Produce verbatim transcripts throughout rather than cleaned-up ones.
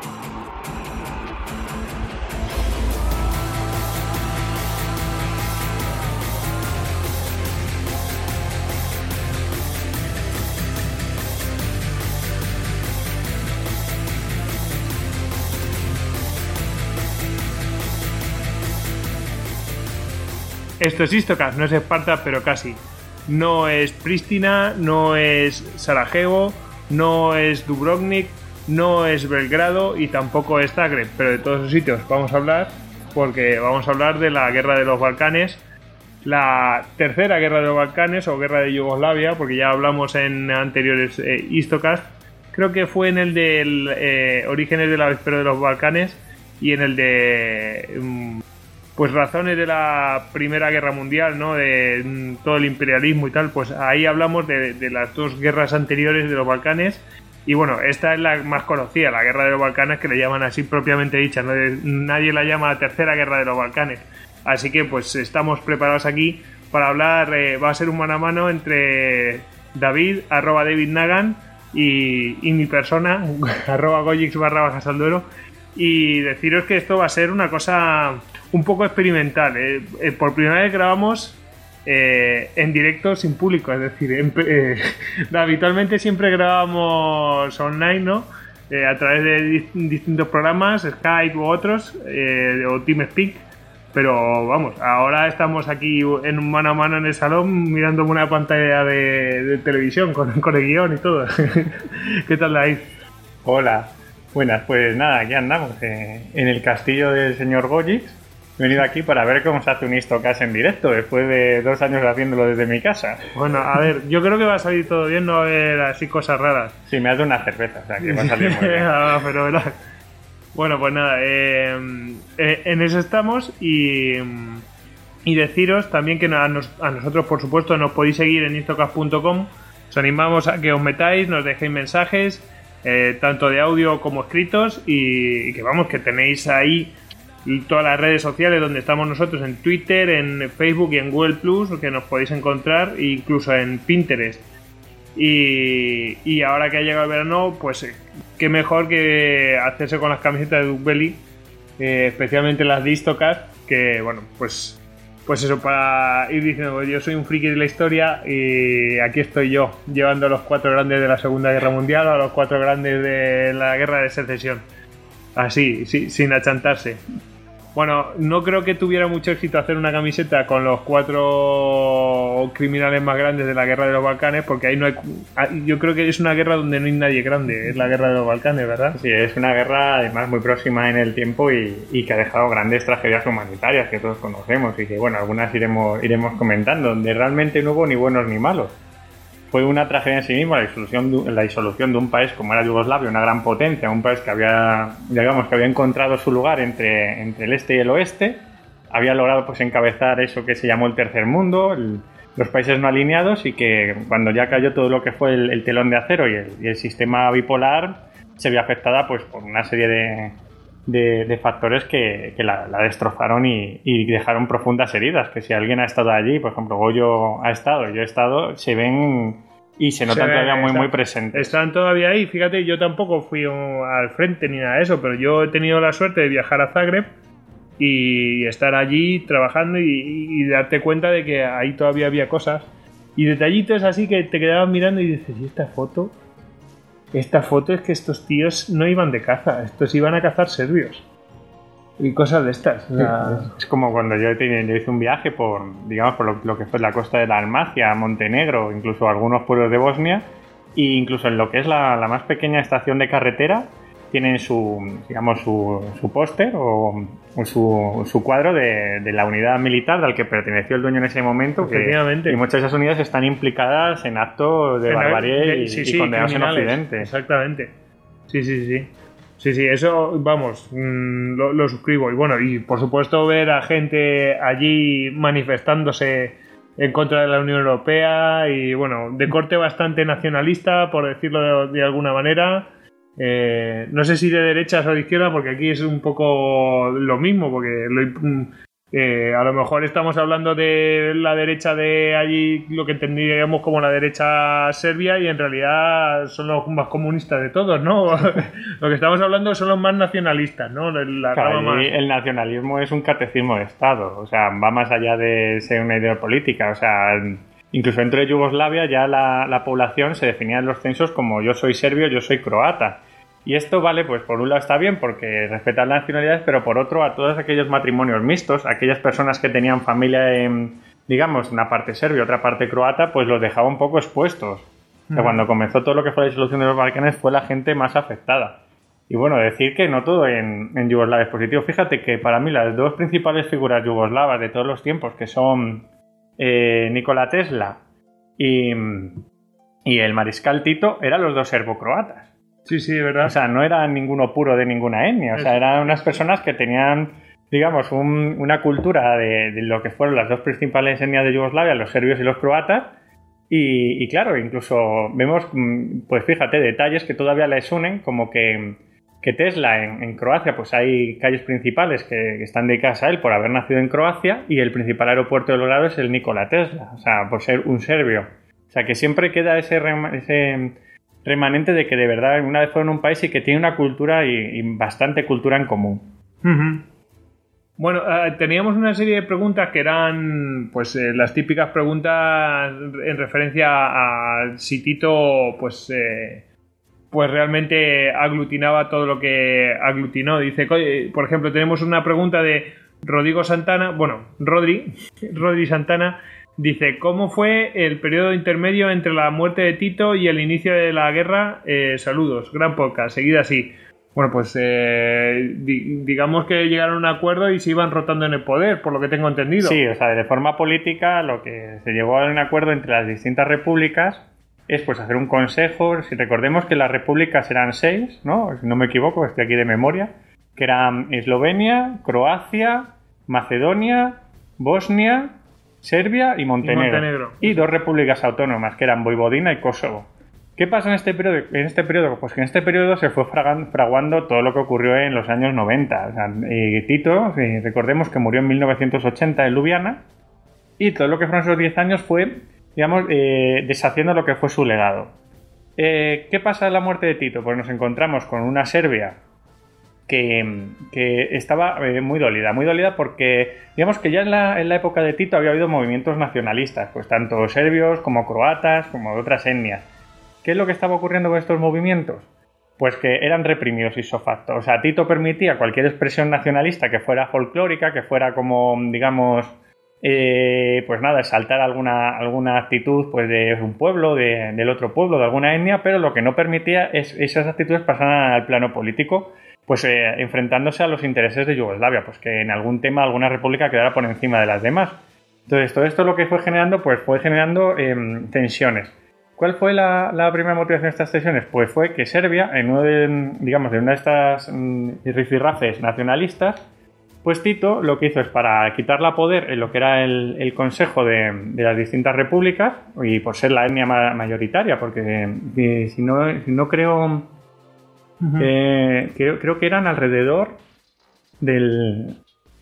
Esto es Istocast, no es Esparta, pero casi. No es Pristina, no es Sarajevo, no es Dubrovnik, no es Belgrado y tampoco es Zagreb, pero de todos esos sitios vamos a hablar porque vamos a hablar de la guerra de los Balcanes, la tercera guerra de los Balcanes o guerra de Yugoslavia, porque ya hablamos en anteriores eh, Istocast. Creo que fue en el de eh, Orígenes del Avispero de los Balcanes y en el de... Um, pues razones de la Primera Guerra Mundial, ¿no? De mm, todo el imperialismo y tal, pues ahí hablamos de, de las dos guerras anteriores de los Balcanes. Y bueno, esta es la más conocida, la Guerra de los Balcanes, que le llaman así propiamente dicha, ¿no? Nadie la llama la Tercera Guerra de los Balcanes. Así que pues estamos preparados aquí para hablar, eh, va a ser un mano a mano entre David, arroba David Nagan, y, y mi persona, arroba Goyix barra bajas al Duero, y deciros que esto va a ser una cosa un poco experimental. Eh, eh, por primera vez grabamos eh, en directo sin público, es decir, en, eh, habitualmente siempre grabamos online, ¿no? Eh, a través de di- distintos programas, Skype u otros, eh, o TeamSpeak, pero vamos, ahora estamos aquí en un mano a mano en el salón mirando una pantalla de, de televisión con, con el guión y todo. ¿Qué tal, David? Hola, buenas, pues nada, aquí andamos eh, en el castillo del señor Goyix. He venido aquí para ver cómo se hace un Istocast en directo después de dos años haciéndolo desde mi casa. Bueno, a ver, yo creo que va a salir todo bien, no va a haber así cosas raras. Sí, me hace una cerveza, o sea que va a salir muy bien. Ah, fenomenal. Bueno, pues nada, eh, eh, en eso estamos y, y deciros también que a, nos, a nosotros, por supuesto, nos podéis seguir en istocast punto com. Os animamos a que os metáis, nos dejéis mensajes, eh, tanto de audio como escritos, y, y que vamos, que tenéis ahí todas las redes sociales donde estamos nosotros, en Twitter, en Facebook y en Google Plus, que nos podéis encontrar, incluso en Pinterest. Y, y ahora que ha llegado el verano, pues qué mejor que hacerse con las camisetas de Duke Belly, eh, especialmente las de Istocast, que bueno, pues pues eso, para ir diciendo, yo soy un friki de la historia y aquí estoy yo, llevando a los cuatro grandes de la Segunda Guerra Mundial a los cuatro grandes de la Guerra de Secesión. Así, sí, sin achantarse. Bueno, no creo que tuviera mucho éxito hacer una camiseta con los cuatro criminales más grandes de la Guerra de los Balcanes, porque ahí no hay... Yo creo que es una guerra donde no hay nadie grande, es la Guerra de los Balcanes, ¿verdad? Sí, es una guerra además muy próxima en el tiempo y, y que ha dejado grandes tragedias humanitarias que todos conocemos y que, bueno, algunas iremos, iremos comentando, donde realmente no hubo ni buenos ni malos. Fue una tragedia en sí misma la disolución, de, la disolución de un país como era Yugoslavia, una gran potencia, un país que había, digamos, que había encontrado su lugar entre, entre el este y el oeste, había logrado pues encabezar eso que se llamó el tercer mundo, el, los países no alineados, y que cuando ya cayó todo lo que fue el, el telón de acero y el, y el sistema bipolar, se vio afectada pues por una serie de, de, de factores que, que la, la destrozaron y, y dejaron profundas heridas, que si alguien ha estado allí, por ejemplo, Goyo ha estado, yo he estado, se ven y se notan se todavía muy, están, muy presentes. Están todavía ahí, fíjate, yo tampoco fui al frente ni nada de eso, pero yo he tenido la suerte de viajar a Zagreb y estar allí trabajando y, y darte cuenta de que ahí todavía había cosas y detallitos así que te quedabas mirando y dices, ¿y esta foto? Esta foto es que estos tíos no iban de caza, estos iban a cazar serbios y cosas de estas. O sea... Es como cuando yo, te, yo hice un viaje por, digamos, por lo, lo que fue la costa de la Dalmacia, Montenegro, incluso algunos pueblos de Bosnia, e incluso en lo que es la, la más pequeña estación de carretera tienen su, digamos, su, su póster o, o su, su cuadro de, de la unidad militar al que perteneció el dueño en ese momento. Efectivamente. Que, y muchas de esas unidades están implicadas en actos de en barbarie de, y, sí, y sí, condenados en Occidente. Exactamente. Sí, sí, sí. Sí, sí, eso, vamos, mmm, lo, lo suscribo. Y bueno, y por supuesto ver a gente allí manifestándose en contra de la Unión Europea y bueno, de corte bastante nacionalista, por decirlo de, de alguna manera. Eh, no sé si de derechas o de izquierda, porque aquí es un poco lo mismo, porque lo, Eh, a lo mejor estamos hablando de la derecha de allí, lo que entenderíamos como la derecha serbia, y en realidad son los más comunistas de todos, ¿no? Lo que estamos hablando son los más nacionalistas, ¿no? La Claro, rama más... el nacionalismo es un catecismo de Estado, o sea, va más allá de ser una idea política, o sea, incluso dentro de Yugoslavia ya la, la población se definía en los censos como yo soy serbio, yo soy croata. Y esto, vale, pues por un lado está bien porque respeta las nacionalidades, pero por otro a todos aquellos matrimonios mixtos, aquellas personas que tenían familia en, digamos, una parte serbia y otra parte croata, pues los dejaba un poco expuestos. O sea, mm. cuando comenzó todo lo que fue la disolución de los Balcanes fue la gente más afectada. Y bueno, decir que no todo en, en Yugoslavia es positivo. Fíjate que para mí las dos principales figuras yugoslavas de todos los tiempos, que son eh, Nikola Tesla y, y el mariscal Tito, eran los dos serbo-croatas. Sí, sí, verdad. O sea, no era ninguno puro de ninguna etnia. O sea, eran unas personas que tenían, digamos, un, una cultura de, de lo que fueron las dos principales etnias de Yugoslavia, los serbios y los croatas. Y, y claro, incluso vemos, pues fíjate, detalles que todavía les unen, como que, que Tesla en, en Croacia, pues hay calles principales que, que están dedicadas a él por haber nacido en Croacia, y el principal aeropuerto de Belgrado es el Nikola Tesla, o sea, por ser un serbio. O sea, que siempre queda ese... ese remanente de que de verdad una vez fueron un país y que tiene una cultura y, y bastante cultura en común. Uh-huh. Bueno, eh, teníamos una serie de preguntas que eran pues eh, las típicas preguntas en referencia a si Tito pues eh, pues realmente aglutinaba todo lo que aglutinó. Dice, por ejemplo, tenemos una pregunta de Rodrigo Santana, bueno, Rodri, Rodri Santana. Dice, ¿cómo fue el periodo intermedio entre la muerte de Tito y el inicio de la guerra? Eh, saludos, gran podcast, seguid así. Bueno, pues eh, di- digamos que llegaron a un acuerdo y se iban rotando en el poder, por lo que tengo entendido. Sí, o sea, de forma política lo que se llegó a un acuerdo entre las distintas repúblicas es pues hacer un consejo. Si recordemos que las repúblicas eran seis, ¿no? Si no me equivoco, estoy aquí de memoria, que eran Eslovenia, Croacia, Macedonia, Bosnia, Serbia y Montenegro. Y Montenegro. Y dos repúblicas autónomas, que eran Voivodina y Kosovo. ¿Qué pasa en este periodo? En este periodo, pues que en este periodo se fue fraguando todo lo que ocurrió en los años noventa. O sea, eh, Tito, eh, recordemos que murió en mil novecientos ochenta en Ljubljana, y todo lo que fueron esos diez años fue, digamos, eh, deshaciendo lo que fue su legado. Eh, ¿Qué pasa en la muerte de Tito? Pues nos encontramos con una Serbia Que, que estaba eh, muy dolida, muy dolida porque digamos que ya en la, en la época de Tito había habido movimientos nacionalistas, pues tanto serbios como croatas como de otras etnias. ¿Qué es lo que estaba ocurriendo con estos movimientos? Pues que eran reprimidos ipso facto. O sea, Tito permitía cualquier expresión nacionalista que fuera folclórica, que fuera como, digamos, eh, pues nada, exaltar alguna, alguna actitud pues de un pueblo, de, del otro pueblo, de alguna etnia, pero lo que no permitía es esas actitudes pasaran al plano político, pues eh, enfrentándose a los intereses de Yugoslavia, pues que en algún tema alguna república quedara por encima de las demás. Entonces, todo esto lo que fue generando, pues fue generando eh, tensiones. ¿Cuál fue la, la primera motivación de estas tensiones? Pues fue que Serbia, en uno de, digamos, de una de estas mm, rifirrafes nacionalistas, pues Tito lo que hizo es, para quitarle poder en lo que era el, el consejo de, de las distintas repúblicas, y por ser la etnia ma- mayoritaria, porque eh, si no, si no creo... Uh-huh. Eh, creo, creo que eran alrededor del...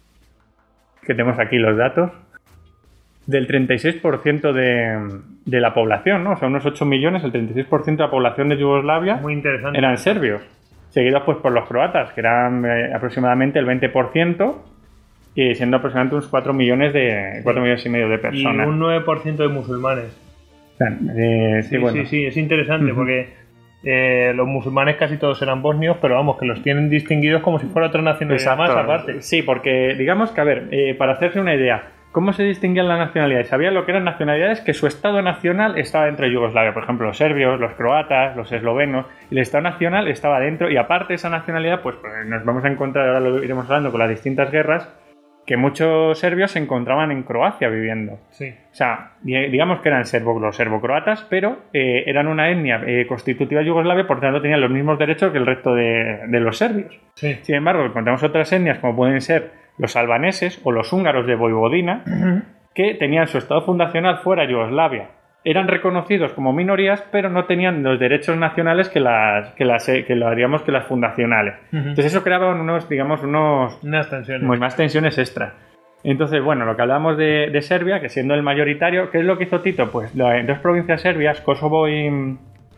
que tenemos aquí los datos, del treinta y seis por ciento de, de la población, ¿no? O sea, unos ocho millones, el treinta y seis por ciento de la población de Yugoslavia. Muy interesante. Eran serbios, seguidos pues por los croatas, que eran eh, aproximadamente el veinte por ciento, y siendo aproximadamente unos cuatro millones de cuatro millones y medio de personas. Y un nueve por ciento de musulmanes. O sea, eh, sí, sí, bueno. sí, sí, es interesante, uh-huh. porque Eh, los musulmanes casi todos eran bosnios, pero vamos, que los tienen distinguidos como si fuera otra nacionalidad. Exacto. Más aparte. Sí, porque digamos que, a ver, eh, para hacerse una idea, ¿cómo se distinguían las nacionalidades? Sabían lo que eran nacionalidades, que su estado nacional estaba dentro de Yugoslavia, por ejemplo, los serbios, los croatas, los eslovenos, y el estado nacional estaba dentro, y aparte de esa nacionalidad, pues, pues nos vamos a encontrar, ahora lo iremos hablando con las distintas guerras, que muchos serbios se encontraban en Croacia viviendo. Sí. O sea, digamos que eran serbo, los serbo-croatas, pero eh, eran una etnia eh, constitutiva de Yugoslavia, por tanto tenían los mismos derechos que el resto de, de los serbios. Sí. Sin embargo, encontramos otras etnias, como pueden ser los albaneses o los húngaros de Voivodina, uh-huh. que tenían su estado fundacional fuera de Yugoslavia. Eran reconocidos como minorías, pero no tenían los derechos nacionales que las, que las, que las, digamos, que las fundacionales. Uh-huh. Entonces eso creaba unos, digamos, unos... Unas tensiones. Pues más tensiones extra. Entonces, bueno, lo que hablamos de, de Serbia, que siendo el mayoritario, ¿qué es lo que hizo Tito? Pues en dos provincias serbias, Kosovo y,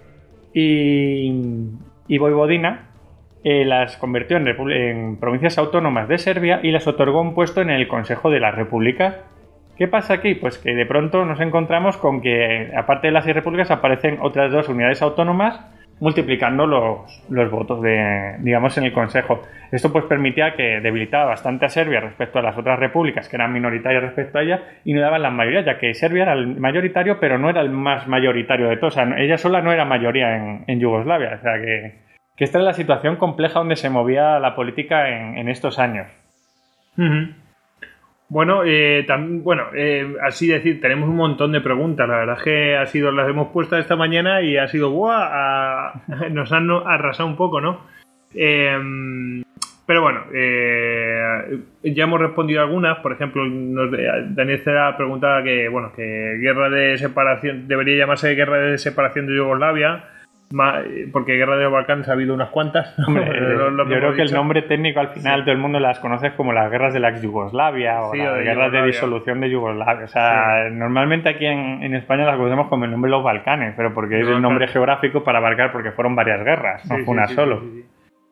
y, y Voivodina, eh, las convirtió en, en provincias autónomas de Serbia y les otorgó un puesto en el Consejo de las Repúblicas. ¿Qué pasa aquí? Pues que de pronto nos encontramos con que, aparte de las seis repúblicas, aparecen otras dos unidades autónomas multiplicando los, los votos de, digamos, en el Consejo. Esto pues permitía que debilitaba bastante a Serbia respecto a las otras repúblicas que eran minoritarias respecto a ella y no daban las mayorías, ya que Serbia era el mayoritario, pero no era el más mayoritario de todos. O sea, ella sola no era mayoría en, en Yugoslavia. O sea, que, que esta es la situación compleja donde se movía la política en, en estos años. Uh-huh. Bueno, eh, también, bueno eh, así decir, tenemos un montón de preguntas. La verdad es que ha sido, las hemos puesto esta mañana y ha sido ¡buah! A, nos han arrasado un poco, ¿no? Eh, pero bueno, eh, ya hemos respondido algunas. Por ejemplo, nos, Daniel Cera preguntaba que, bueno, que guerra de separación debería llamarse guerra de separación de Yugoslavia. Porque guerra de los Balcanes ha habido unas cuantas. Hombre, lo, lo que yo creo que dicho. El nombre técnico al final sí. Todo el mundo las conoce como las guerras de la ex Yugoslavia o sí, las de guerras Yugoslavia. De disolución de Yugoslavia. O sea, sí. Normalmente aquí en, en España las conocemos como el nombre de los Balcanes, pero porque es el nombre geográfico para abarcar porque fueron varias guerras, no sí, fue una sí, solo. Sí, sí, sí.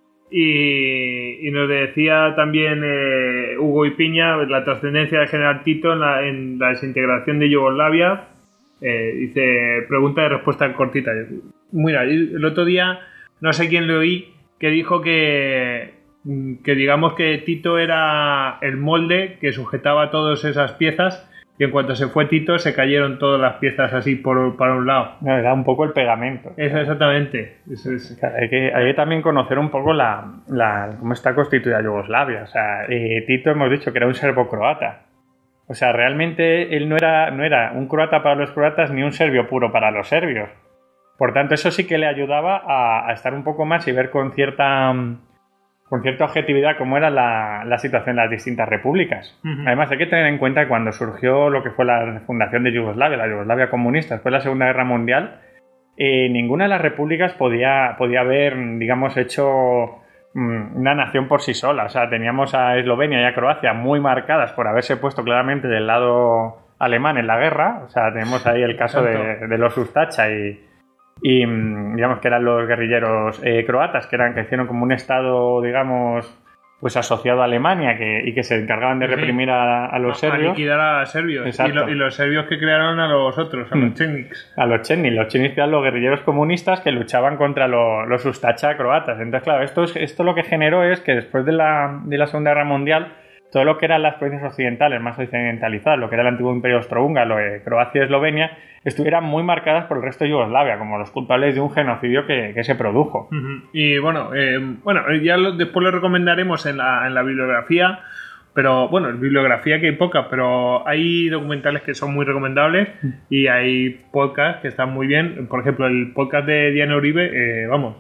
Y, y nos decía también eh, Hugo Ipiña la trascendencia del general Tito en la, en la desintegración de Yugoslavia. Eh, dice, pregunta de respuesta cortita. Mira, el otro día no sé quién le oí que dijo que, que digamos que Tito era el molde que sujetaba todas esas piezas y en cuanto se fue Tito se cayeron todas las piezas así por, para un lado. No, era un poco el pegamento. Eso exactamente. Eso es. Hay, que, hay que también conocer un poco la, la cómo está constituida Yugoslavia. O sea, eh, Tito hemos dicho que era un serbo-croata. O sea, realmente él no era, no era un croata para los croatas ni un serbio puro para los serbios. Por tanto, eso sí que le ayudaba a, a estar un poco más y ver con cierta, con cierta objetividad cómo era la, la situación en las distintas repúblicas. Uh-huh. Además, hay que tener en cuenta que cuando surgió lo que fue la fundación de Yugoslavia, la Yugoslavia comunista, después de la Segunda Guerra Mundial, eh, ninguna de las repúblicas podía, podía haber, digamos, hecho una nación por sí sola. O sea, teníamos a Eslovenia y a Croacia muy marcadas por haberse puesto claramente del lado alemán en la guerra. O sea, tenemos ahí el caso de, de los Ustacha y, y digamos que eran los guerrilleros eh, croatas que eran que hicieron como un estado, digamos, pues asociado a Alemania que, y que se encargaban de reprimir sí. a, a los serbios. A liquidar a serbios. Y, lo, y los serbios que crearon a los otros, a los Chechniks. A los Chechniks. Los Chechniks eran los guerrilleros comunistas que luchaban contra lo, los Ustacha croatas. Entonces, claro, esto, es, esto lo que generó es que después de la, de la Segunda Guerra Mundial, todo lo que eran las provincias occidentales, más occidentalizadas, lo que era el antiguo Imperio Austrohúngaro, eh, Croacia y Eslovenia, estuvieran muy marcadas por el resto de Yugoslavia, como los culpables de un genocidio que, que se produjo. Uh-huh. Y bueno, eh, bueno ya lo, después lo recomendaremos en la, en la bibliografía, pero bueno, en bibliografía que hay poca, pero hay documentales que son muy recomendables y hay podcasts que están muy bien. Por ejemplo, el podcast de Diana Uribe, eh, vamos,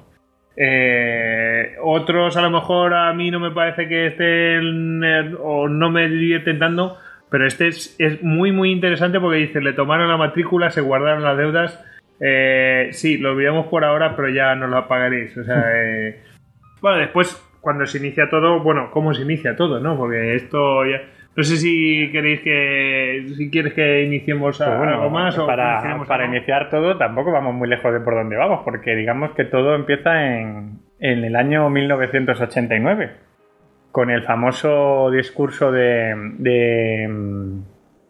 Eh, otros a lo mejor a mí no me parece que estén eh, o no me divierten tanto, pero este es, es muy muy interesante porque dice, le tomaron la matrícula, se guardaron las deudas, eh, sí, lo olvidamos por ahora, pero ya nos lo pagaréis. O sea, eh, bueno, después cuando se inicia todo, bueno, cómo se inicia todo, ¿no? Porque esto ya... No sé si queréis que... Si quieres que iniciemos a, pues bueno, algo más o... Para, para iniciar todo tampoco vamos muy lejos de por donde vamos, porque digamos que todo empieza en, en el año mil novecientos ochenta y nueve, con el famoso discurso de, de,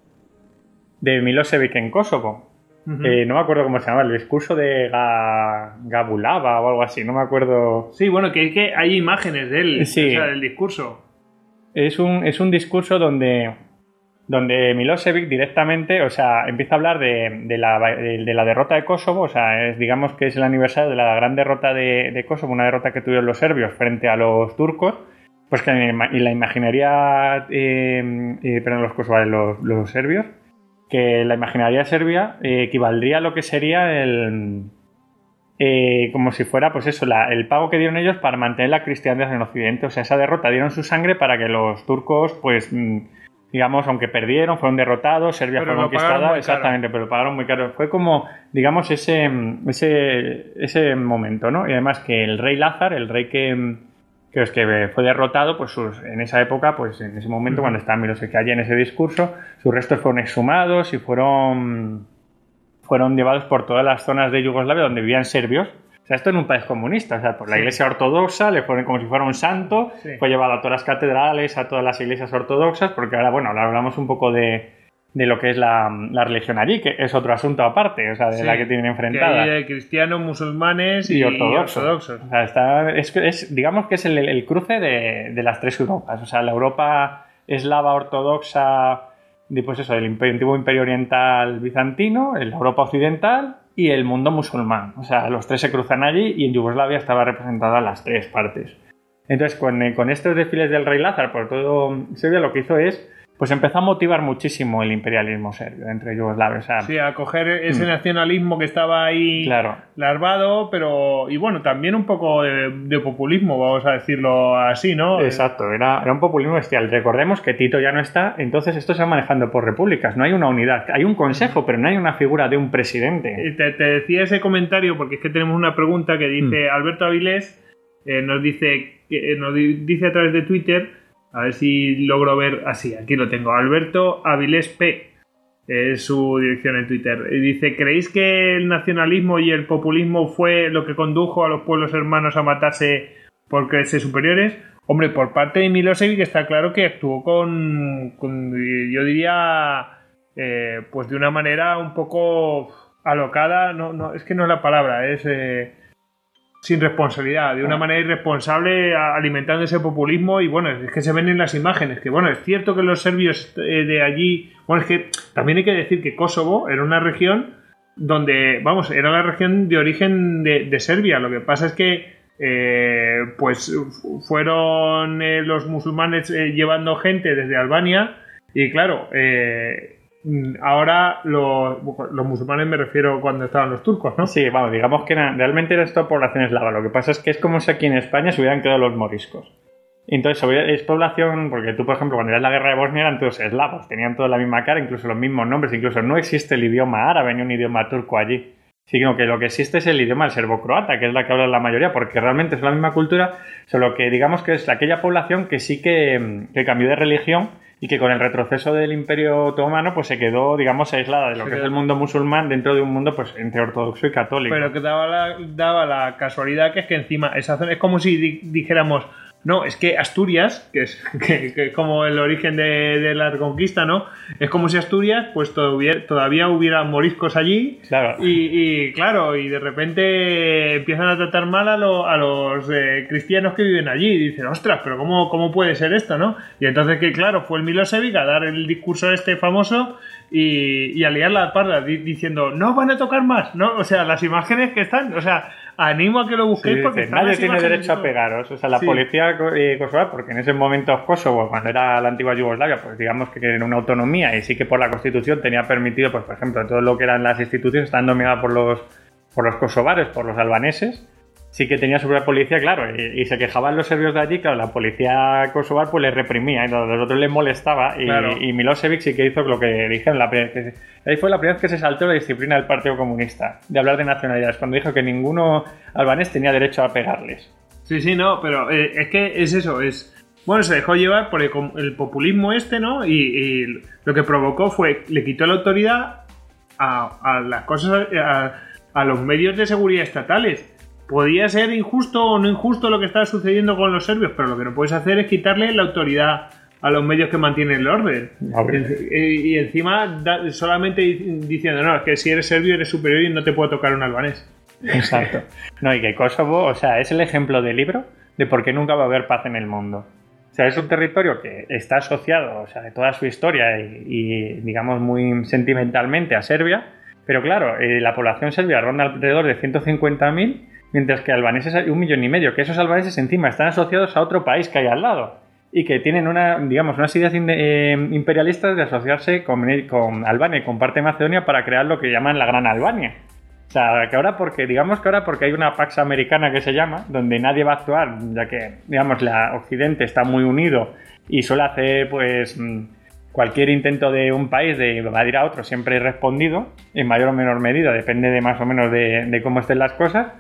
de Milosevic en Kosovo. Uh-huh. Eh, no me acuerdo cómo se llama, el discurso de Ga, Gabulava o algo así, no me acuerdo. Sí, bueno, que, que hay imágenes de él, sí. O sea, del discurso. Es un, es un discurso donde, donde Milosevic directamente, o sea, empieza a hablar de, de, la, de, de la derrota de Kosovo, o sea, es, digamos que es el aniversario de la gran derrota de, de Kosovo, una derrota que tuvieron los serbios frente a los turcos, pues que en la imaginaría, eh, eh, perdón, los kosovales, los, los serbios, que la imaginaría serbia eh, equivaldría a lo que sería el... Eh, como si fuera, pues eso, la, el pago que dieron ellos para mantener la cristiandad en Occidente. O sea, esa derrota dieron su sangre para que los turcos, pues, mmm, digamos, aunque perdieron, fueron derrotados, Serbia pero fue conquistada, exactamente, pero lo pagaron muy caro. Fue como, digamos, ese, ese, ese momento, ¿no? Y además que el rey Lázar, el rey que, que es que fue derrotado, pues sus, en esa época, pues en ese momento, uh-huh. cuando estaba Milosevic allí en ese discurso, sus restos fueron exhumados y fueron, fueron llevados por todas las zonas de Yugoslavia donde vivían serbios. O sea, esto en un país comunista, o sea, por la sí. Iglesia ortodoxa, le ponen como si fuera un santo, sí. fue llevado a todas las catedrales, a todas las iglesias ortodoxas, porque ahora, bueno, ahora hablamos un poco de, de lo que es la, la religión allí, que es otro asunto aparte, o sea, de sí, la que tienen enfrentada. Que hay cristianos, musulmanes y, y ortodoxos. Y ortodoxos. O sea, está, es, es, digamos que es el, el cruce de, de las tres Europas, o sea, la Europa eslava ortodoxa, de, pues eso, el imperio, antiguo imperio oriental bizantino, la Europa occidental y el mundo musulmán. O sea, los tres se cruzan allí y en Yugoslavia estaba representada las tres partes. Entonces, con, con estos desfiles del rey Lázaro por todo Serbia, lo que hizo es, pues empezó a motivar muchísimo el imperialismo serbio entre Yugoslavia. O sea, sí, a coger ese mm. nacionalismo que estaba ahí claro. larvado, pero, y bueno, también un poco de, de populismo, vamos a decirlo así, ¿no? Exacto, era, era un populismo bestial. Recordemos que Tito ya no está, entonces esto se va manejando por repúblicas, no hay una unidad. Hay un consejo, pero no hay una figura de un presidente. Te, te decía ese comentario porque es que tenemos una pregunta que dice mm. Alberto Avilés, eh, nos dice, eh, nos dice a través de Twitter. A ver si logro ver... Así, ah, sí, aquí lo tengo. Alberto Avilés P. Es su dirección en Twitter. Y dice, ¿creéis que el nacionalismo y el populismo fue lo que condujo a los pueblos hermanos a matarse por creerse superiores? Hombre, por parte de Milosevic está claro que actuó con... con yo diría... Eh, pues de una manera un poco alocada. No, no, es que no es la palabra, es... Eh, sin responsabilidad, de una manera irresponsable, alimentando ese populismo. Y bueno, es que se ven en las imágenes que bueno, es cierto que los serbios de allí, bueno, es que también hay que decir que Kosovo era una región donde, vamos, era la región de origen de, de Serbia. Lo que pasa es que eh, pues fueron eh, los musulmanes eh, llevando gente desde Albania y claro, eh, ahora los, los musulmanes me refiero cuando estaban los turcos, ¿no? Sí, vamos, digamos que era, realmente era esto población eslava. Lo que pasa es que es como si aquí en España se hubieran quedado los moriscos. Entonces es población, porque tú, por ejemplo, cuando eras la guerra de Bosnia eran todos eslavos, tenían toda la misma cara, incluso los mismos nombres, incluso no existe el idioma árabe ni un idioma turco allí. Sino que lo que existe es el idioma del serbo-croata, que es la que habla la mayoría, porque realmente es la misma cultura, solo que digamos que es aquella población que sí que, que cambió de religión y que con el retroceso del Imperio Otomano pues se quedó, digamos, aislada de lo que es el mundo musulmán dentro de un mundo pues entre ortodoxo y católico. Pero que daba la, daba la casualidad que es que encima esa zona es como si di, dijéramos, no, es que Asturias, que es, que, que es como el origen de, de la Reconquista, ¿no? Es como si Asturias pues todavía, todavía hubiera moriscos allí. Claro. Y, y claro, y de repente empiezan a tratar mal a, lo, a los eh, cristianos que viven allí. Y dicen, ostras, pero ¿cómo, cómo puede ser esto, no? Y entonces que claro, fue el Milosevic a dar el discurso este famoso y, y a liar la parda di, diciendo, no van a tocar más, ¿no? O sea, las imágenes que están, o sea, animo a que lo busquéis sí, porque dice, nadie tiene derecho a pegaros. O sea, la sí. policía eh, kosovar, porque en ese momento Kosovo, cuando era la antigua Yugoslavia, pues digamos que era una autonomía y sí que por la Constitución tenía permitido, pues por ejemplo, todo lo que eran las instituciones están dominadas por los, por los kosovares, por los albaneses. Sí que tenía su propia policía, claro, y, y se quejaban los serbios de allí, claro, la policía kosovar pues les reprimía y a los otros les molestaba y, claro. y Milosevic sí que hizo lo que dijeron, la, que, ahí fue la primera vez que se saltó la disciplina del Partido Comunista, de hablar de nacionalidades, cuando dijo que ninguno albanés tenía derecho a pegarles. Sí, sí, no, pero eh, es que es eso, es... Bueno, se dejó llevar por el, el populismo este, ¿no? Y, y lo que provocó fue, le quitó la autoridad a, a las cosas, a, a los medios de seguridad estatales. Podía ser injusto o no injusto lo que estaba sucediendo con los serbios, pero lo que no puedes hacer es quitarle la autoridad a los medios que mantienen el orden. Y, y encima da, solamente diciendo, no, es que si eres serbio eres superior y no te puede tocar un albanés. Exacto. No, y que Kosovo, o sea, es el ejemplo de libro de por qué nunca va a haber paz en el mundo. O sea, es un territorio que está asociado, o sea, de toda su historia y, y digamos, muy sentimentalmente a Serbia, pero claro, eh, la población serbia ronda alrededor de ciento cincuenta mil, mientras que albaneses hay un millón y medio, que esos albaneses encima están asociados a otro país que hay al lado y que tienen una, digamos, unas ideas eh, imperialistas de asociarse con, con Albania y con parte de Macedonia para crear lo que llaman la Gran Albania. O sea, que ahora porque, digamos que ahora porque hay una Pax Americana que se llama, donde nadie va a actuar, ya que, digamos, la Occidente está muy unido y suele hacer, pues, cualquier intento de un país de invadir a otro siempre es respondido, en mayor o menor medida, depende de más o menos de, de cómo estén las cosas.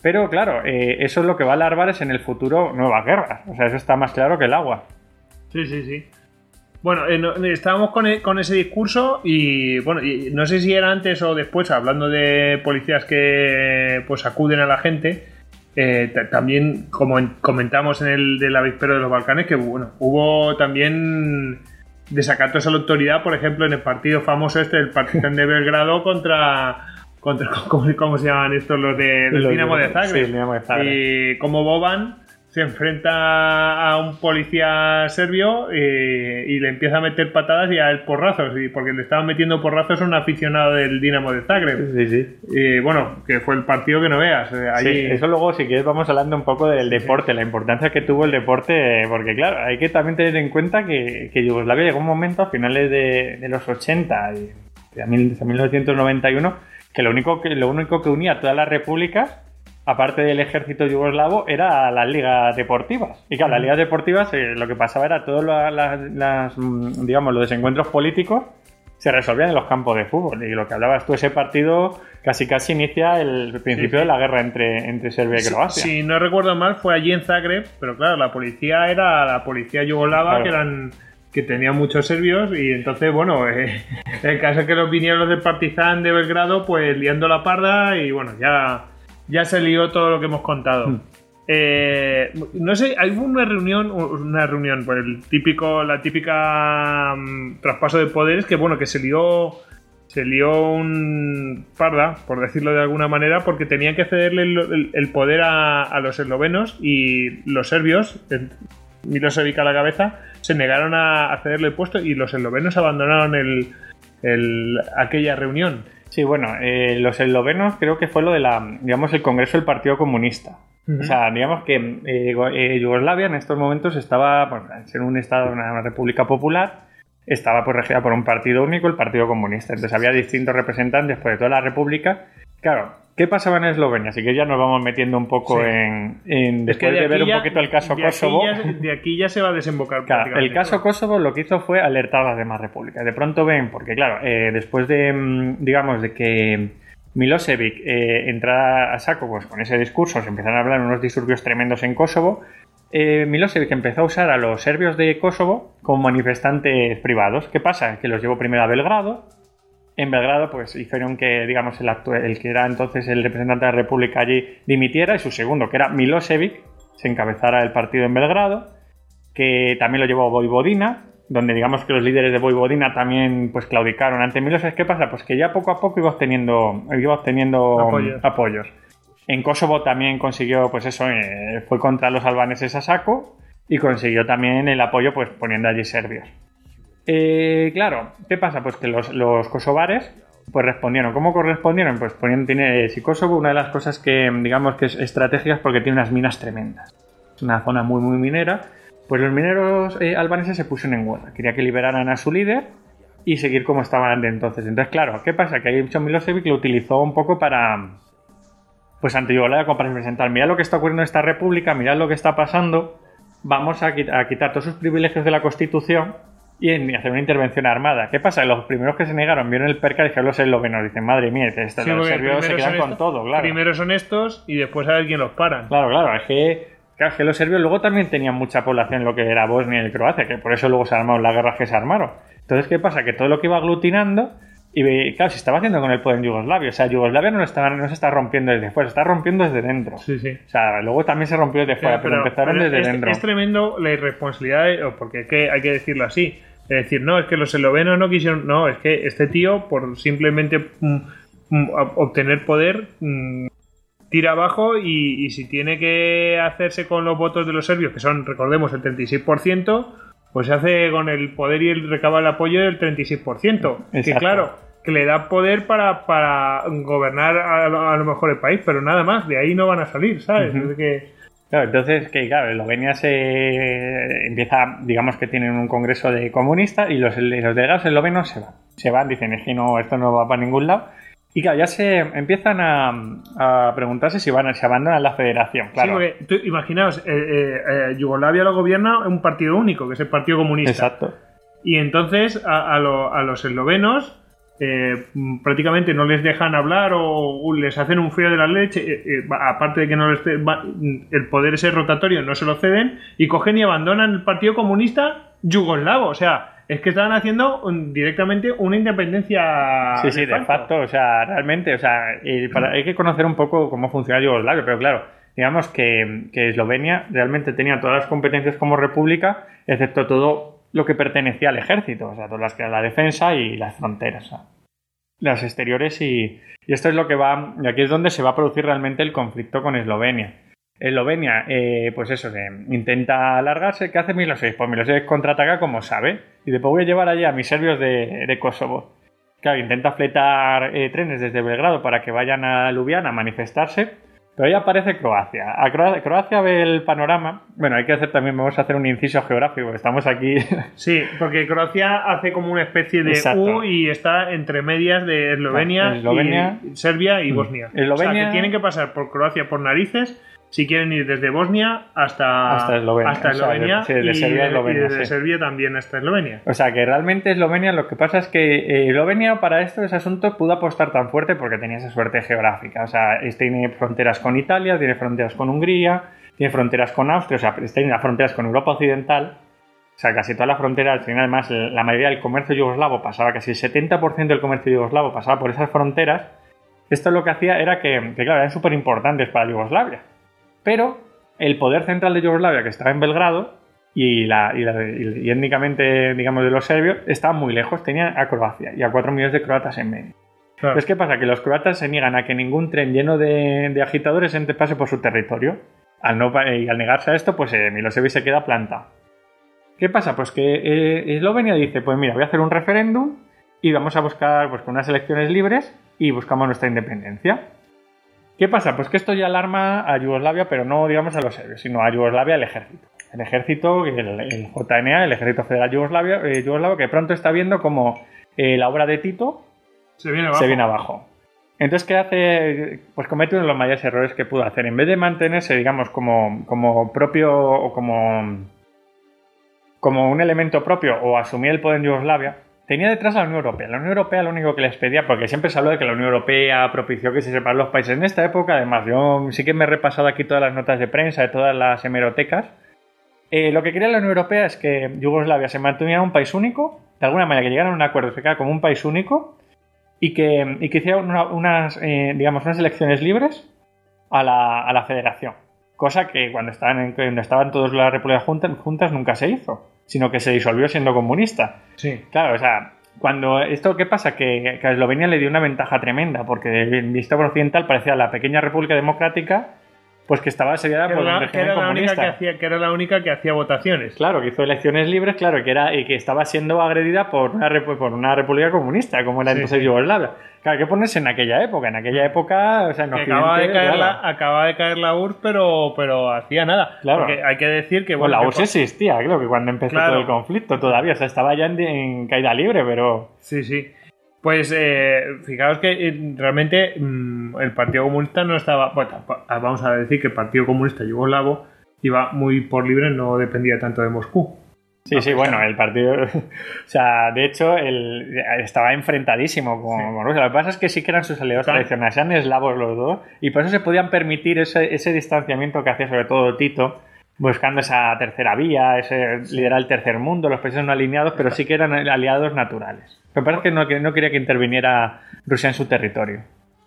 Pero claro, eh, eso es lo que va a alarvar es en el futuro nuevas guerras. O sea, eso está más claro que el agua. Sí, sí, sí. Bueno, eh, no, estábamos con, e, con ese discurso y bueno, y no sé si era antes o después, hablando de policías que pues acuden a la gente. Eh, t- también, como en, comentamos en el del avispero de los Balcanes, que bueno, hubo también desacatos a la autoridad, por ejemplo, en el partido famoso este, el Partizan de Belgrado contra... contra ¿cómo, cómo se llaman estos? Los de, del Dinamo de Zagreb. Sí, el Dinamo de Zagreb. Y como Boban se enfrenta a un policía serbio eh, y le empieza a meter patadas y a él porrazos, y porque le estaban metiendo porrazos a un aficionado del Dinamo de Zagreb. Sí, sí. Y bueno, que fue el partido que no veas. Eh, ahí... Sí, eso luego, si quieres, vamos hablando un poco del deporte, sí. La importancia que tuvo el deporte, porque claro, hay que también tener en cuenta que, que Yugoslavia llegó un momento a finales de, de los ochenta y a mil novecientos noventa y uno que lo único que lo único que unía a todas las repúblicas, aparte del ejército yugoslavo, era las ligas deportivas. Y claro, las ligas deportivas, eh, lo que pasaba era todos la, la, las, digamos, los desencuentros políticos se resolvían en los campos de fútbol. Y lo que hablabas tú, ese partido casi casi inicia el principio sí, sí. de la guerra entre, entre Serbia y Croacia. Si, si no recuerdo mal, fue allí en Zagreb, pero claro, la policía era la policía yugoslava, claro. que eran... que tenía muchos serbios, y entonces, bueno, eh, el caso es que los vinieron los del Partizan de Belgrado, pues liando la parda, y bueno, ya, ya se lió todo lo que hemos contado. Mm. Eh, no sé, hay una reunión, una reunión, pues el típico, la típica um, traspaso de poderes, que bueno, que se lió, se lió un parda, por decirlo de alguna manera, porque tenían que cederle el, el, el poder a, a los eslovenos, y los serbios, Milosevic a la cabeza, se negaron a cederle el puesto, y los eslovenos abandonaron el, el, aquella reunión. Sí, bueno, eh, los eslovenos creo que fue lo de la, digamos, el Congreso del Partido Comunista. Uh-huh. O sea, digamos que eh, eh, Yugoslavia en estos momentos estaba, pues, en un estado, una, una república popular, estaba pues regida por un partido único, el Partido Comunista. Entonces había distintos representantes pues, de toda la república. Claro, ¿qué pasaba en Eslovenia? Así que ya nos vamos metiendo un poco sí. en, en... Después de, de ver ya, un poquito el caso de Kosovo... Aquí ya, de aquí ya se va a desembocar. Claro, el caso Kosovo lo que hizo fue alertar a las demás repúblicas. De pronto ven, porque claro, eh, después de, digamos, de que Milosevic eh, entrara a saco pues con ese discurso, se empezaron a hablar unos disturbios tremendos en Kosovo, eh, Milosevic empezó a usar a los serbios de Kosovo como manifestantes privados. ¿Qué pasa? Que los llevó primero a Belgrado. En Belgrado, pues hicieron que, digamos, el, actual, el que era entonces el representante de la República allí dimitiera, y su segundo, que era Milosevic, se encabezara el partido en Belgrado, que también lo llevó a Vojvodina, donde digamos que los líderes de Vojvodina también pues claudicaron ante Milosevic. ¿Qué pasa? Pues que ya poco a poco iba obteniendo, iba obteniendo apoyos. apoyos. En Kosovo también consiguió, pues eso, eh, fue contra los albaneses a saco, y consiguió también el apoyo pues poniendo allí serbios. Eh, claro, ¿qué pasa? Pues que los, los kosovares pues respondieron. ¿Cómo correspondieron? Pues poniendo, tiene, si Kosovo, una de las cosas que digamos que es estratégica es porque tiene unas minas tremendas. Es una zona muy muy minera. Pues los mineros eh, albaneses se pusieron en huelga. Quería que liberaran a su líder y seguir como estaban de entonces. Entonces, claro, ¿qué pasa? Que ahí Milosevic lo utilizó un poco para, pues ante Yugoslavia, como para presentar, mirad lo que está ocurriendo en esta república, mirad lo que está pasando, vamos a, quit- a quitar todos sus privilegios de la Constitución y en hacer una intervención armada. ¿Qué pasa? Los primeros que se negaron vieron el perca y dijeron los eslovenos, dicen, madre mía, estos, sí, los serbios se quedan con estos, todo, claro. Primero son estos y después a ver quién los paran. Claro, claro, es que, claro, es que los serbios luego también tenían mucha población en lo que era Bosnia y Croacia, que por eso luego se armaron las guerras que se armaron. Entonces, ¿qué pasa? Que todo lo que iba aglutinando, y claro, se estaba haciendo con el poder en Yugoslavia. O sea, Yugoslavia no, estaba, no se está rompiendo desde fuera, se está rompiendo desde dentro. Sí, sí. O sea, luego también se rompió desde fuera, pero, pero empezaron pero desde es, dentro. Es tremendo la irresponsabilidad, porque es que hay que decirlo así. Es decir, no, es que los eslovenos no quisieron... No, es que este tío, por simplemente mm, mm, obtener poder, mm, tira abajo y, y si tiene que hacerse con los votos de los serbios, que son, recordemos, el treinta y seis por ciento, pues se hace con el poder y el recaba el apoyo del treinta y seis por ciento. Exacto. Que claro, que le da poder para, para gobernar a, a lo mejor el país, pero nada más, de ahí no van a salir, ¿sabes? Uh-huh. Es que... Claro, entonces, que claro, Eslovenia se empieza, digamos que tienen un congreso de comunistas y los, los delegados eslovenos se van. Se van, dicen, es que no, esto no va para ningún lado. Y claro, ya se empiezan a, a preguntarse si van a, si abandonan la federación, claro. Sí, porque tú, imaginaos, eh, eh, eh, Yugoslavia lo gobierna un partido único, que es el Partido Comunista. Exacto. Y entonces a, a, lo, a los eslovenos eh, prácticamente no les dejan hablar o les hacen un frío de la leche, eh, eh, aparte de que no les va, el poder ese rotatorio no se lo ceden, y cogen y abandonan el Partido Comunista yugoslavo. O sea, es que estaban haciendo un, directamente una independencia. Sí, sí, de facto. facto, o sea, realmente, o sea, y para, hay que conocer un poco cómo funciona Yugoslavia, pero claro, digamos que, que Eslovenia realmente tenía todas las competencias como república, excepto todo lo que pertenecía al ejército, o sea, todas las que la defensa y las fronteras, o sea, las exteriores, y, y esto es lo que va, y aquí es donde se va a producir realmente el conflicto con Eslovenia. Eslovenia, eh, pues eso, que intenta alargarse. ¿Qué hace Milosevic? Pues Milosevic contraataca como sabe, y después voy a llevar allá a mis serbios de, de Kosovo. Claro, intenta fletar eh, trenes desde Belgrado para que vayan a Ljubljana a manifestarse, pero ahí aparece Croacia. A Croacia, Croacia ve el panorama. Bueno, hay que hacer también, vamos a hacer un inciso geográfico, estamos aquí. Sí, porque Croacia hace como una especie de Exacto. U y está entre medias de Eslovenia, no, Eslovenia y Serbia y Bosnia. Eslovenia... O sea, que tienen que pasar por Croacia por narices si quieren ir desde Bosnia hasta, hasta Eslovenia, hasta Eslovenia, o sea, de, sí, de y, Serbia a Eslovenia, y desde sí. Serbia también hasta Eslovenia. O sea, que realmente Eslovenia, lo que pasa es que eh, Eslovenia para esto, ese asunto, pudo apostar tan fuerte porque tenía esa suerte geográfica. O sea, tiene fronteras con Italia, tiene fronteras con Hungría, tiene fronteras con Austria, o sea, tiene fronteras con Europa Occidental. O sea, casi todas las fronteras, tiene además la mayoría del comercio yugoslavo pasaba, casi el setenta por ciento del comercio yugoslavo pasaba por esas fronteras. Esto lo que hacía era que, que claro, eran súper importantes para Yugoslavia. Pero el poder central de Yugoslavia, que estaba en Belgrado, y, la, y, la, y étnicamente, digamos, de los serbios, estaba muy lejos. Tenía a Croacia y a cuatro millones de croatas en medio. Claro. Entonces, ¿qué pasa? Que los croatas se niegan a que ningún tren lleno de, de agitadores entre pase por su territorio. Al no, y al negarse a esto, pues eh, Milosevic se queda plantado. ¿Qué pasa? Pues que eh, Eslovenia dice, pues mira, voy a hacer un referéndum y vamos a buscar pues con unas elecciones libres y buscamos nuestra independencia. ¿Qué pasa? Pues que esto ya alarma a Yugoslavia, pero no, digamos, a los serbios, sino a Yugoslavia, el ejército. El ejército, el, el J N A, el Ejército Federal Yugoslavia, eh, Yugoslavo, que pronto está viendo como eh, la obra de Tito se viene abajo. Se viene abajo. Entonces, ¿qué hace? Pues comete uno de los mayores errores que pudo hacer. En vez de mantenerse, digamos, como, como propio o como, como un elemento propio o asumir el poder en Yugoslavia, tenía detrás a la Unión Europea. La Unión Europea lo único que les pedía, porque siempre se habló de que la Unión Europea propició que se separaran los países. En esta época, además, yo sí que me he repasado aquí todas las notas de prensa de todas las hemerotecas. Eh, lo que quería la Unión Europea es que Yugoslavia se mantuviera un país único, de alguna manera que llegaran a un acuerdo que quedara como un país único y que, y que hiciera una, unas, eh, digamos, unas elecciones libres a la, a la federación. Cosa que cuando estaban, en, cuando estaban todas las repúblicas juntas, juntas nunca se hizo, sino que se disolvió siendo comunista. Sí. Claro, o sea, cuando esto, ¿qué pasa? Que, que a Eslovenia le dio una ventaja tremenda, porque vista por occidental parecía la pequeña república democrática, pues que estaba asediada por un régimen comunista. Que, hacía, que era la única que hacía votaciones. Claro, que hizo elecciones libres, claro, y que, era, y que estaba siendo agredida por una, por una república comunista, como era sí, entonces sí. Yugoslavia. Claro, hay que ponerse en aquella época. En aquella época, o sea, en Occidente, acaba de caer claro. la, acaba de caer la U R S S, pero, pero hacía nada. Claro. Porque hay que decir que... Bueno, bueno, la U R S S existía, creo que cuando empezó claro. todo el conflicto todavía. O sea, estaba ya en, en caída libre, pero... Sí, sí. Pues eh, fijaos que eh, realmente mmm, el Partido Comunista no estaba... Bueno, vamos a decir que el Partido Comunista yugoslavo iba muy por libre, no dependía tanto de Moscú. Sí, sí, bueno, el partido... O sea, de hecho, el, estaba enfrentadísimo con, sí. con Rusia. Lo que pasa es que sí que eran sus aliados claro. tradicionales, eran eslavos los dos, y por eso se podían permitir ese, ese distanciamiento que hacía sobre todo Tito, buscando esa tercera vía, ese sí. liderar el tercer mundo, los países no alineados, pero sí que eran aliados naturales. Me parece que no, que no quería que interviniera Rusia en su territorio.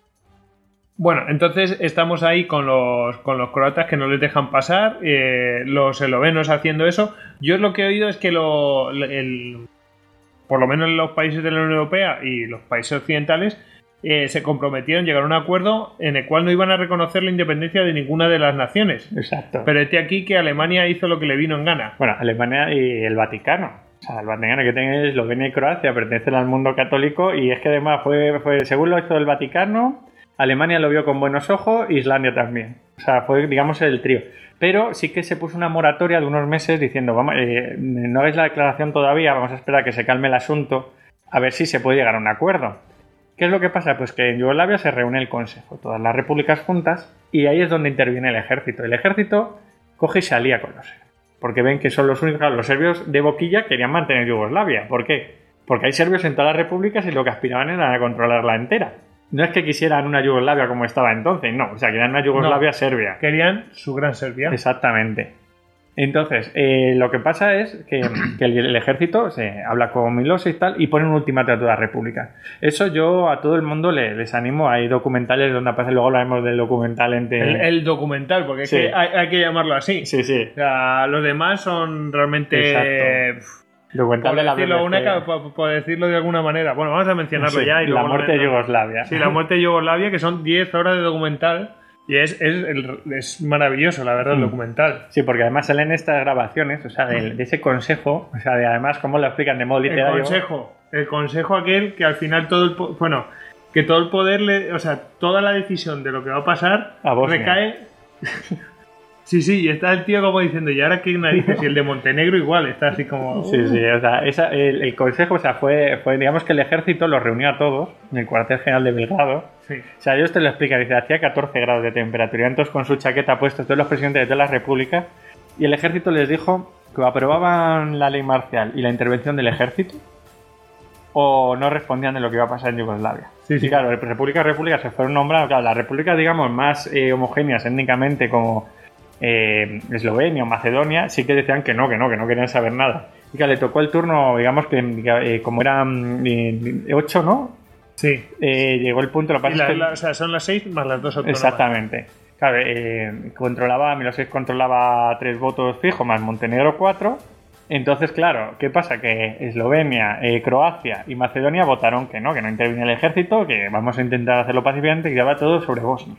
Bueno, entonces estamos ahí con los, con los croatas que no les dejan pasar, eh, los eslovenos haciendo eso. Yo lo que he oído es que lo, el, por lo menos los países de la Unión Europea y los países occidentales eh, se comprometieron a llegar a un acuerdo en el cual no iban a reconocer la independencia de ninguna de las naciones. Exacto. Pero este aquí que Alemania hizo lo que le vino en gana. Bueno, Alemania y el Vaticano. O sea, el Vaticano que tiene Eslovenia y Croacia pertenecen al mundo católico y es que además fue, fue según lo hizo el Vaticano, Alemania lo vio con buenos ojos, Islandia también. O sea, fue, digamos, el trío. Pero sí que se puso una moratoria de unos meses diciendo, vamos, eh, no hagáis la declaración todavía, vamos a esperar a que se calme el asunto, a ver si se puede llegar a un acuerdo. ¿Qué es lo que pasa? Pues que en Yugoslavia se reúne el Consejo, todas las repúblicas juntas, y ahí es donde interviene el ejército. El ejército coge y se alía con los serbios, porque ven que son los únicos, los serbios de boquilla querían mantener Yugoslavia. ¿Por qué? Porque hay serbios en todas las repúblicas y lo que aspiraban era a controlarla entera. No es que quisieran una Yugoslavia como estaba entonces, no. O sea, querían una Yugoslavia No, serbia. Querían su gran Serbia. Exactamente. Entonces, eh, lo que pasa es que, que el, el ejército se habla con Milosevic y tal y pone un ultimátum a todas las repúblicas. Eso yo a todo el mundo le, les animo. Hay documentales donde pasa, luego hablaremos del documental entre... El, el documental, porque es Sí. que hay, hay que llamarlo así. Sí, sí. O sea, los demás son realmente... Exacto. Documental Por de la decirlo, B B C. una, por, por decirlo de alguna manera. Bueno, vamos a mencionarlo Sí, ya. Y la luego muerte de no- Yugoslavia. Sí, la muerte de Yugoslavia, que son diez horas de documental. Y es, es, el- es maravilloso, la verdad, el Mm. documental. Sí, porque además salen estas grabaciones, o sea, de, de ese consejo, o sea, de además cómo lo explican de modo El literario. consejo. El consejo aquel que al final todo el... po- Bueno, que todo el poder, le, o sea, toda la decisión de lo que va a pasar A Bosnia. recae... Sí, sí, y está el tío como diciendo, ¿y ahora qué narices? Y el de Montenegro igual, está así como... Sí, sí, o sea, esa- el, el consejo, o sea, fue, fue, digamos que el ejército los reunió a todos en el cuartel general de Belgrado. Sí. O sea, ellos te lo explican, dice, hacía catorce grados de temperatura, iban todos con su chaqueta puestos, todos los presidentes de todas las repúblicas, y el ejército les dijo que o aprobaban la ley marcial y la intervención del ejército, o no respondían de lo que iba a pasar en Yugoslavia. Sí, sí. Y claro, repúblicas, repúblicas se fueron nombrando, claro, las repúblicas, digamos, más eh, homogéneas étnicamente como eh, Eslovenia o Macedonia, sí que decían que no, que no, que no querían saber nada. Y claro, le tocó el turno, digamos que eh, como eran eh, ocho, ¿no? Sí. Eh, llegó el punto, lo que Y pasa la- es que... la- o sea, son las seis más las dos autónomas. Exactamente. Claro, eh, controlaba, Milosevic controlaba tres votos fijos, más Montenegro cuatro. Entonces, claro, ¿qué pasa? Que Eslovenia, eh, Croacia y Macedonia votaron que no, que no interviene el ejército, que vamos a intentar hacerlo pacíficamente, y ya va todo sobre Bosnia.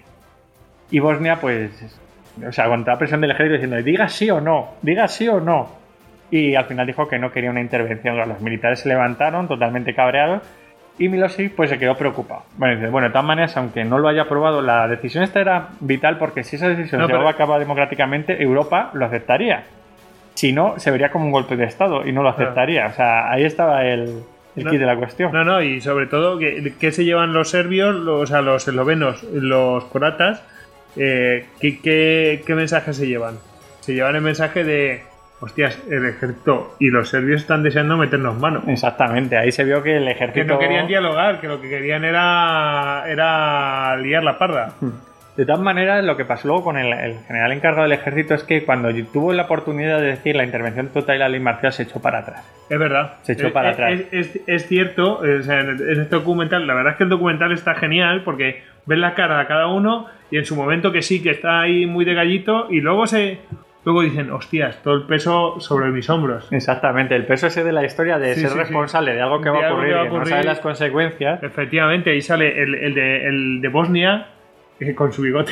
Y Bosnia, pues, o sea, aguantaba presión del ejército diciendo, diga sí o no, diga sí o no. Y al final dijo que no quería una intervención. Los militares se levantaron totalmente cabreados y Milosevic pues se quedó preocupado. Bueno, dice, bueno, de todas maneras, aunque no lo haya aprobado, la decisión esta era vital porque si esa decisión No, se pero- llevaba a cabo democráticamente, Europa lo aceptaría. Si no, se vería como un golpe de Estado y no lo aceptaría. O sea, ahí estaba el, el No. kit de la cuestión. No, no, y sobre todo, ¿qué, qué se llevan los serbios, los, o sea, los eslovenos, los croatas? Eh, ¿qué, qué, qué mensaje se llevan? Se llevan el mensaje de, hostias, el ejército y los serbios están deseando meternos mano. Exactamente, ahí se vio que el Que ejército... no querían dialogar, que lo que querían era, era liar la parda. De todas maneras, lo que pasó luego con el, el general encargado del ejército es que cuando tuvo la oportunidad de decir la intervención total y la ley marcial se echó para atrás. Es verdad. Se echó Es- para es, atrás. Es, es- es cierto, o sea, en en este documental, la verdad es que el documental está genial porque ves la cara a cada uno y en su momento que sí, que está ahí muy de gallito y luego se... Luego dicen, hostias, todo el peso sobre mis hombros. Exactamente, el peso ese de la historia de Sí, ser sí, sí. responsable de algo que De va a algo ocurrir que va a y que no ocurrir. sabe las consecuencias. Efectivamente, ahí sale el, el de, el de Bosnia, eh, con su bigote.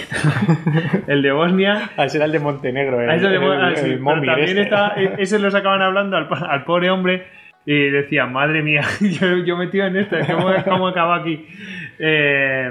El de Bosnia... Ah, ese era el de Montenegro, el, Ah, ese de Bo- el- ah, sí, el pero Momir también este. está, ese lo sacaban hablando al, al pobre hombre y decía, madre mía, yo, yo metido en esto, ¿cómo, cómo acabo aquí? Eh,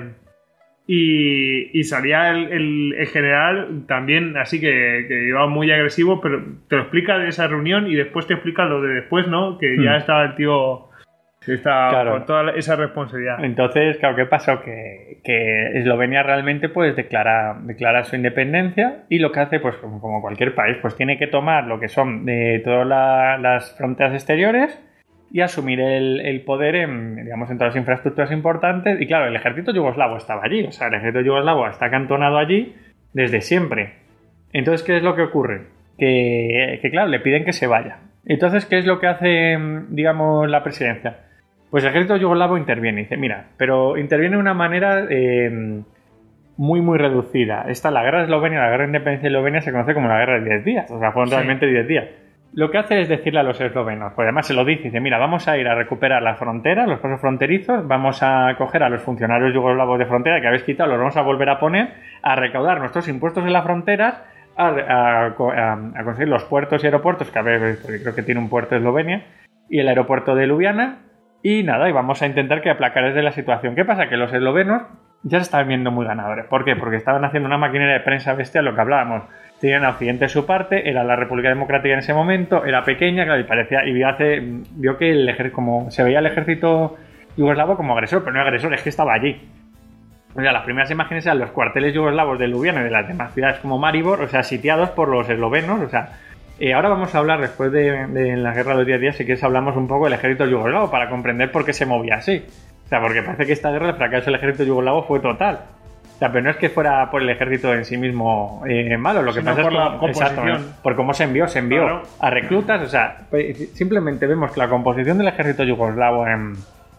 y, y salía el, el- el general también así que, que iba muy agresivo, pero te lo explica de esa reunión y después te explica lo de después, ¿no? Que ya Hmm. estaba el tío que está Claro. con toda esa responsabilidad. Entonces, claro, ¿qué pasó? Que, que Eslovenia realmente pues declara, declara su independencia y lo que hace, pues como, como cualquier país, pues tiene que tomar lo que son de todas la- las fronteras exteriores y asumir el, el poder en, digamos, en todas las infraestructuras importantes. Y claro, el ejército yugoslavo estaba allí, o sea, el ejército yugoslavo está acantonado allí desde siempre. Entonces, ¿qué es lo que ocurre? Que, que claro, le piden que se vaya. Entonces, ¿qué es lo que hace, digamos, la presidencia? Pues el ejército yugoslavo interviene y dice, mira, pero interviene de una manera eh, muy, muy reducida. Esta, la guerra de Eslovenia, la guerra de independencia de Eslovenia se conoce como la guerra de diez días, o sea, fueron Sí. realmente diez días. Lo que hace es decirle a los eslovenos, pues además se lo dice, dice, mira, vamos a ir a recuperar las fronteras, los pasos fronterizos, vamos a coger a los funcionarios yugoslavos de frontera que habéis quitado, los vamos a volver a poner, a recaudar nuestros impuestos en las fronteras, a, a- a- a conseguir los puertos y aeropuertos, que a ver, porque creo que tiene un puerto Eslovenia, y el aeropuerto de Ljubljana, y nada, y vamos a intentar que aplacar desde la situación. ¿Qué pasa? Que los eslovenos ya se estaban viendo muy ganadores. ¿Por qué? Porque estaban haciendo una maquinaria de prensa bestial, lo que hablábamos. Tenían a Occidente su parte, era la República Democrática en ese momento, era pequeña, claro, y parecía, y vio, hace, vio que el ejército, como se veía el ejército yugoslavo como agresor, pero no agresor, es que estaba allí. O sea, las primeras imágenes eran los cuarteles yugoslavos de Ljubljana y de las demás ciudades como Maribor, o sea, sitiados por los eslovenos, o sea, Eh, ahora vamos a hablar, después de, de la guerra de los diez días, si quieres hablamos un poco del ejército yugoslavo para comprender por qué se movía así. O sea, porque parece que esta guerra, el fracaso del ejército yugoslavo fue total. O sea, pero no es que fuera por el ejército en sí mismo eh, malo, lo que Sino pasa por es la como, composición. exacto, por cómo se envió, se envió Claro. a reclutas, o sea, simplemente vemos que la composición del ejército yugoslavo en,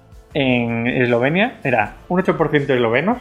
en Eslovenia era un ocho por ciento eslovenos,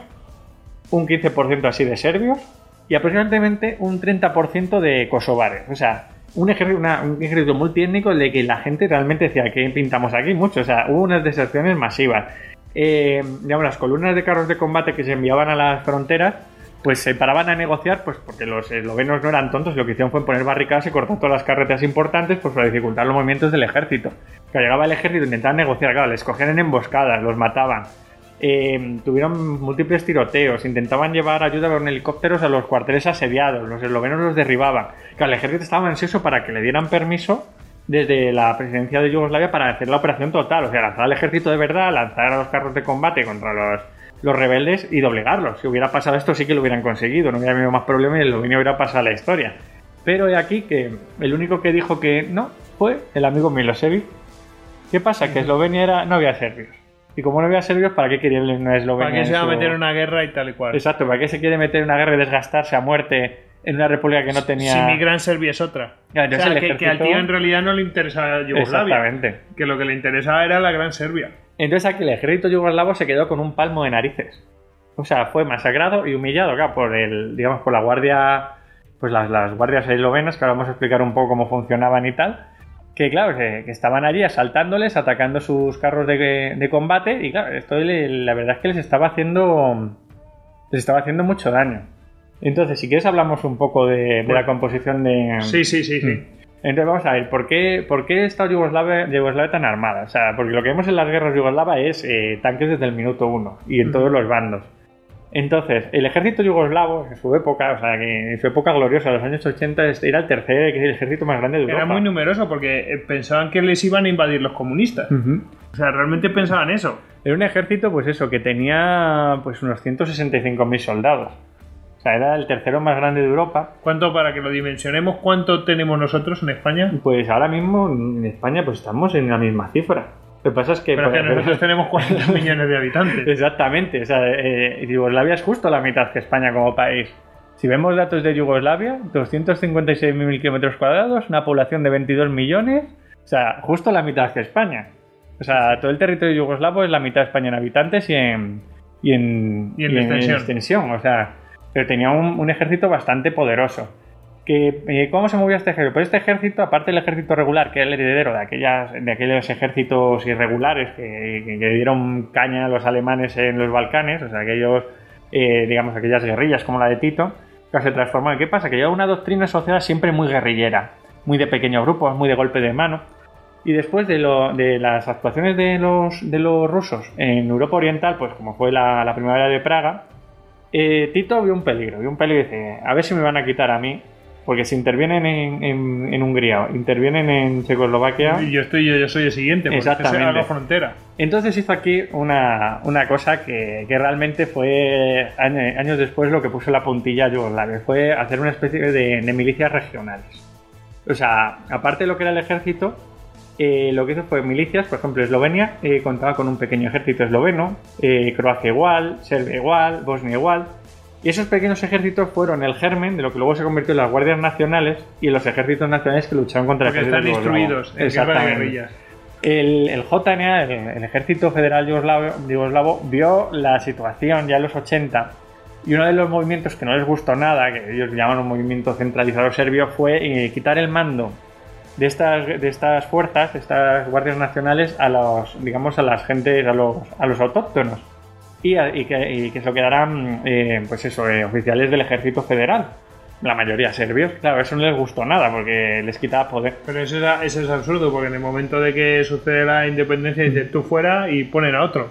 un quince por ciento así de serbios y aproximadamente un treinta por ciento de kosovares. O sea, un ejército, una, un ejército multiétnico en el que la gente realmente decía, ¿qué pintamos aquí? Mucho. O sea, hubo unas deserciones masivas. Eh, digamos, las columnas de carros de combate que se enviaban a las fronteras, pues se paraban a negociar, pues porque los eslovenos no eran tontos, y lo que hicieron fue poner barricadas y cortar todas las carreteras importantes, pues para dificultar los movimientos del ejército. Que llegaba el ejército, intentaban negociar, claro, les cogían en emboscadas, los mataban. Eh, tuvieron múltiples tiroteos, intentaban llevar ayuda con helicópteros a los cuarteles asediados, los eslovenos los derribaban. Claro, el ejército estaba ansioso para que le dieran permiso desde la presidencia de Yugoslavia para hacer la operación total, o sea, lanzar al ejército de verdad, lanzar a los carros de combate contra los, los rebeldes y doblegarlos. Si hubiera pasado esto sí que lo hubieran conseguido, no hubiera habido más problemas y el Eslovenia hubiera pasado a la historia. Pero he aquí que el único que dijo que no fue el amigo Milosevic. ¿Qué pasa? Que Eslovenia era, no había serbios. Y como no había serbios, ¿para qué quería una Eslovenia? ¿Para qué se va a su... meter en una guerra y tal y cual? Exacto, ¿para qué se quiere meter en una guerra y desgastarse a muerte en una república que no tenía... Si mi gran Serbia es otra. Claro, o sea, el que, ejército... que al tío en realidad no le interesaba Yugoslavia. Exactamente. Que lo que le interesaba era la gran Serbia. Entonces aquí el ejército yugoslavo se quedó con un palmo de narices. O sea, fue masacrado y humillado, claro, por el, digamos, por la guardia, pues las, las guardias eslovenas, que ahora vamos a explicar un poco cómo funcionaban y tal. Que claro, que, que estaban allí asaltándoles, atacando sus carros de, de combate, y claro, esto le, la verdad es que les estaba haciendo les estaba haciendo mucho daño. Entonces, si quieres hablamos un poco de, de la composición de... Sí, sí, sí, sí. Entonces vamos a ver, ¿por qué, por qué está Yugoslavia, Yugoslavia tan armada? O sea, porque lo que vemos en las guerras yugoslavas es eh, tanques desde el minuto uno y en uh-huh. todos los bandos. Entonces, el ejército yugoslavo, en su época, o sea, que en su época gloriosa, en los años ochenta, era el tercer que es el ejército más grande de Europa. Era muy numeroso porque pensaban que les iban a invadir los comunistas. Uh-huh. O sea, realmente pensaban eso. Era un ejército, pues eso, que tenía pues unos ciento sesenta y cinco mil soldados. O sea, era el tercero más grande de Europa. ¿Cuánto, para que lo dimensionemos, cuánto tenemos nosotros en España? Pues ahora mismo en España pues estamos en la misma cifra. Lo que pasa es que... Pero pues, que nosotros tenemos cuarenta millones de habitantes. Exactamente. O sea, eh, Yugoslavia es justo la mitad que España como país. Si vemos datos de Yugoslavia, doscientos cincuenta y seis mil kilómetros cuadrados, una población de veintidós millones, o sea, justo la mitad que España. O sea, todo el territorio yugoslavo es la mitad de España en habitantes y en, y en, y en, y en extensión. extensión. O sea, pero tenía un, un ejército bastante poderoso. Que, eh, ¿Cómo se movía este ejército? Pues este ejército, aparte del ejército regular, que era el heredero de, aquellas, de aquellos ejércitos irregulares que, que, que dieron caña a los alemanes en los Balcanes, o sea, aquellos, eh, digamos, aquellas guerrillas como la de Tito, que se transformaron. ¿Qué pasa? Que lleva una doctrina asociada siempre muy guerrillera, muy de pequeños grupos, muy de golpe de mano. Y después de, lo, de las actuaciones de los, de los rusos en Europa Oriental, pues como fue la, la primavera de Praga, eh, Tito vio un peligro, vio un peligro y dice, a ver si me van a quitar a mí. Porque si intervienen en, en, en Hungría, intervienen en Checoslovaquia... Yo estoy yo, yo soy el siguiente, porque exactamente. Será la frontera. Entonces hizo aquí una, una cosa que, que realmente fue años, años después lo que puso la puntilla a Yugoslavia. Fue hacer una especie de, de milicias regionales. O sea, aparte de lo que era el ejército, eh, lo que hizo fue milicias. Por ejemplo, Eslovenia eh, contaba con un pequeño ejército esloveno, eh, Croacia igual, Serbia igual, Bosnia igual... Y esos pequeños ejércitos fueron el germen de lo que luego se convirtió en las guardias nacionales y en los ejércitos nacionales que lucharon contra Porque el ejército están instruidos en guerra de guerrillas. El, el J N A, el, el Ejército Federal Yugoslavo, Yugoslavo, vio la situación ya en los ochenta y uno de los movimientos que no les gustó nada, que ellos llaman un movimiento centralizador serbio, fue eh, quitar el mando de estas, de estas fuerzas, de estas guardias nacionales, a los, digamos, a las gentes, a los, a los autóctonos. Y, y, que, y que se lo quedaran, eh, pues eso, eh, oficiales del ejército federal. La mayoría serbios. Claro, eso no les gustó nada porque les quitaba poder. Pero eso es, eso es absurdo porque en el momento de que sucede la independencia dices tú fuera y ponen a otro.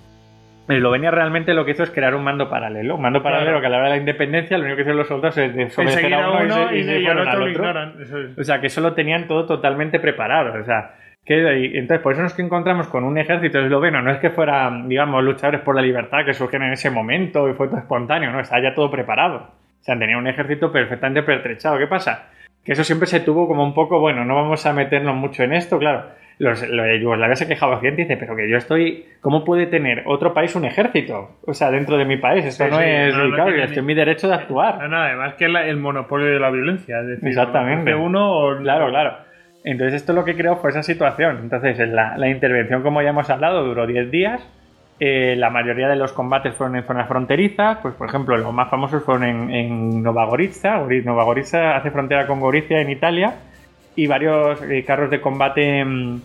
Eslovenia realmente lo que hizo es crear un mando paralelo. Un mando paralelo claro. Que a la hora de la independencia lo único que hicieron los soldados es desobedecer a uno, uno y, y, y, y al otro lo ignoran. Eso es. O sea, que eso lo tenían todo totalmente preparado. O sea... Que, entonces, por eso nos encontramos con un ejército esloveno. No es que fueran, digamos, luchadores por la libertad que surgieron en ese momento y fue todo espontáneo, no, estaba ya todo preparado. O sea, tenía un ejército perfectamente pertrechado. ¿Qué pasa? Que eso siempre se tuvo como un poco, bueno, no vamos a meternos mucho en esto, claro. Los, lo de Yugoslavia se quejaba gente y dice, pero que yo estoy... ¿Cómo puede tener otro país un ejército? O sea, dentro de mi país. Esto Sí, no sí, es... no, no claro, tiene estoy en ni- mi derecho de actuar. No, no, además que es la- el monopolio de la violencia. Es decir, Exactamente. o uno o... Claro, claro. Entonces esto lo que creó fue esa situación. Entonces en la, la intervención, como ya hemos hablado, duró diez días. Eh, la mayoría de los combates fueron en zonas fronterizas. Pues, por ejemplo, los más famosos fueron en, en Nova Gorica. Gori- Nova Gorica hace frontera con Gorizia en Italia. Y varios eh, carros de combate mm,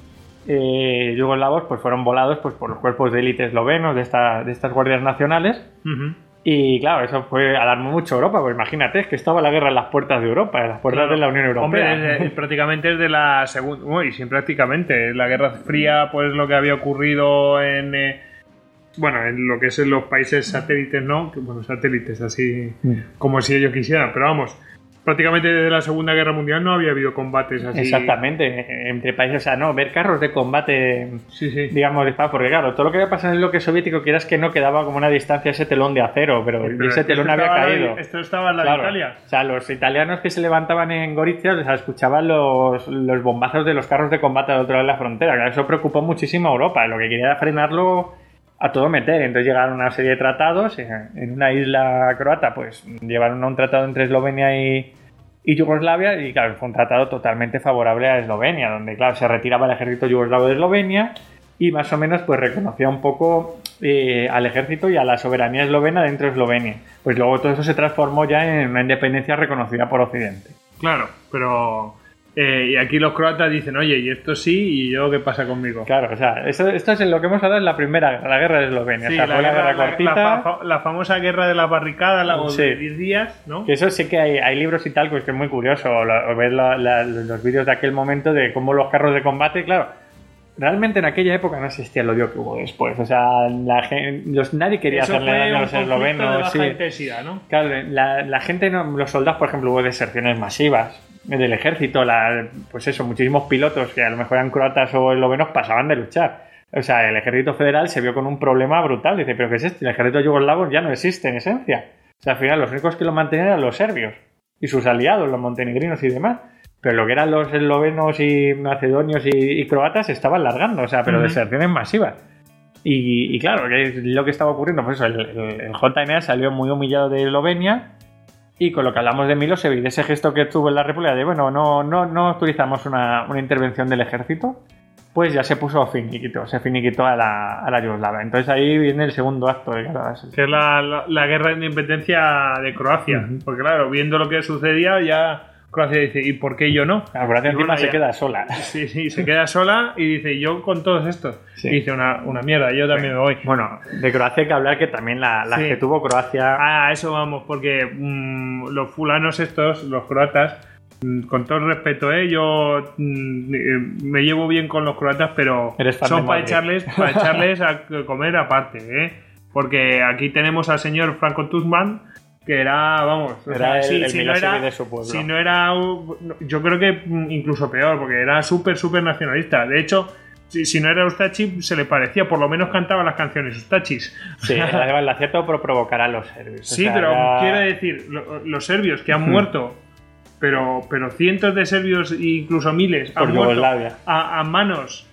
eh, yugoslavos pues fueron volados pues por los cuerpos de élite eslovenos de, esta, de estas guardias nacionales. Ujú. Y claro, eso fue alarmó mucho a Europa, pues imagínate, es que estaba la guerra en las puertas de Europa, en las puertas Claro. de la Unión Europea. Hombre, es de- prácticamente desde la segunda... Bueno, y sin prácticamente. La Guerra Fría, pues lo que había ocurrido en... eh, bueno, en lo que es en los países satélites, ¿no? Que, bueno, satélites, así Mm. como si ellos quisieran. Pero vamos, prácticamente desde la Segunda Guerra Mundial no había habido combates así. Exactamente, entre países, o sea, no, ver carros de combate, Sí, sí. digamos, disparados, porque claro, todo lo que había pasado en el bloque soviético, quieras que no, quedaba como una distancia ese telón de acero, pero, Pero ese telón esto había estaba en la- caído. Esto estaba en la Claro. de Italia. O sea, los italianos que se levantaban en Gorizia, o sea, escuchaban los, los bombazos de los carros de combate al otro lado de la frontera. Claro, eso preocupó muchísimo a Europa. Lo que quería era frenarlo a todo meter. Entonces llegaron una serie de tratados. En una isla croata, pues llevaron a un tratado entre Eslovenia y, y Yugoslavia. Y claro, fue un tratado totalmente favorable a Eslovenia, donde, claro, se retiraba el ejército yugoslavo de Eslovenia y más o menos pues reconocía un poco eh, al ejército y a la soberanía eslovena dentro de Eslovenia. Pues luego todo eso se transformó ya en una independencia reconocida por Occidente. Claro, pero... eh, y aquí los croatas dicen, oye, y esto sí, y yo, ¿qué pasa conmigo? Claro, o sea, eso, esto es lo que hemos hablado en la primera guerra, la guerra de Eslovenia. Sí, o sea, la, fue guerra, una guerra la- cortita. la fa- la famosa guerra de la barricada, la Sí. de diez días, ¿no? Que eso sí que hay, hay libros y tal, pues que es muy curioso la- o ver la- la- los vídeos de aquel momento de cómo los carros de combate, claro, realmente en aquella época no existía el odio que hubo después. O sea, la gen- los, nadie quería Eso hacerle fue daño a un los conflicto de eslovenos. baja Sí. intensidad, ¿no? Claro, la, la gente, no- los soldados, por ejemplo, hubo deserciones masivas del ejército, la, pues eso, muchísimos pilotos que a lo mejor eran croatas o eslovenos pasaban de luchar. O sea, el ejército federal se vio con un problema brutal. Dice, ¿pero qué es esto? El ejército yugoslavo ya no existe en esencia. O sea, al final los únicos que lo mantenían eran los serbios y sus aliados, los montenegrinos y demás. Pero lo que eran los eslovenos y macedonios y, y croatas estaban largando, o sea, pero Ujú. deserciones masivas. Y, y claro, ¿qué es lo que estaba ocurriendo? Pues eso, el, el- el J N A salió muy humillado de Eslovenia y con lo que hablamos de Milosevic, de ese gesto que tuvo en la República de, bueno, no, no, no autorizamos una, una intervención del ejército, pues ya se puso finiquito, se finiquitó a la, a la Yugoslavia. Entonces ahí viene el segundo acto de guerra. Que es la, la, la guerra de independencia de Croacia. Ujú. Porque claro, viendo lo que sucedía, ya Croacia dice, ¿y por qué yo no? La Croacia Y encima bueno, se ya- queda sola. Sí, sí, se queda sola y dice, yo con todos estos. Sí. Y dice, una, una mierda, yo también me voy. Bueno, de Croacia hay que hablar que también la, las Sí. que tuvo Croacia... Ah, a eso vamos, porque mm, los fulanos estos, los croatas, mm, con todo el respeto, ¿eh? Yo mm, eh, me llevo bien con los croatas, pero Eres fan son de para Madrid. echarles, para echarles a comer aparte, ¿eh? Porque aquí tenemos al señor Franco Tuđman, que era, vamos, o Era el- sí, el si no Milosevic era, de su pueblo. si no era, un- yo creo que mm, incluso peor, porque era súper, súper nacionalista. De hecho, si, si no era Ustachi, se le parecía, por lo menos cantaba las canciones Ustachis. Sí, además lo hacía todo por provocar a los serbios. O Sí, sea, pero era- quiere decir, lo- los serbios que han Hmm. muerto, pero, pero cientos de serbios, incluso miles, Por han muerto Yugoslavia. a, a manos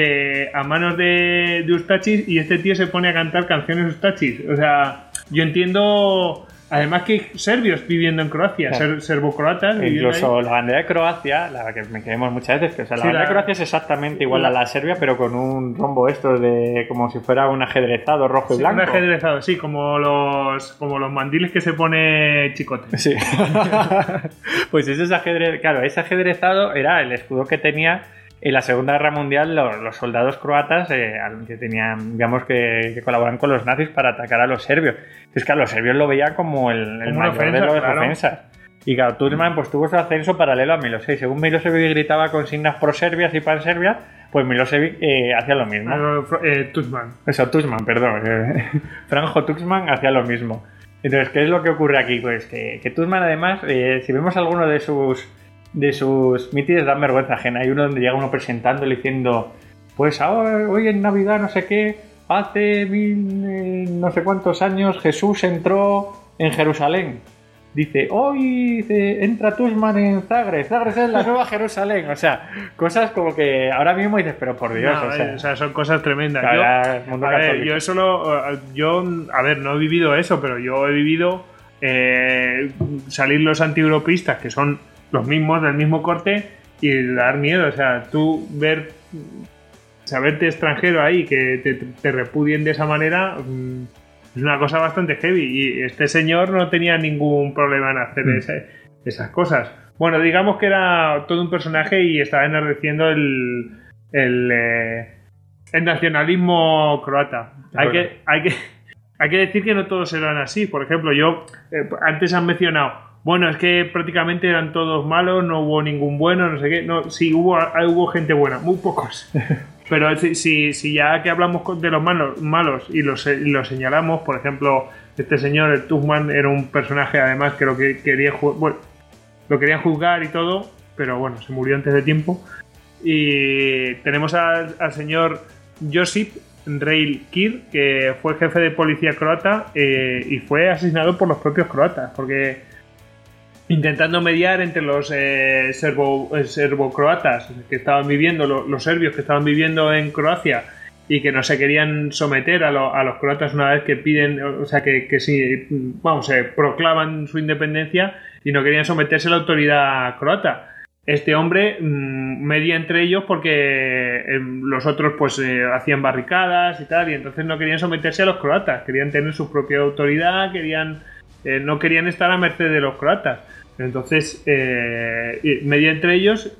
de a manos de, de Ustachis, y este tío se pone a cantar canciones Ustachis. O sea, yo entiendo, además que hay serbios viviendo en Croacia, Claro. ser, serbocroatas. viviendo Incluso ahí. la bandera de Croacia, la que me quedemos muchas veces, que o sea, la Sí, bandera la- de Croacia es exactamente igual la- a la serbia, pero con un rombo esto de como si fuera un ajedrezado rojo y Sí, blanco. un ajedrezado, sí, como los, como los mandiles que se pone Chicote. Sí. Pues ese es ajedrez, claro, ese ajedrezado era el escudo que tenía en la Segunda Guerra Mundial los, los soldados croatas eh, al- que tenían, digamos, que, que colaboran con los nazis para atacar a los serbios. Entonces, claro, los serbios lo veían como el, el Como una mayor ofensa, de las claro. ofensas. Y claro, Tuđman pues tuvo su ascenso paralelo a Milosevic. Según Milosevic gritaba consignas pro-serbias y pan-serbias, pues Milosevic eh, hacía lo mismo. Eh, Tuđman. Eso, Tuđman, perdón. eh, Franjo Tuđman hacía lo mismo. Entonces, ¿qué es lo que ocurre aquí? Pues que, que Tuđman, además, eh, si vemos alguno de sus de sus mítines, dan vergüenza ajena. Hay uno donde llega uno presentándole diciendo, pues ahora, hoy en Navidad, no sé qué, hace mil, eh, no sé cuántos años, Jesús entró en Jerusalén. dice, hoy dice, entra Tuchman en Zagreb, Zagreb es la nueva Jerusalén. O sea, cosas como que ahora mismo dices, pero por Dios. No, o, sea, o sea, son cosas tremendas. Yo, a ver, yo solo, yo, a ver, no he vivido eso, pero yo he vivido eh, salir los antieuropeístas, que son los mismos, del mismo corte, y dar miedo. O sea, tú ver, saberte extranjero ahí, que te, te repudien de esa manera... Es una cosa bastante heavy y este señor no tenía ningún problema en hacer mm. ese, esas cosas. Bueno, digamos que era todo un personaje y estaba enardeciendo el, el, eh, el nacionalismo croata. Hay que, hay, que, hay que decir que no todos eran así. Por ejemplo, yo eh, antes han mencionado, bueno, es que prácticamente eran todos malos, no hubo ningún bueno, no sé qué. No, sí, hubo, hubo gente buena, muy pocos. Pero si, si, si ya que hablamos de los malos, malos y los, y los señalamos, por ejemplo, este señor, el Tuchman, era un personaje además que lo que quería bueno, lo querían juzgar y todo, pero bueno, se murió antes de tiempo. Y tenemos al, al señor Josip Reil Kir, que fue jefe de policía croata eh, y fue asesinado por los propios croatas, porque intentando mediar entre los eh, serbo, eh, serbo-croatas que estaban viviendo, lo, los serbios que estaban viviendo en Croacia y que no se querían someter a, lo, a los croatas una vez que piden, o sea, que, que sí, vamos, se proclaman su independencia y no querían someterse a la autoridad croata. Este hombre mmm, media entre ellos porque eh, los otros pues eh, hacían barricadas y tal, y entonces no querían someterse a los croatas, querían tener su propia autoridad, querían eh, no querían estar a merced de los croatas. Entonces, eh, media entre ellos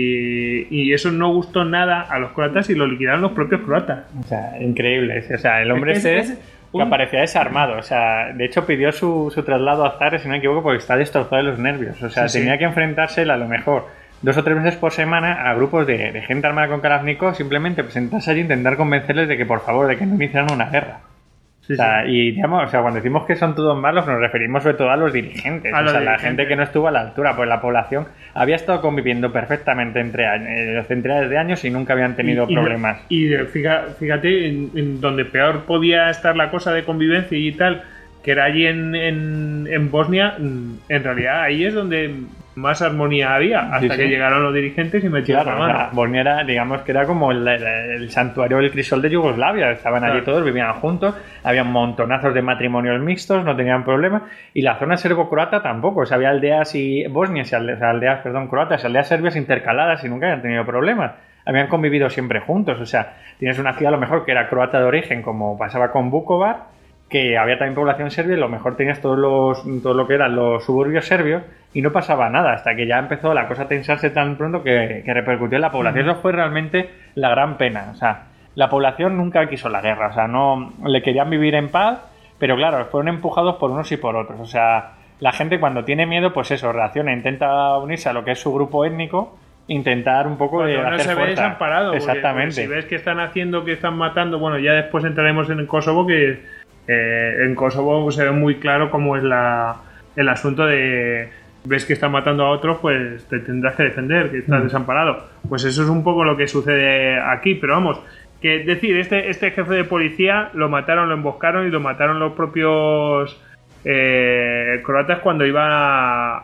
y, y eso no gustó nada a los croatas y lo liquidaron los propios croatas. O sea, increíble. O sea, el hombre es, ese es, es un... que aparecía desarmado. O sea, de hecho pidió su, su traslado a Zagreb, si no me equivoco, porque está destrozado de los nervios. O sea, sí, tenía sí. que enfrentarse a lo mejor dos o tres veces por semana a grupos de, de gente armada con Kalashnikov, simplemente presentarse allí e intentar convencerles de que por favor, de que no iniciaran una guerra. Sí, o sea, sí. Y digamos, o sea, cuando decimos que son todos malos, nos referimos sobre todo a los dirigentes, a o sea, dirigentes. La gente que no estuvo a la altura, pues la población había estado conviviendo perfectamente entre eh, centenares de años y nunca habían tenido y, problemas. Y, y fíjate, en, en donde peor podía estar la cosa de convivencia y tal, que era allí en, en, en Bosnia, en realidad ahí es donde más armonía había, hasta sí, sí. que llegaron los dirigentes y metieron claro, la mano. O sea, Bosnia era, digamos que era como el, el, el santuario del crisol de Yugoslavia, estaban claro. allí todos, vivían juntos, había montonazos de matrimonios mixtos, no tenían problema, y la zona serbo-croata tampoco, o sea, había aldeas y bosnias, y aldeas, aldeas perdón, croatas, y aldeas serbias intercaladas y nunca habían tenido problemas. Habían convivido siempre juntos, o sea, tienes una ciudad a lo mejor que era croata de origen, como pasaba con Vukovar, que había también población serbia y a lo mejor tenías todos los, todo lo que eran los suburbios serbios y no pasaba nada hasta que ya empezó la cosa a tensarse tan pronto que, que repercutió en la población. Uh-huh. Eso fue realmente la gran pena. O sea, la población nunca quiso la guerra, o sea, no le querían vivir en paz, pero claro, fueron empujados por unos y por otros. O sea, la gente cuando tiene miedo, pues eso, reacciona, intenta unirse a lo que es su grupo étnico, intentar un poco cuando de no hacer se fuerza. ve desamparado. Exactamente. Porque, porque si ves que están haciendo, que están matando, bueno, ya después entraremos en Kosovo, que Eh, en Kosovo se ve muy claro cómo es la, el asunto de ves que están matando a otros, pues te tendrás que defender, que estás mm. desamparado. Pues eso es un poco lo que sucede aquí, pero vamos, que decir, este, este jefe de policía lo mataron, lo emboscaron y lo mataron los propios eh, croatas cuando iban a,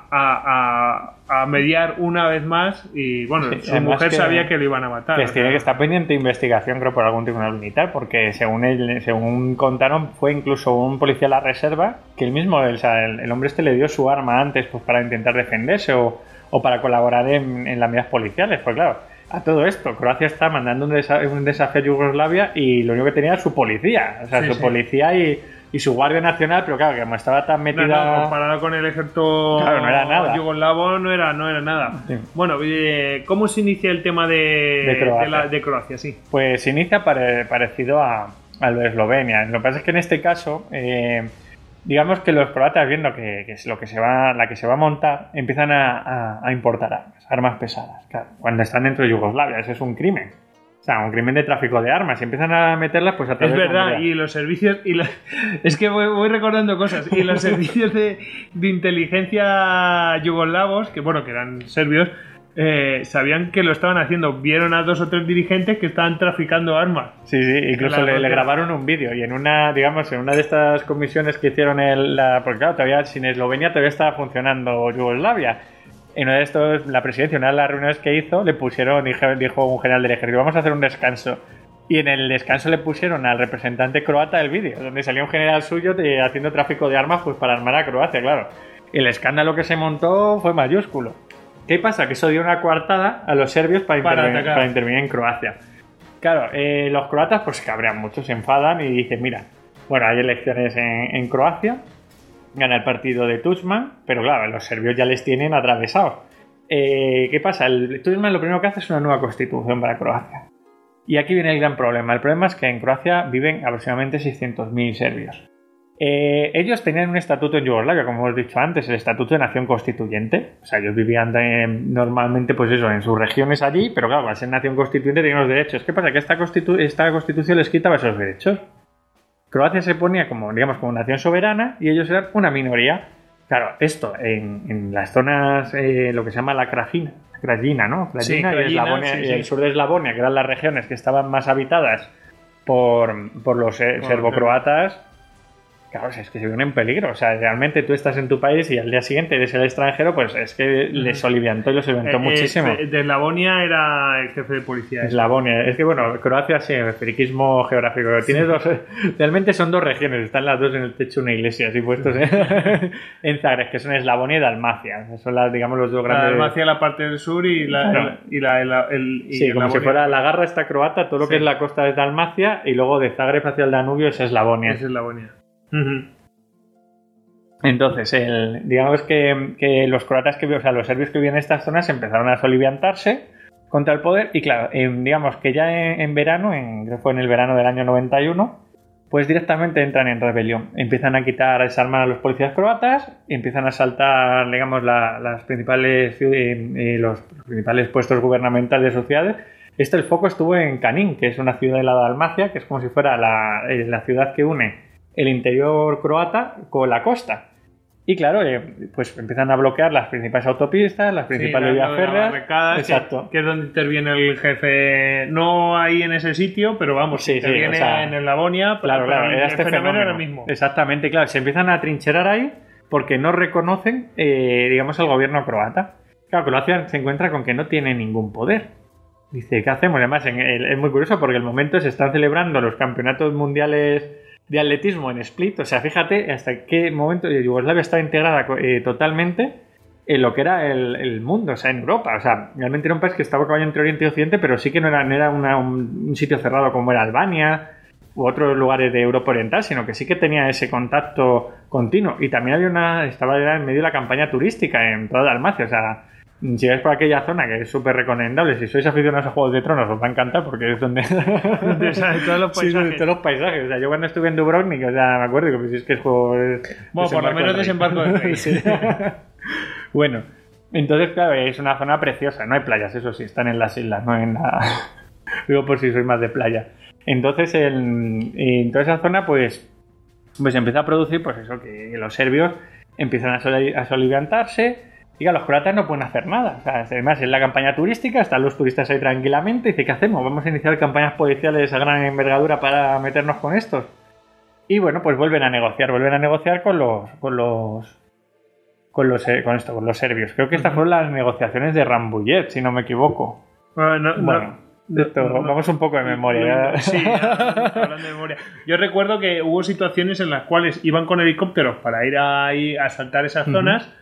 a, a, a mediar una vez más y bueno, sí, su mujer que, sabía que lo iban a matar. Que tiene que estar pendiente de investigación, creo, por algún tribunal militar, porque según él, según contaron, fue incluso un policía de la reserva que él mismo, o sea, el, el hombre este le dio su arma antes pues para intentar defenderse o, o para colaborar en, en las medidas policiales, pues claro. A todo esto, Croacia está mandando un, desa- un desafío a Yugoslavia y lo único que tenía era su policía, o sea, sí, su sí. policía y, y su Guardia Nacional, pero claro, que como estaba tan metida... No, no, comparado con el ejército claro, no era nada. yugoslavo, no era, no era nada. Sí. Bueno, eh, ¿cómo se inicia el tema de, de, Croacia. de, la, de Croacia? Sí. Pues se inicia pare, parecido a, a lo de Eslovenia. Lo que pasa es que en este caso... Eh, digamos que los croatas, viendo que, que es lo que se va, la que se va a montar, empiezan a, a, a importar armas, armas pesadas, claro, cuando están dentro de Yugoslavia. Eso es un crimen. O sea, un crimen de tráfico de armas. Y empiezan a meterlas pues a través de... Es verdad, de y los servicios... y los, es que voy, voy recordando cosas. Y los servicios de, de inteligencia yugoslavos, que bueno, que eran serbios, eh, sabían que lo estaban haciendo. Vieron a dos o tres dirigentes que estaban traficando armas. Sí, sí, incluso le, le grabaron un vídeo. Y en una, digamos, en una de estas comisiones que hicieron el, la, porque claro, todavía sin Eslovenia todavía estaba funcionando Yugoslavia. En una de estos, la presidencia, una de las reuniones que hizo, le pusieron, dijo un general del ejército, vamos a hacer un descanso. Y en el descanso le pusieron al representante croata el vídeo, donde salía un general suyo de, haciendo tráfico de armas pues para armar a Croacia, claro. El escándalo que se montó fue mayúsculo. ¿Qué pasa? Que eso dio una coartada a los serbios para, para, intervenir, para intervenir en Croacia. Claro, eh, los croatas pues se cabrean mucho, se enfadan y dicen, mira, bueno, hay elecciones en, en Croacia, gana el partido de Tudjman, pero claro, los serbios ya les tienen atravesados. Eh, ¿Qué pasa? El Tudjman lo primero que hace es una nueva constitución para Croacia. Y aquí viene el gran problema. El problema es que en Croacia viven aproximadamente seiscientos mil serbios. Eh, ellos tenían un estatuto en Yugoslavia, como hemos dicho antes, el estatuto de nación constituyente. O sea, ellos vivían de, normalmente, pues eso, en sus regiones allí, pero claro, al ser nación constituyente tenían los derechos. ¿Qué pasa? Que esta, constitu- esta constitución les quitaba esos derechos. Croacia se ponía como, digamos, como nación soberana y ellos eran una minoría. Claro, esto en, en las zonas, eh, lo que se llama la Krajina, Krajina, ¿no? Krajina, sí, y, Eslavonia, sí, y sí. el sur de Eslavonia, que eran las regiones que estaban más habitadas por, por los eh, serbo-croatas. Claro, es que se ven en peligro. O sea, realmente tú estás en tu país y al día siguiente eres el extranjero, pues es que les soliviantó y los soliviantó eh, muchísimo. Eh, de Eslavonia era el jefe de policía. Eslavonia. Es que, bueno, Croacia, sí, el friquismo geográfico. Tienes dos, realmente son dos regiones, están las dos en el techo de una iglesia, así puestos en, en Zagreb, que son Eslavonia y Dalmacia. Son las, digamos, los dos grandes. La Dalmacia, la parte del sur y la. Claro. Y la, el, el, y sí, como Eslavonia. si fuera la garra esta croata, todo lo que sí. es la costa es Dalmacia y luego de Zagreb hacia el Danubio es Eslavonia. Es Eslavonia. Uh-huh. Entonces, el, digamos que, que los croatas que, o sea, los serbios que vivían en estas zonas empezaron a soliviantarse contra el poder y claro, en, digamos que ya en, en verano, en, creo que fue en el verano del año noventa y uno, pues directamente entran en rebelión. Empiezan a quitar, a desarmar a los policías croatas y empiezan a asaltar, digamos, la, las principales, eh, los principales puestos gubernamentales de sus ciudades. Este, el foco estuvo en Kanin, que es una ciudad de la Dalmacia, que es como si fuera la, eh, la ciudad que une el interior croata con la costa. Y claro, eh, pues empiezan a bloquear las principales autopistas, las principales sí, vías férreas. Exacto. Que, que es donde interviene el jefe, no ahí en ese sitio, pero vamos, sí, interviene sí, o sea, en Eslavonia. Claro, pero claro, era el este fenómeno fenómeno. era el mismo. Exactamente, claro, se empiezan a trincherar ahí porque no reconocen, eh, digamos, al gobierno croata. Claro, Croacia se encuentra con que no tiene ningún poder. Dice, ¿qué hacemos? Además, en el, es muy curioso porque en el momento se están celebrando los campeonatos mundiales de atletismo en Split, o sea, fíjate hasta qué momento Yugoslavia estaba integrada eh, totalmente en lo que era el, el mundo, o sea, en Europa, o sea, realmente era un país que estaba caballo entre Oriente y Occidente, pero sí que no era, no era una, un, un sitio cerrado como era Albania u otros lugares de Europa Oriental, sino que sí que tenía ese contacto continuo, y también había una, estaba en medio de la campaña turística en toda Dalmacia, o sea, si vais por aquella zona, que es súper recomendable, si sois aficionados a Juegos de Tronos os va a encantar porque es donde... de todos los paisajes. Sí, de todos los paisajes. O sea, yo cuando estuve en Dubrovnik, o sea, me acuerdo que pues, es que es juego... Bueno, por lo menos desembarco del rey. Sí. Bueno, entonces, claro, es una zona preciosa. No hay playas, eso sí, están en las islas, no en la... Digo por si sois más de playa. Entonces, en, en toda esa zona, pues, pues empieza a producir, pues eso, que los serbios empiezan a, soli- a soliviantarse. Diga, los croatas no pueden hacer nada. O sea, además, es la campaña turística, están los turistas ahí tranquilamente. Y dice, ¿qué hacemos? ¿Vamos a iniciar campañas policiales a gran envergadura para meternos con estos? Y bueno, pues vuelven a negociar, vuelven a negociar con los, con los, con los, con esto, con los serbios. Creo que estas fueron las negociaciones de Rambouillet, si no me equivoco. Bueno, no, bueno no, esto, no, vamos un poco de memoria. Sí, hablando de memoria. Yo recuerdo que hubo situaciones en las cuales iban con helicópteros para ir ahí a asaltar esas uh-huh. zonas.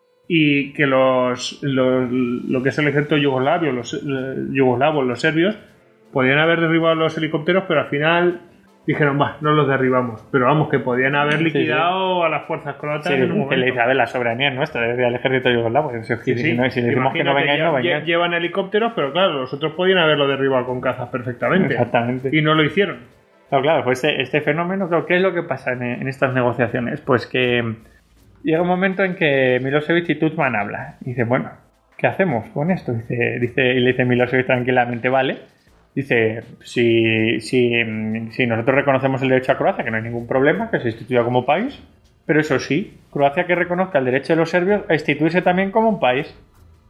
Y que los, los lo que es el ejército yugoslavio, los eh, yugoslavos, los serbios, podían haber derribado los helicópteros, pero al final dijeron, va, no los derribamos. Pero vamos, que podían haber liquidado sí, sí. a las fuerzas croatas sí, en un momento. Que le dice, a ver, la soberanía es nuestra, desde el ejército yugoslavo. Si, sí, si, no, si le decimos que no vengáis, no vengáis. Llevan helicópteros, pero claro, los otros podían haberlo derribado con cazas perfectamente. Exactamente. Y no lo hicieron. Claro, claro, pues este, este fenómeno, ¿qué es lo que pasa en, en estas negociaciones? Pues que llega un momento en que Milosevic y Tudjman hablan. Y dice, bueno, ¿qué hacemos con esto? Dice, dice, y le dice Milosevic tranquilamente, vale. Dice, si, si, si nosotros reconocemos el derecho a Croacia, que no hay ningún problema, que se instituya como país, pero eso sí, Croacia que reconozca el derecho de los serbios a instituirse también como un país.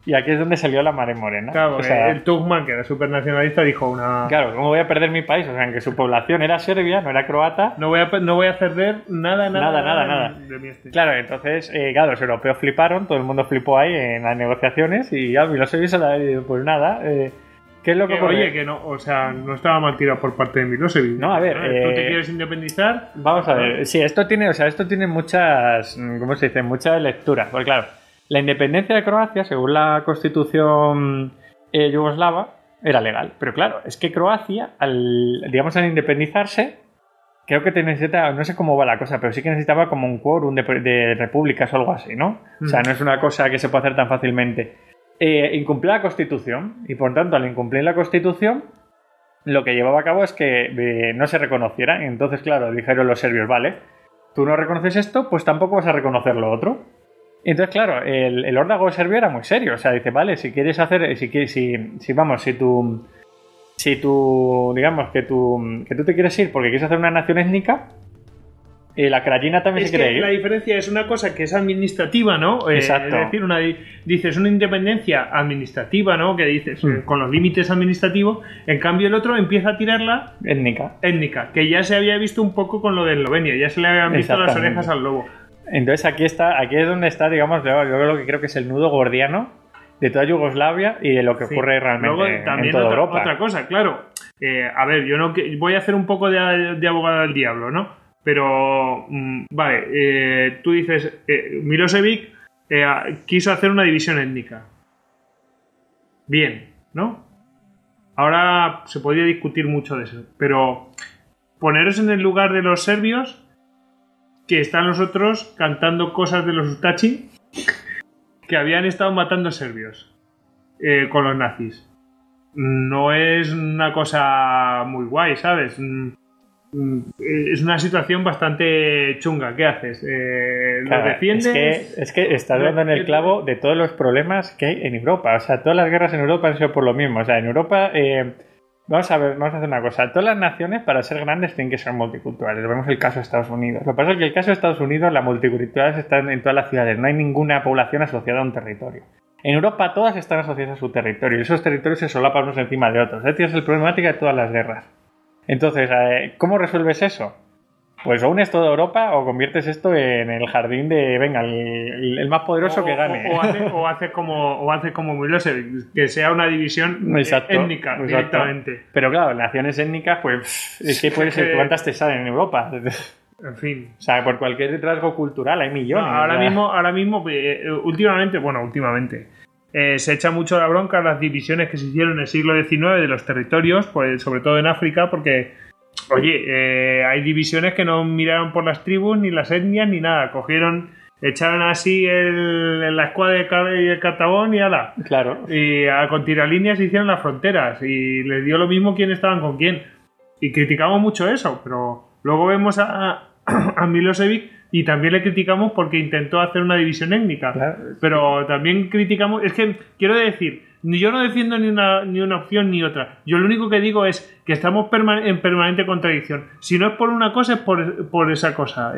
Y aquí es donde salió la mare morena. Claro, o sea, el Tuchman, que era súper nacionalista, dijo una... Claro, ¿cómo voy a perder mi país? O sea, en que su población era serbia, no era croata. No voy a, no voy a perder nada, nada, Nada, nada, nada. de mi este. Claro, entonces, eh, claro, los europeos fliparon, todo el mundo flipó ahí en las negociaciones y ya, Milosevic se la pues nada... Eh, ¿Qué es lo que, que oye, que no, o sea, no estaba mal tirado por parte de Milosevic. No, a ver, ¿Eh? ¿Tú eh, te quieres independizar? Vamos a ver, sí, esto tiene, o sea, esto tiene muchas, ¿cómo se dice? Muchas lecturas. Porque claro, la independencia de Croacia, según la Constitución eh, yugoslava, era legal. Pero claro, es que Croacia, al, digamos, al independizarse, creo que te necesita, no sé cómo va la cosa, pero sí que necesitaba como un quórum de, de repúblicas o algo así, ¿no? Mm. O sea, no es una cosa que se puede hacer tan fácilmente. Eh, incumplió la Constitución y por tanto al incumplir la Constitución lo que llevaba a cabo es que eh, no se reconociera. Entonces claro, dijeron los serbios, vale, tú no reconoces esto, pues tampoco vas a reconocer lo otro. Entonces claro, el, el órdago serbio era muy serio, o sea, dice, vale, si quieres hacer, si quieres, si, si vamos, si tú si tú, digamos, que tú que tú te quieres ir porque quieres hacer una nación étnica, Eh, la Krajina también es se quiere que ir. La diferencia es una cosa que es administrativa, ¿no? Eh, Exacto. Es decir, una, dices una independencia administrativa, ¿no? Que dices mm. eh, con los límites administrativos. En cambio, el otro empieza a tirarla étnica. Étnica, que ya se había visto un poco con lo de Eslovenia, ya se le habían visto las orejas al lobo. Entonces aquí está, aquí es donde está, digamos, yo lo que creo que es el nudo gordiano de toda Yugoslavia y de lo que sí. ocurre realmente Luego, también en toda otra, Europa. Otra cosa, claro. Eh, a ver, yo no voy a hacer un poco de, de abogado del diablo, ¿no? Pero, mmm, vale, eh, tú dices, eh, Milosevic eh, quiso hacer una división étnica. Bien, ¿no? Ahora se podría discutir mucho de eso, pero poneros en el lugar de los serbios, que están los otros cantando cosas de los Ustachi, que habían estado matando serbios eh, con los nazis. No es una cosa muy guay, ¿sabes? Es una situación bastante chunga. ¿Qué haces? Eh, ¿Lo claro, defiendes? Es que, es que estás dando en el clavo de todos los problemas que hay en Europa. O sea, todas las guerras en Europa han sido por lo mismo. O sea, en Europa, eh, vamos a ver, vamos a hacer una cosa. Todas las naciones, para ser grandes, tienen que ser multiculturales. Vemos el caso de Estados Unidos. Lo que pasa es que el caso de Estados Unidos, la multiculturalidad está en todas las ciudades. No hay ninguna población asociada a un territorio. En Europa todas están asociadas a su territorio. Y esos territorios se solapan unos encima de otros. Esa es la problemática de todas las guerras. Entonces, ¿cómo resuelves eso? Pues o unes toda Europa o conviertes esto en el jardín de, venga, el, el más poderoso o, que gane. O, o, hace, o hace como o hace como Milosevic, que sea una división exacto, étnica exacto. directamente. Pero claro, naciones étnicas, pues es que puede ser cuántas te salen en Europa. En fin. O sea, por cualquier rasgo cultural hay millones. No, ahora o sea. mismo, ahora mismo eh, últimamente, bueno, últimamente, eh, se echa mucho la bronca a las divisiones que se hicieron en el siglo diecinueve de los territorios, pues, sobre todo en África, porque, oye, eh, hay divisiones que no miraron por las tribus, ni las etnias, ni nada. Cogieron, echaron así el, la escuadra de Car y el Cartabón y ala. Claro. Y a, con tiralíneas hicieron las fronteras y les dio lo mismo quién estaban con quién. Y criticamos mucho eso, pero luego vemos a, a Milosevic y también le criticamos porque intentó hacer una división étnica. Claro. Pero también criticamos... Es que, quiero decir, yo no defiendo ni una, ni una opción ni otra. Yo lo único que digo es que estamos perma en permanente contradicción. Si no es por una cosa, es por, por esa cosa.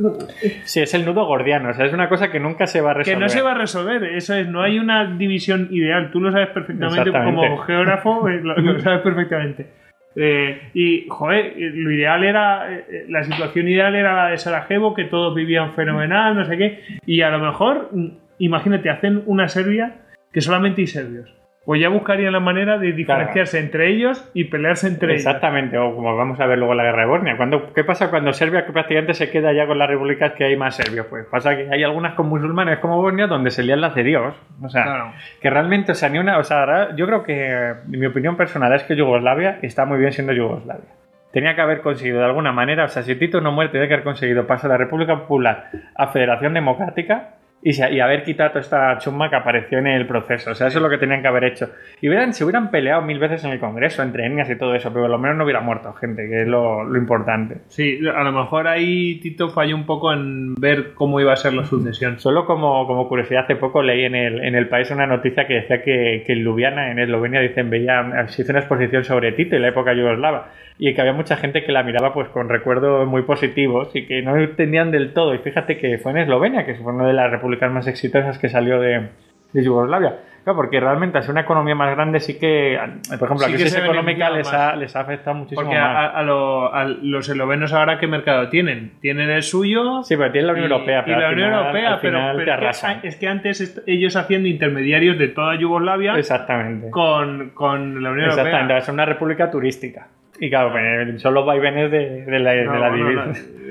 Sí, es el nudo gordiano. O sea, es una cosa que nunca se va a resolver. Que no se va a resolver. Eso es, no hay una división ideal. Tú lo sabes perfectamente como geógrafo, lo, lo sabes perfectamente. Eh, y, joder, lo ideal era, eh, la situación ideal era la de Sarajevo, que todos vivían fenomenal, no sé qué, y a lo mejor, imagínate, hacen una Serbia que solamente hay serbios. Pues ya buscarían la manera de diferenciarse claro. entre ellos y pelearse entre Exactamente, ellos. O como vamos a ver luego la guerra de Bosnia. ¿Cuándo, ¿Qué pasa cuando Serbia prácticamente se queda ya con las repúblicas que hay más serbios? Pues pasa que hay algunas con musulmanes como Bosnia donde se lían las de Dios. O sea, claro. que realmente, o sea, ni una... O sea, yo creo que, mi opinión personal es que Yugoslavia está muy bien siendo Yugoslavia. Tenía que haber conseguido de alguna manera, o sea, si Tito no muere, tenía que haber conseguido pasar de la República Popular a Federación Democrática y, se, y haber quitado toda esta chumba que apareció en el proceso. O sea, eso es lo que tenían que haber hecho. Y hubieran, se hubieran peleado mil veces en el Congreso, entre etnias y todo eso, pero por lo menos no hubiera muerto gente, que es lo, lo importante. Sí, a lo mejor ahí Tito falló un poco en ver cómo iba a ser la sucesión. Solo como, como curiosidad, hace poco leí en el, en el País una noticia que decía que, que en Ljubljana, en Eslovenia, dicen, veía, se hizo una exposición sobre Tito y la época yugoslava, y que había mucha gente que la miraba pues con recuerdos muy positivos y que no entendían del todo. Y fíjate que fue en Eslovenia, que fue una de las repúblicas más exitosas que salió de, de Yugoslavia. Claro, porque realmente hacer una economía más grande sí que, por ejemplo, Sí la que crisis se económica beneficia les más. ha, les ha afectado muchísimo Porque más. a, a, lo- a los eslovenos ahora, ¿qué mercado tienen? Tienen el suyo. Sí, pero tiene la Unión y- Europea. Y Pero la al Unión final- Europea, al pero, final pero te es, que, arrasan. es que antes est- ellos haciendo intermediarios de toda Yugoslavia Exactamente. con, con la Unión Exactamente, Europea. es una república turística. Y claro, pues, son los vaivenes de, de la, No, de la no, divisa. no,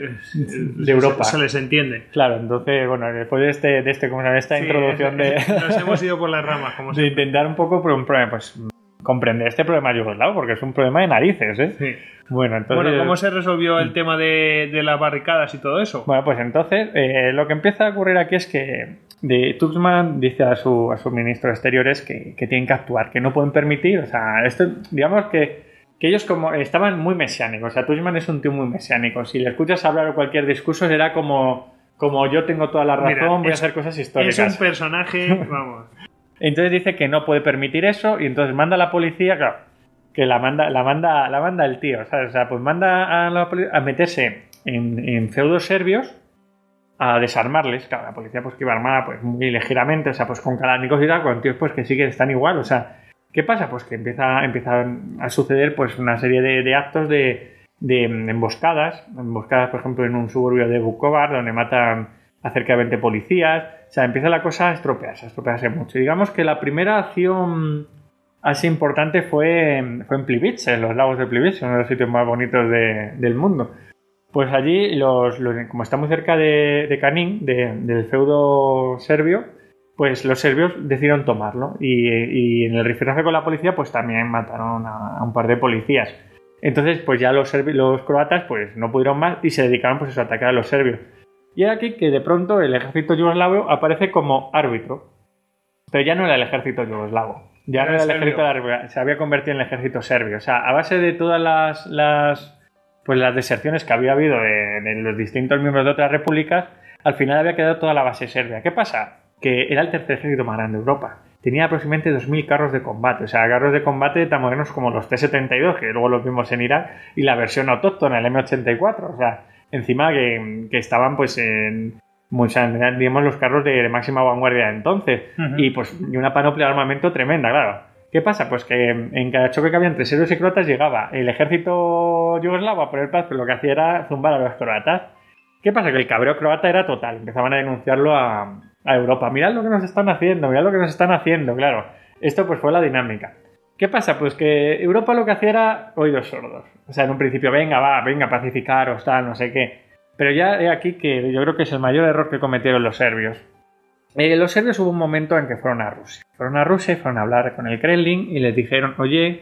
eh, de Europa. Se, se les entiende. Claro, entonces, bueno, después de este, de este, ¿cómo se llama? Esta Sí, introducción de, Nos hemos ido por las ramas, como de siempre. intentar un poco pues, un problema, pues comprender este problema yugoslavo, porque es un problema de narices, ¿eh? Sí. Bueno, entonces. Bueno, ¿cómo se resolvió el tema de, de las barricadas y todo eso? Bueno, pues entonces, eh, lo que empieza a ocurrir aquí es que de Tuxman dice a su, a su ministro de Exteriores que, que tienen que actuar, que no pueden permitir, o sea, esto, digamos que, que ellos como estaban muy mesiánicos, o sea, Tuxman es un tío muy mesiánico, si le escuchas hablar cualquier discurso será como, como yo tengo toda la razón, Mira, voy a es- hacer cosas Es históricas. un personaje, vamos. Entonces dice que no puede permitir eso y entonces manda a la policía, claro, que la manda, la manda, la manda el tío, ¿sabes? O sea, pues manda a la policía a meterse en, en feudos serbios a desarmarles. Claro, la policía pues que iba armada pues muy ligeramente, o sea, pues con calánicos y tal, con tíos pues que sí que están igual, o sea, ¿qué pasa? Pues que empieza, empiezan a suceder pues una serie de, de actos de, de emboscadas, emboscadas por ejemplo en un suburbio de Vukovar donde matan a cerca de veinte policías, o sea, empieza la cosa a estropearse, a estropearse mucho. Digamos que la primera acción así importante fue, fue en Plivice, en los lagos de Plivice, uno de los sitios más bonitos de- del mundo. Pues allí, los, los- como está muy cerca de, de Kanin, de- del feudo serbio, pues los serbios decidieron tomarlo. Y, y en el rifirrafe con la policía, pues también mataron a, a un par de policías. Entonces, pues ya los, serbi- los croatas pues no pudieron más y se dedicaron pues, a atacar a los serbios. Y es aquí que de pronto el ejército yugoslavo aparece como árbitro. Pero ya no era el ejército yugoslavo. Ya Era no era el serbio. ejército de la República. Se había convertido en el ejército serbio. O sea, a base de todas las, las, pues las deserciones que había habido de, de los distintos miembros de otras repúblicas, al final había quedado toda la base serbia. ¿Qué pasa? Que era el tercer ejército más grande de Europa. Tenía aproximadamente dos mil carros de combate. O sea, carros de combate tan modernos como los T setenta y dos, que luego los vimos en Irak, y la versión autóctona, el M ochenta y cuatro. O sea, encima que, que estaban pues en... Muchas, digamos, los carros de, de máxima vanguardia de entonces. Ujú. Y pues y una panoplia de armamento tremenda, claro. ¿Qué pasa? Pues que en cada choque que había entre serbios y croatas llegaba el ejército yugoslavo a poner paz, pero lo que hacía era zumbar a los croatas. ¿Qué pasa? Que el cabreo croata era total. Empezaban a denunciarlo a, a Europa. Mirad lo que nos están haciendo, mirad lo que nos están haciendo, claro. Esto pues fue la dinámica. ¿Qué pasa? Pues que Europa lo que hacía era oídos sordos. O sea, en un principio, venga, va, venga, pacificaros, tal, no sé qué. Pero ya he aquí que yo creo que es el mayor error que cometieron los serbios. Eh, los serbios hubo un momento en que fueron a Rusia. Fueron a Rusia y fueron a hablar con el Kremlin y les dijeron, oye,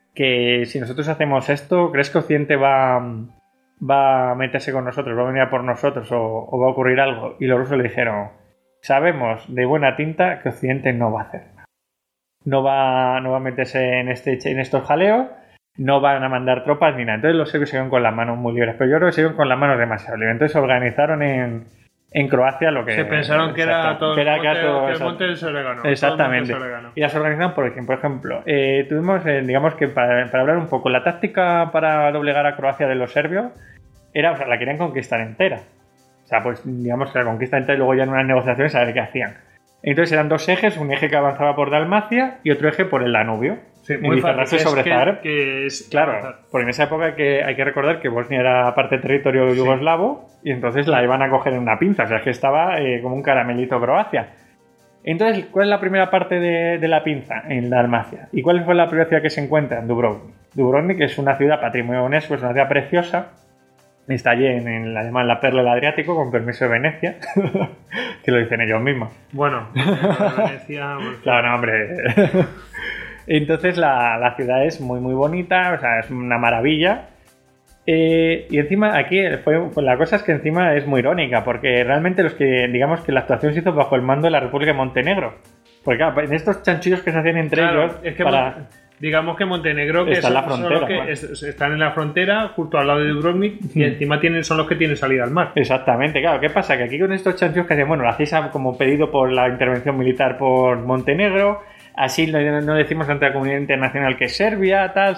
que si nosotros hacemos esto, ¿crees que Occidente va, va a meterse con nosotros, va a venir a por nosotros o, o va a ocurrir algo? Y los rusos le dijeron, sabemos de buena tinta que Occidente no va a hacer nada. No va, no va a meterse en, este, en estos jaleos, no van a mandar tropas ni nada. Entonces los serbios se iban con las manos muy libres, pero yo creo que se iban con las manos demasiado libres. Entonces se organizaron en, en Croacia lo que... Se pensaron que era exacto, todo que el era- que era monte, todo- que el exacto. monte del Soregano. Exactamente. Todo el monte del Soregano. Y las organizaron por ejemplo, por ejemplo eh, tuvimos, eh, digamos que para, para hablar un poco, la táctica para doblegar a Croacia de los serbios era, o sea, la querían conquistar entera. O sea, pues digamos que la conquista entera y luego ya en unas negociaciones a ver qué hacían. Entonces eran dos ejes, un eje que avanzaba por Dalmacia y otro eje por el Danubio. Sí, y muy fácil. Bizarrarse Es sobre que- Zagreb. que es- Claro, porque en esa época hay que, hay que recordar que Bosnia era parte del territorio Sí. yugoslavo y entonces la iban a coger en una pinza, o sea, es que estaba eh, como un caramelito Croacia. Entonces, ¿cuál es la primera parte de, de la pinza? En Dalmacia. ¿Y cuál fue la primera ciudad que se encuentra? En Dubrovnik. Dubrovnik es una ciudad patrimonio UNESCO, es una ciudad preciosa. Está allí en, en la llaman la perla del Adriático, con permiso de Venecia, que lo dicen ellos mismos. Bueno, Venecia, pues, Claro, no, hombre. Entonces la, la ciudad es muy muy bonita, o sea, es una maravilla. Eh, y encima aquí fue, pues la cosa es que encima es muy irónica, porque realmente los que, digamos que la actuación se hizo bajo el mando de la República de Montenegro. Porque claro, en estos chanchullos que se hacían entre claro, ellos, es que para... Mon- digamos que Montenegro que Está en la son- son frontera, los que claro. es- están en la frontera, justo al lado de Dubrovnik, y encima tienen, son los que tienen salida al mar. Exactamente, claro. ¿Qué pasa? Que aquí con estos chanchullos que hacen, bueno, lo hacéis a- como pedido por la intervención militar por Montenegro, así no, no decimos ante la comunidad internacional que es Serbia, tal, ¿sabes?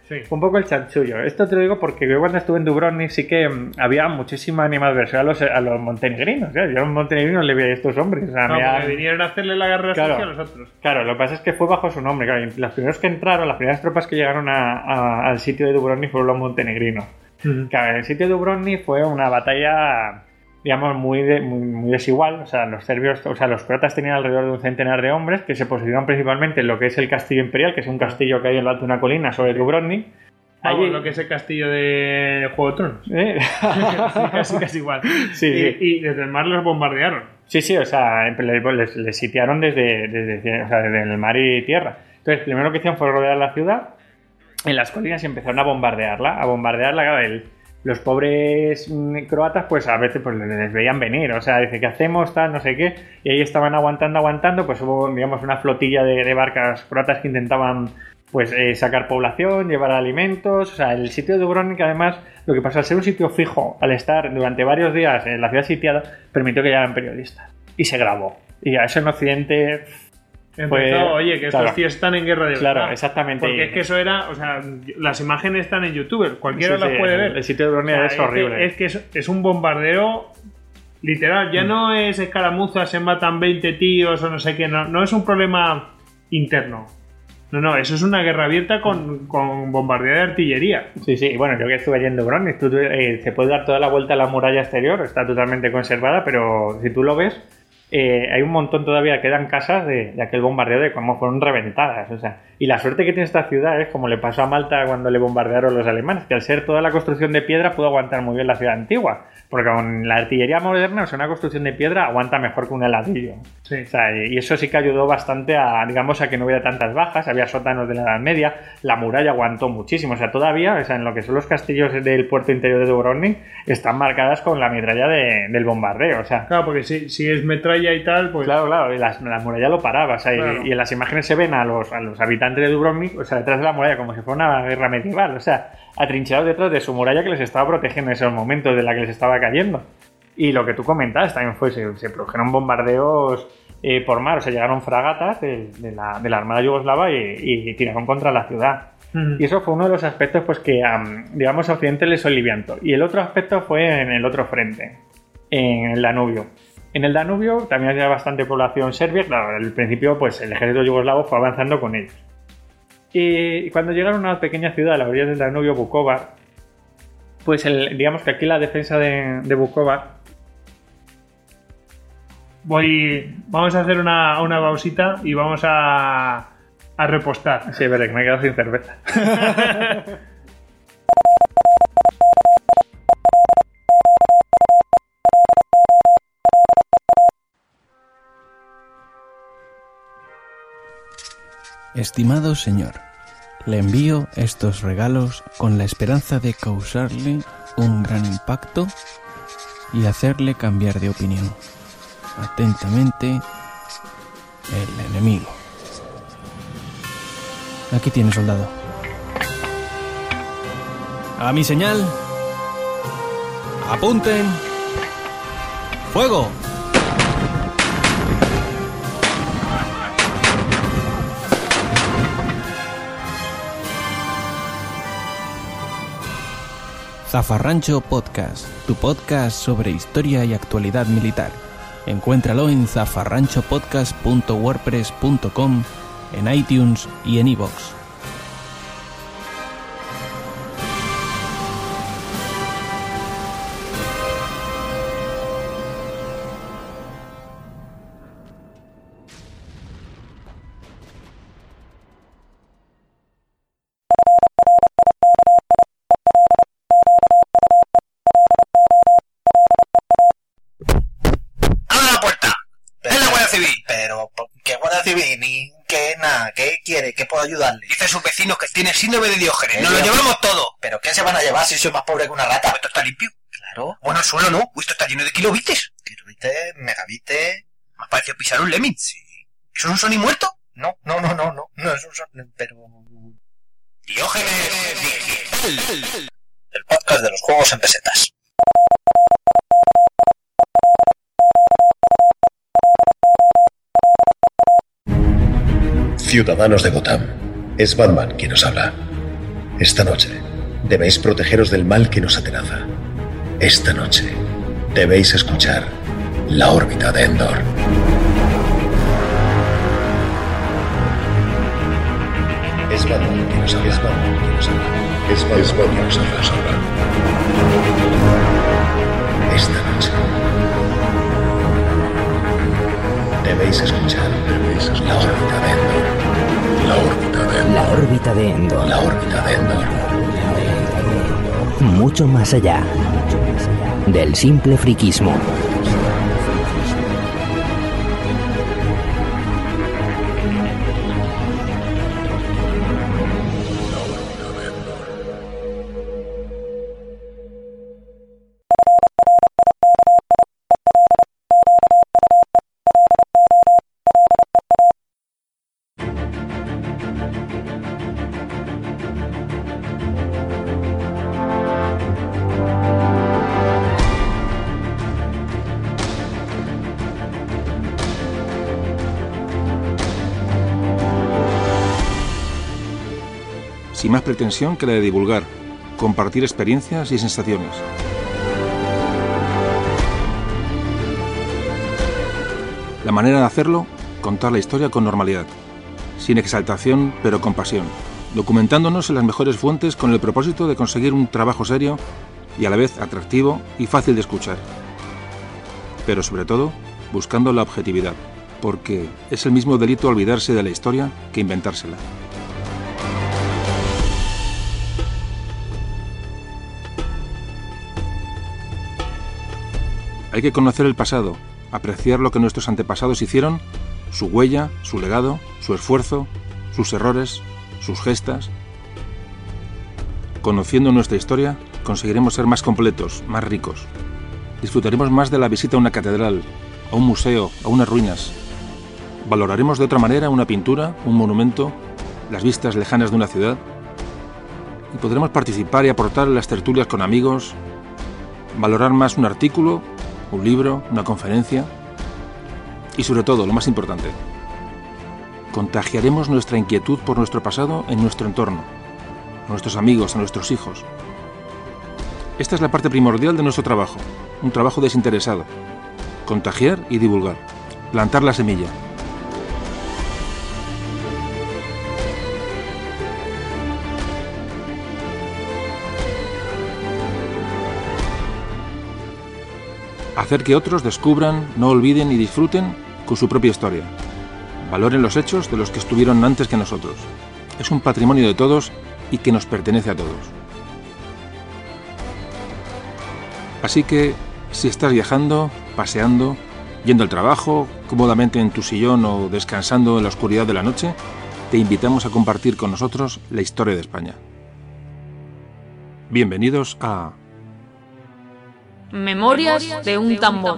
Sí. Fue un poco el chanchullo. Esto te lo digo porque yo cuando estuve en Dubrovnik sí que um, había muchísima animadversión a los, a los montenegrinos. ¿eh? Yo a los montenegrinos le veía a estos hombres. O sea, no, me porque han... vinieron a hacerle la guerra claro, sucia a los otros. Claro, lo que pasa es que fue bajo su nombre. Claro, y los primeros que entraron, las primeras tropas que llegaron a, a, al sitio de Dubrovnik fueron los montenegrinos. Uh-huh. Claro, el sitio de Dubrovnik fue una batalla, digamos, muy, de, muy, muy desigual. O sea, los serbios, o sea, los croatas tenían alrededor de un centenar de hombres que se posicionaron principalmente en lo que es el Castillo Imperial, que es un castillo que hay en lo alto de una colina sobre Dubrovnik. Vamos, allí... lo que es el castillo de Juego de Tronos. ¿Eh? sí, casi, casi igual. Sí, y, sí. y desde el mar los bombardearon. Sí, sí, o sea, les, les sitiaron desde, desde, o sea, desde el mar y tierra. Entonces, primero que hicieron fue rodear la ciudad en las colinas y empezaron a bombardearla. A bombardearla, claro, el, los pobres mmm, croatas, pues a veces pues, les veían venir. O sea, dice, ¿qué hacemos? Tal, no sé qué. Y ahí estaban aguantando, aguantando. Pues hubo, digamos, una flotilla de, de barcas croatas que intentaban pues eh, sacar población, llevar alimentos. O sea, el sitio de Dubrovnik, además, lo que pasa al ser un sitio fijo, al estar durante varios días en la ciudad sitiada, permitió que llegaran periodistas. Y se grabó. Y a eso en Occidente... Empezó, pues, oye, que estos claro, tíos están en guerra de Claro, verdad. Exactamente. Porque es que eso era, o sea, las imágenes están en YouTube, cualquiera sí, las sí, puede el, ver. El sitio de Dubrovnik o sea, es, es horrible. Que, es que es, es un bombardeo literal, ya mm. no es escaramuzas, se matan veinte tíos o no sé qué, no, no es un problema interno. No, no, eso es una guerra abierta con, con bombardeo de artillería. Sí, sí, bueno, yo que estuve allí en Dubrovnik, tú, eh, se puede dar toda la vuelta a la muralla exterior, está totalmente conservada, pero si tú lo ves, eh, hay un montón todavía, quedan casas de, de aquel bombardeo de cómo fueron reventadas, o sea, y la suerte que tiene esta ciudad es como le pasó a Malta cuando le bombardearon los alemanes, que al ser toda la construcción de piedra pudo aguantar muy bien la ciudad antigua, porque con la artillería moderna, o sea, una construcción de piedra aguanta mejor que un ladrillo. Sí. O sea, y eso sí que ayudó bastante a, digamos, a que no hubiera tantas bajas, había sótanos de la Edad Media, la muralla aguantó muchísimo, o sea, todavía, o sea, en lo que son los castillos del puerto interior de Dubrovnik, están marcadas con la metralla de, del bombardeo, o sea. Claro, porque si, si es metralla y tal, pues... Claro, claro, y la, la muralla lo paraba, o sea, claro. y, y en las imágenes se ven a los, a los habitantes de Dubrovnik, o sea, detrás de la muralla, como si fuera una guerra medieval, o sea, atrincherados detrás de su muralla que les estaba protegiendo en esos momentos de la que les estaba cayendo. Y lo que tú comentabas también fue, se, se produjeron bombardeos eh, por mar, o sea, llegaron fragatas de, de, la, de la Armada Yugoslava y, y tiraron contra la ciudad. Uh-huh. Y eso fue uno de los aspectos pues que, um, digamos, a Occidente les aliviantó. Y el otro aspecto fue en el otro frente, en el Danubio. En el Danubio también había bastante población serbia, claro, al principio pues el ejército yugoslavo fue avanzando con ellos. Y cuando llegaron a una pequeña ciudad a la orilla del Danubio, Vukovar, pues el, digamos que aquí la defensa de, de Vukovar... Voy, vamos a hacer una, una pausita y vamos a, a repostar. Sí, es verdad que me he quedado sin cerveza. Estimado señor, le envío estos regalos con la esperanza de causarle un gran impacto y hacerle cambiar de opinión. Atentamente, el enemigo. Aquí tiene, soldado. A mi señal. Apunten. ¡Fuego! Zafarrancho Podcast, tu podcast sobre historia y actualidad militar. Encuéntralo en zafarrancho podcast punto wordpress punto com, en iTunes y en iVoox. ¿Qué puedo ayudarle? Dice sus vecinos que tiene síndrome de Diógenes. ¡Nos lo llevamos todo! ¿Pero qué se van a llevar si soy más pobre que una rata? ¿Esto está limpio? Claro. Bueno, el suelo no. Uy, esto está lleno de kilobites. Kilobites, megabites... Me ha parecido pisar un lemming. Sí. ¿Eso es un Sony muerto? No, no, no, no, no. No es un Sony... Pero... Diógenes Digital. El podcast de los juegos en pesetas. Ciudadanos de Gotham, es Batman quien os habla. Esta noche debéis protegeros del mal que nos atenaza. Esta noche debéis escuchar la órbita de Endor. Es Badr que nos habla, es Badr que nos habla, es Badr que nos habla. Esta noche debéis escuchar, debéis escuchar la órbita de Endor. La órbita de Endor. La órbita de Endor. La órbita de Endor. Mucho más allá del simple friquismo. Sin más pretensión que la de divulgar, compartir experiencias y sensaciones. La manera de hacerlo, contar la historia con normalidad, sin exaltación pero con pasión, documentándonos en las mejores fuentes con el propósito de conseguir un trabajo serio y a la vez atractivo y fácil de escuchar. Pero sobre todo, buscando la objetividad, porque es el mismo delito olvidarse de la historia que inventársela. Hay que conocer el pasado, apreciar lo que nuestros antepasados hicieron, su huella, su legado, su esfuerzo, sus errores, sus gestas. Conociendo nuestra historia, conseguiremos ser más completos, más ricos. Disfrutaremos más de la visita a una catedral, a un museo, a unas ruinas. Valoraremos de otra manera una pintura, un monumento, las vistas lejanas de una ciudad. Y podremos participar y aportar en las tertulias con amigos, valorar más un artículo, un libro, una conferencia y sobre todo, lo más importante, contagiaremos nuestra inquietud por nuestro pasado en nuestro entorno, a nuestros amigos, a nuestros hijos. Esta es la parte primordial de nuestro trabajo, un trabajo desinteresado, contagiar y divulgar, plantar la semilla. Hacer que otros descubran, no olviden y disfruten con su propia historia. Valoren los hechos de los que estuvieron antes que nosotros. Es un patrimonio de todos y que nos pertenece a todos. Así que, si estás viajando, paseando, yendo al trabajo, cómodamente en tu sillón o descansando en la oscuridad de la noche, te invitamos a compartir con nosotros la historia de España. Bienvenidos a Memorias de un tambor.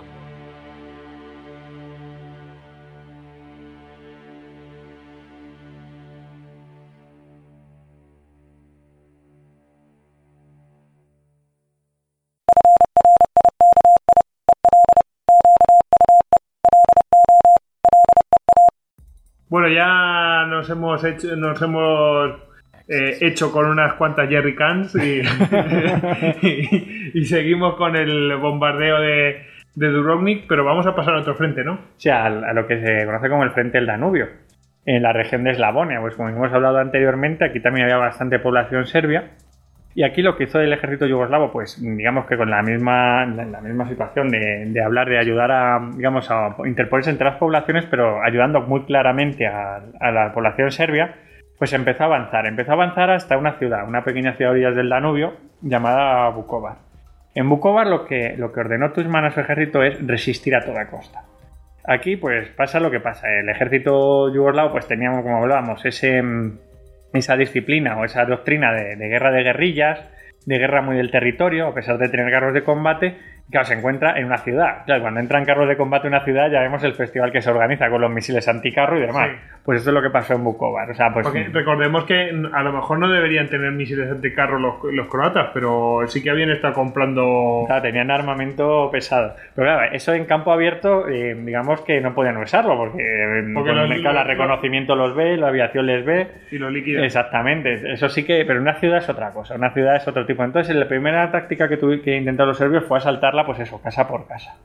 Bueno, ya nos hemos hecho, nos hemos eh, hecho con unas cuantas jerry cans y, y, y seguimos con el bombardeo de, de Dubrovnik, pero vamos a pasar a otro frente, ¿no? O sea, a lo que se conoce como el frente del Danubio, en la región de Eslavonia. Pues como hemos hablado anteriormente, aquí también había bastante población serbia. Y aquí lo que hizo el ejército yugoslavo, pues digamos que con la misma, la, la misma situación de, de hablar, de ayudar a, digamos, a interponerse entre las poblaciones, pero ayudando muy claramente a, a la población serbia, pues empezó a avanzar. Empezó a avanzar hasta una ciudad, una pequeña ciudad a orillas del Danubio, llamada Vukovar. En Vukovar lo que, lo que ordenó Tuđman a su ejército es resistir a toda costa. Aquí pues pasa lo que pasa. El ejército yugoslavo pues teníamos, como hablábamos, ese... esa disciplina o esa doctrina de, de guerra de guerrillas, de guerra muy del territorio, a pesar de tener carros de combate, Claro, se encuentra en una ciudad. Claro, cuando entran carros de combate en una ciudad ya vemos el festival que se organiza con los misiles anticarro y demás. Sí. Pues eso es lo que pasó en Vukovar. O sea, pues Porque recordemos que a lo mejor no deberían tener misiles anticarro los, los croatas, pero sí que habían estado comprando... Claro, tenían armamento pesado. Pero claro, eso en campo abierto, eh, digamos que no podían usarlo, porque, Porque con los- el claro, los- reconocimiento los ve, la aviación les ve. y los líquidos. Exactamente, eso sí que, pero una ciudad es otra cosa, una ciudad es otro tipo. Entonces, la primera táctica que, tuve, que intentaron los serbios fue asaltarla, pues eso, casa por casa.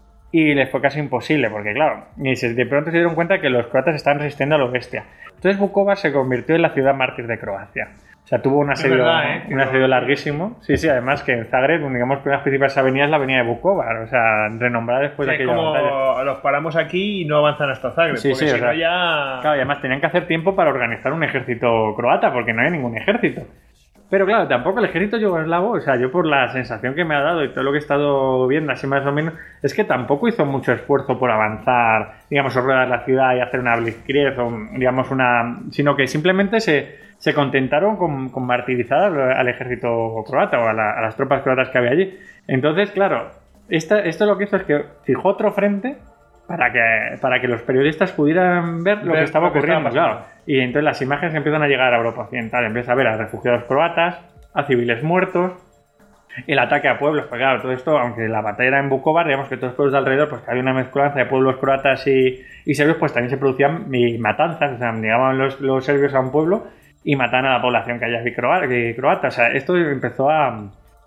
Y les fue casi imposible, porque claro, y se- de pronto se dieron cuenta que los croatas estaban resistiendo a lo bestia. Entonces Vukovar se convirtió en la ciudad mártir de Croacia. O sea, tuvo un Es asedio, verdad, ¿eh? un asedio larguísimo. Sí, sí, además que en Zagreb, digamos que una de las principales avenidas es la avenida de Vukovar, o sea, renombrada después de Que es aquella batalla. como los paramos aquí y no avanzan hasta Zagreb, Sí, porque sí, si o sea, no ya... Claro, y además tenían que hacer tiempo para organizar un ejército croata, porque no hay ningún ejército. Pero claro, tampoco el ejército yugoslavo, o sea, yo por la sensación que me ha dado y todo lo que he estado viendo así más o menos, es que tampoco hizo mucho esfuerzo por avanzar, digamos, o rodear la ciudad y hacer una blitzkrieg, o digamos una... sino que simplemente se, se contentaron con, con martirizar al, al ejército croata o a, la- a las tropas croatas que había allí. Entonces, claro, esta, esto lo que hizo es que fijó otro frente para que, para que los periodistas pudieran ver lo Ver que estaba lo que estaba ocurriendo, pasando. claro. Y entonces las imágenes empiezan a llegar a Europa Occidental. Empieza a ver a refugiados croatas, a civiles muertos, el ataque a pueblos. Pues claro, todo esto, aunque la batalla era en Vukovar, digamos que todos los pueblos de alrededor, pues que había una mezcolanza de pueblos croatas y, y serbios, pues también se producían y matanzas. O sea, llegaban los, los serbios a un pueblo y mataban a la población que había aquí croa- que croata. O sea, esto empezó a,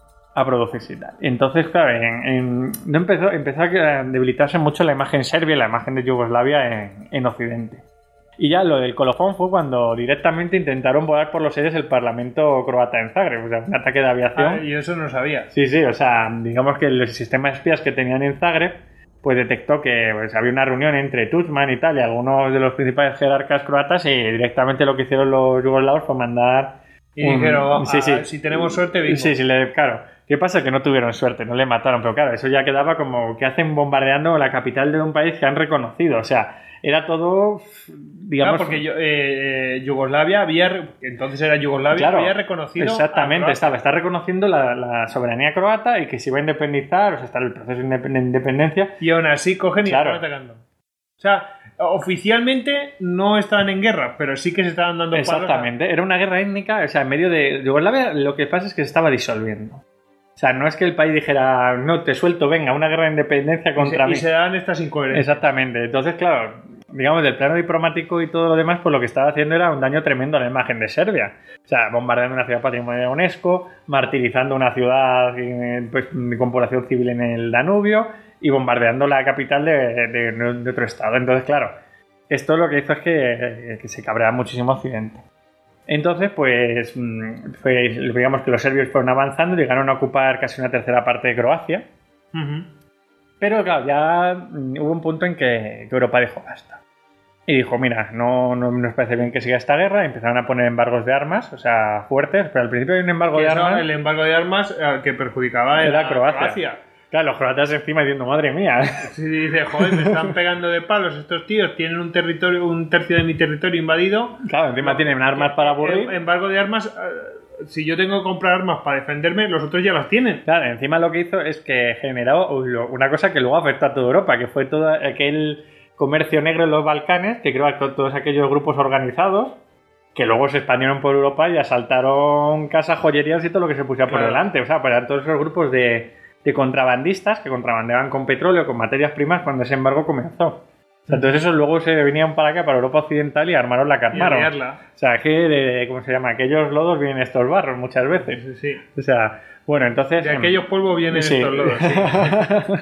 a producirse y tal. Entonces, claro, en, en- no empezó, empezó a debilitarse mucho la imagen serbia y la imagen de Yugoslavia en, en Occidente. Y ya lo del colofón fue cuando directamente intentaron volar por los aires el parlamento croata en Zagreb, o sea, un ataque de aviación. Ah, yo eso no sabía. Sí, sí, o sea, digamos que el sistema de espías que tenían en Zagreb, pues detectó que pues, había una reunión entre Tudjman y tal, y algunos de los principales jerarcas croatas, y directamente lo que hicieron los yugoslavos fue mandar... Y un- dijeron, sí, "Ah, sí. si tenemos suerte, bingo". Sí, sí, le- claro. ¿Qué pasa? Que no tuvieron suerte, no le mataron, pero claro, eso ya quedaba como que hacen bombardeando la capital de un país que han reconocido, o sea, era todo, digamos... Claro, porque yo- eh, eh, Yugoslavia había, re- entonces era Yugoslavia, Claro, había reconocido. a exactamente, Croacia. estaba, está reconociendo la, la soberanía croata y que se iba a independizar, o sea, está el proceso de independ- independencia. Y aún así cogen y Claro. están atacando. O sea, oficialmente no estaban en guerra, pero sí que se estaban dando palos a- Exactamente, era una guerra étnica, o sea, en medio de Yugoslavia lo que pasa es que se estaba disolviendo. O sea, no es que el país dijera, no, te suelto, venga, una guerra de independencia y se, contra y mí. se dan estas incoherencias. Exactamente, entonces, claro, digamos, del plano diplomático y todo lo demás, pues lo que estaba haciendo era un daño tremendo a la imagen de Serbia. O sea, bombardeando una ciudad patrimonio de la UNESCO, martirizando una ciudad eh, pues, con población civil en el Danubio y bombardeando la capital de, de- de otro estado. Entonces, claro, esto lo que hizo es que, que se cabrea muchísimo Occidente. Entonces, pues, mm, fue, digamos que los serbios fueron avanzando y llegaron a ocupar casi una tercera parte de Croacia. Ujú. Pero claro, ya mm, hubo un punto en que, que Europa dijo basta. Y dijo, mira, no, no nos parece bien que siga esta guerra. Empezaron a poner embargos de armas, o sea, fuertes. Pero al principio hay un embargo Que de eso, armas. el embargo de armas eh, que perjudicaba Era era Croacia. Claro, los croatas encima diciendo, madre mía. Si dice, joder, me están pegando de palos estos tíos, tienen un territorio, un tercio de mi territorio invadido. Claro, encima tienen armas para aburrir. Em- Embargo de armas, eh, si yo tengo que comprar armas para defenderme, los otros ya las tienen. Claro, encima lo que hizo es que generó una cosa que luego afectó a toda Europa, que fue todo aquel comercio negro en los Balcanes, que creó a to- todos aquellos grupos organizados, que luego se expandieron por Europa y asaltaron casas, joyerías y todo lo que se pusiera por Claro. delante. O sea, para todos esos grupos de, de contrabandistas que contrabandeaban con petróleo, con materias primas, cuando ese embargo comenzó. O sea, entonces esos luego se venían para acá, para Europa Occidental, y armaron la que Y armaron. liarla. O sea, que, de- ¿cómo se llama? Aquellos lodos vienen estos barros muchas veces. Sí, sí. O sea, bueno, entonces... De aquellos polvos vienen Sí. estos lodos. Sí.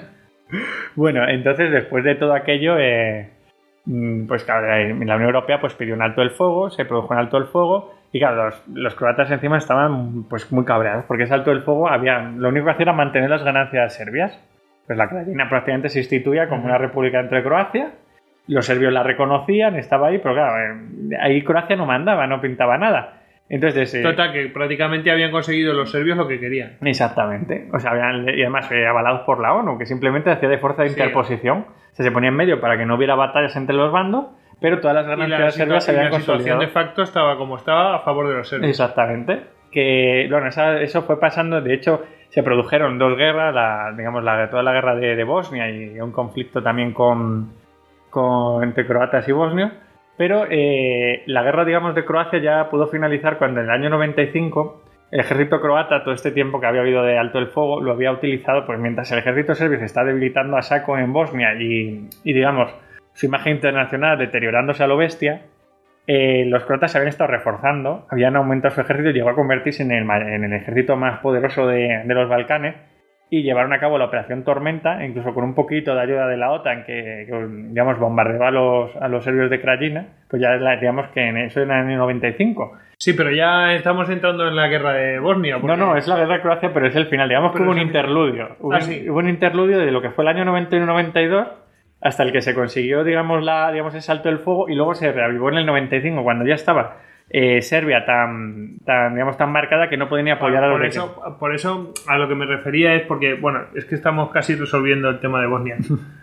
Bueno, entonces después de todo aquello, eh, mm, pues claro, la la Unión Europea pues pidió un alto del fuego, se produjo un alto del fuego y claro, los, los croatas encima estaban pues muy cabreados porque ese alto del fuego había, lo único que hacía era mantener las ganancias serbias. Pues la Krajina prácticamente se instituía como una república dentro de Croacia, los serbios la reconocían, estaba ahí, pero claro, eh, ahí Croacia no mandaba, no pintaba nada. Entonces, eh, Total, que prácticamente habían conseguido los serbios lo que querían. exactamente. O sea, habían, y además eh, avalados por la ONU, que simplemente hacía de fuerza de Sí. interposición. O sea, se ponía en medio para que no hubiera batallas entre los bandos, pero todas las Y la, ganancias serbias se situa- y habían la situación consolidado. de facto estaba como estaba a favor de los serbios. Exactamente. Que, bueno, esa- eso fue pasando. De hecho, se produjeron dos guerras, la, digamos, la, toda la guerra de, de Bosnia y un conflicto también con, con entre croatas y bosnios, pero eh, la guerra, digamos, de Croacia ya pudo finalizar cuando en el año noventa y cinco el ejército croata, todo este tiempo que había habido de alto el fuego, lo había utilizado pues mientras el ejército serbio se está debilitando a saco en Bosnia y, y digamos, su imagen internacional deteriorándose a lo bestia. Eh, los croatas se habían estado reforzando, habían aumentado su ejército y llegó a convertirse en el, en el ejército más poderoso de, de los Balcanes y llevaron a cabo la operación Tormenta, incluso con un poquito de ayuda de la OTAN que, que digamos, bombardeó a los, a los serbios de Krajina, pues ya digamos que en eso era en el año noventa y cinco. Sí, pero ya estamos entrando en la guerra de Bosnia. Porque... No, no, es la guerra de Croacia, pero es el final. Digamos pero que hubo un interludio. Hubo, ah, sí. hubo un interludio de lo que fue el año noventa y uno noventa y dos hasta el que se consiguió, digamos, la, digamos, el salto del fuego y luego se reavivó en el noventa y cinco, cuando ya estaba eh, Serbia tan, tan, digamos, tan marcada que no podía ni apoyar por, a los por eso, por eso a lo que me refería es porque, bueno, es que estamos casi resolviendo el tema de Bosnia.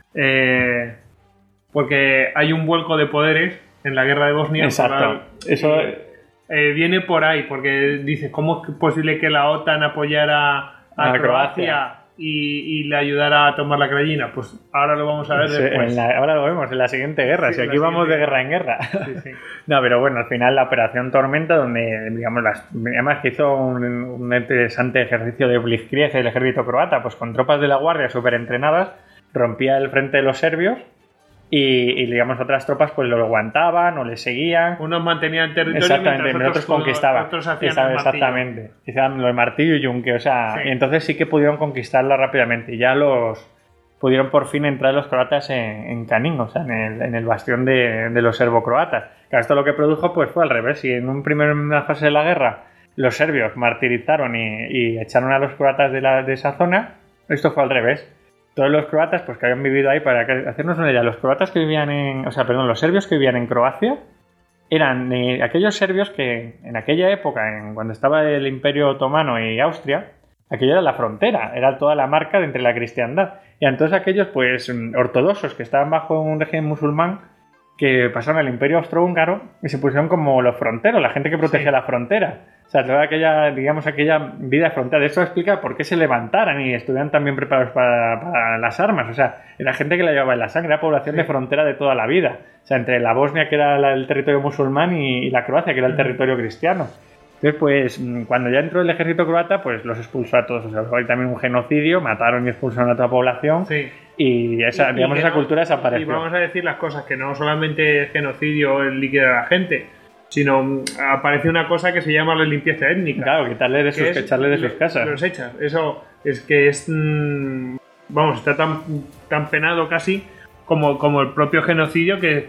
eh, porque hay un vuelco de poderes en la guerra de Bosnia. Exacto. Eso... Eh, viene por ahí, porque dices, ¿cómo es posible que la OTAN apoyara a, a Croacia, Croacia y, y le ayudara a tomar la Krajina? Pues ahora lo vamos a ver sí, después. En la, ahora lo vemos, en la siguiente guerra, sí, si aquí vamos de guerra en guerra. Sí, sí. No, pero bueno, al final la operación Tormenta, donde, digamos, las, además que hizo un, un interesante ejercicio de blitzkrieg el ejército croata, pues con tropas de la guardia súper entrenadas, rompía el frente de los serbios. Y, y digamos otras tropas pues lo aguantaban o les seguían. Unos mantenían territorio exactamente, mientras otros, otros conquistaban. Otros hacían Esa, el exactamente. Hicieron lo de martillo y yunque, o sea, sí. Y entonces sí que pudieron conquistarla rápidamente y ya los pudieron por fin entrar los croatas en, en Kanin, o sea, en el, en el bastión de, de los serbo-croatas. Claro, esto lo que produjo pues fue al revés. Y en un primer una fase de la guerra los serbios martirizaron y, y echaron a los croatas de, la, de esa zona, esto fue al revés. Todos los croatas pues que habían vivido ahí, para hacernos una idea, los croatas que vivían en, o sea, perdón, los serbios que vivían en Croacia eran eh, aquellos serbios que en aquella época, en, cuando estaba el Imperio Otomano y Austria, aquello era la frontera, era toda la marca de entre la cristiandad. Y entonces aquellos pues ortodoxos que estaban bajo un régimen musulmán que pasaron al Imperio Austrohúngaro y se pusieron como los fronteros, la gente que protegía sí. la frontera. O sea, toda aquella, digamos, aquella vida de frontera. Esto explica por qué se levantaran y estuvieran tan bien preparados para, para las armas. O sea, era gente que la llevaba en la sangre, era población sí. de frontera de toda la vida. O sea, entre la Bosnia, que era la, el territorio musulmán, y, y la Croacia, que era el territorio cristiano. Entonces, pues, cuando ya entró el ejército croata, pues los expulsó a todos. O sea, hay también un genocidio, mataron y expulsaron a toda la población. Sí. Y esa, y, digamos, y esa no, cultura desapareció. Y vamos a decir las cosas, que no solamente el genocidio es liquidar a la gente, sino aparece una cosa que se llama la limpieza étnica. Claro, quitarle de sus, es, echarle de sus casas. Los echas. Eso es que es... Mmm, vamos, está tan, tan penado casi como, como el propio genocidio, que es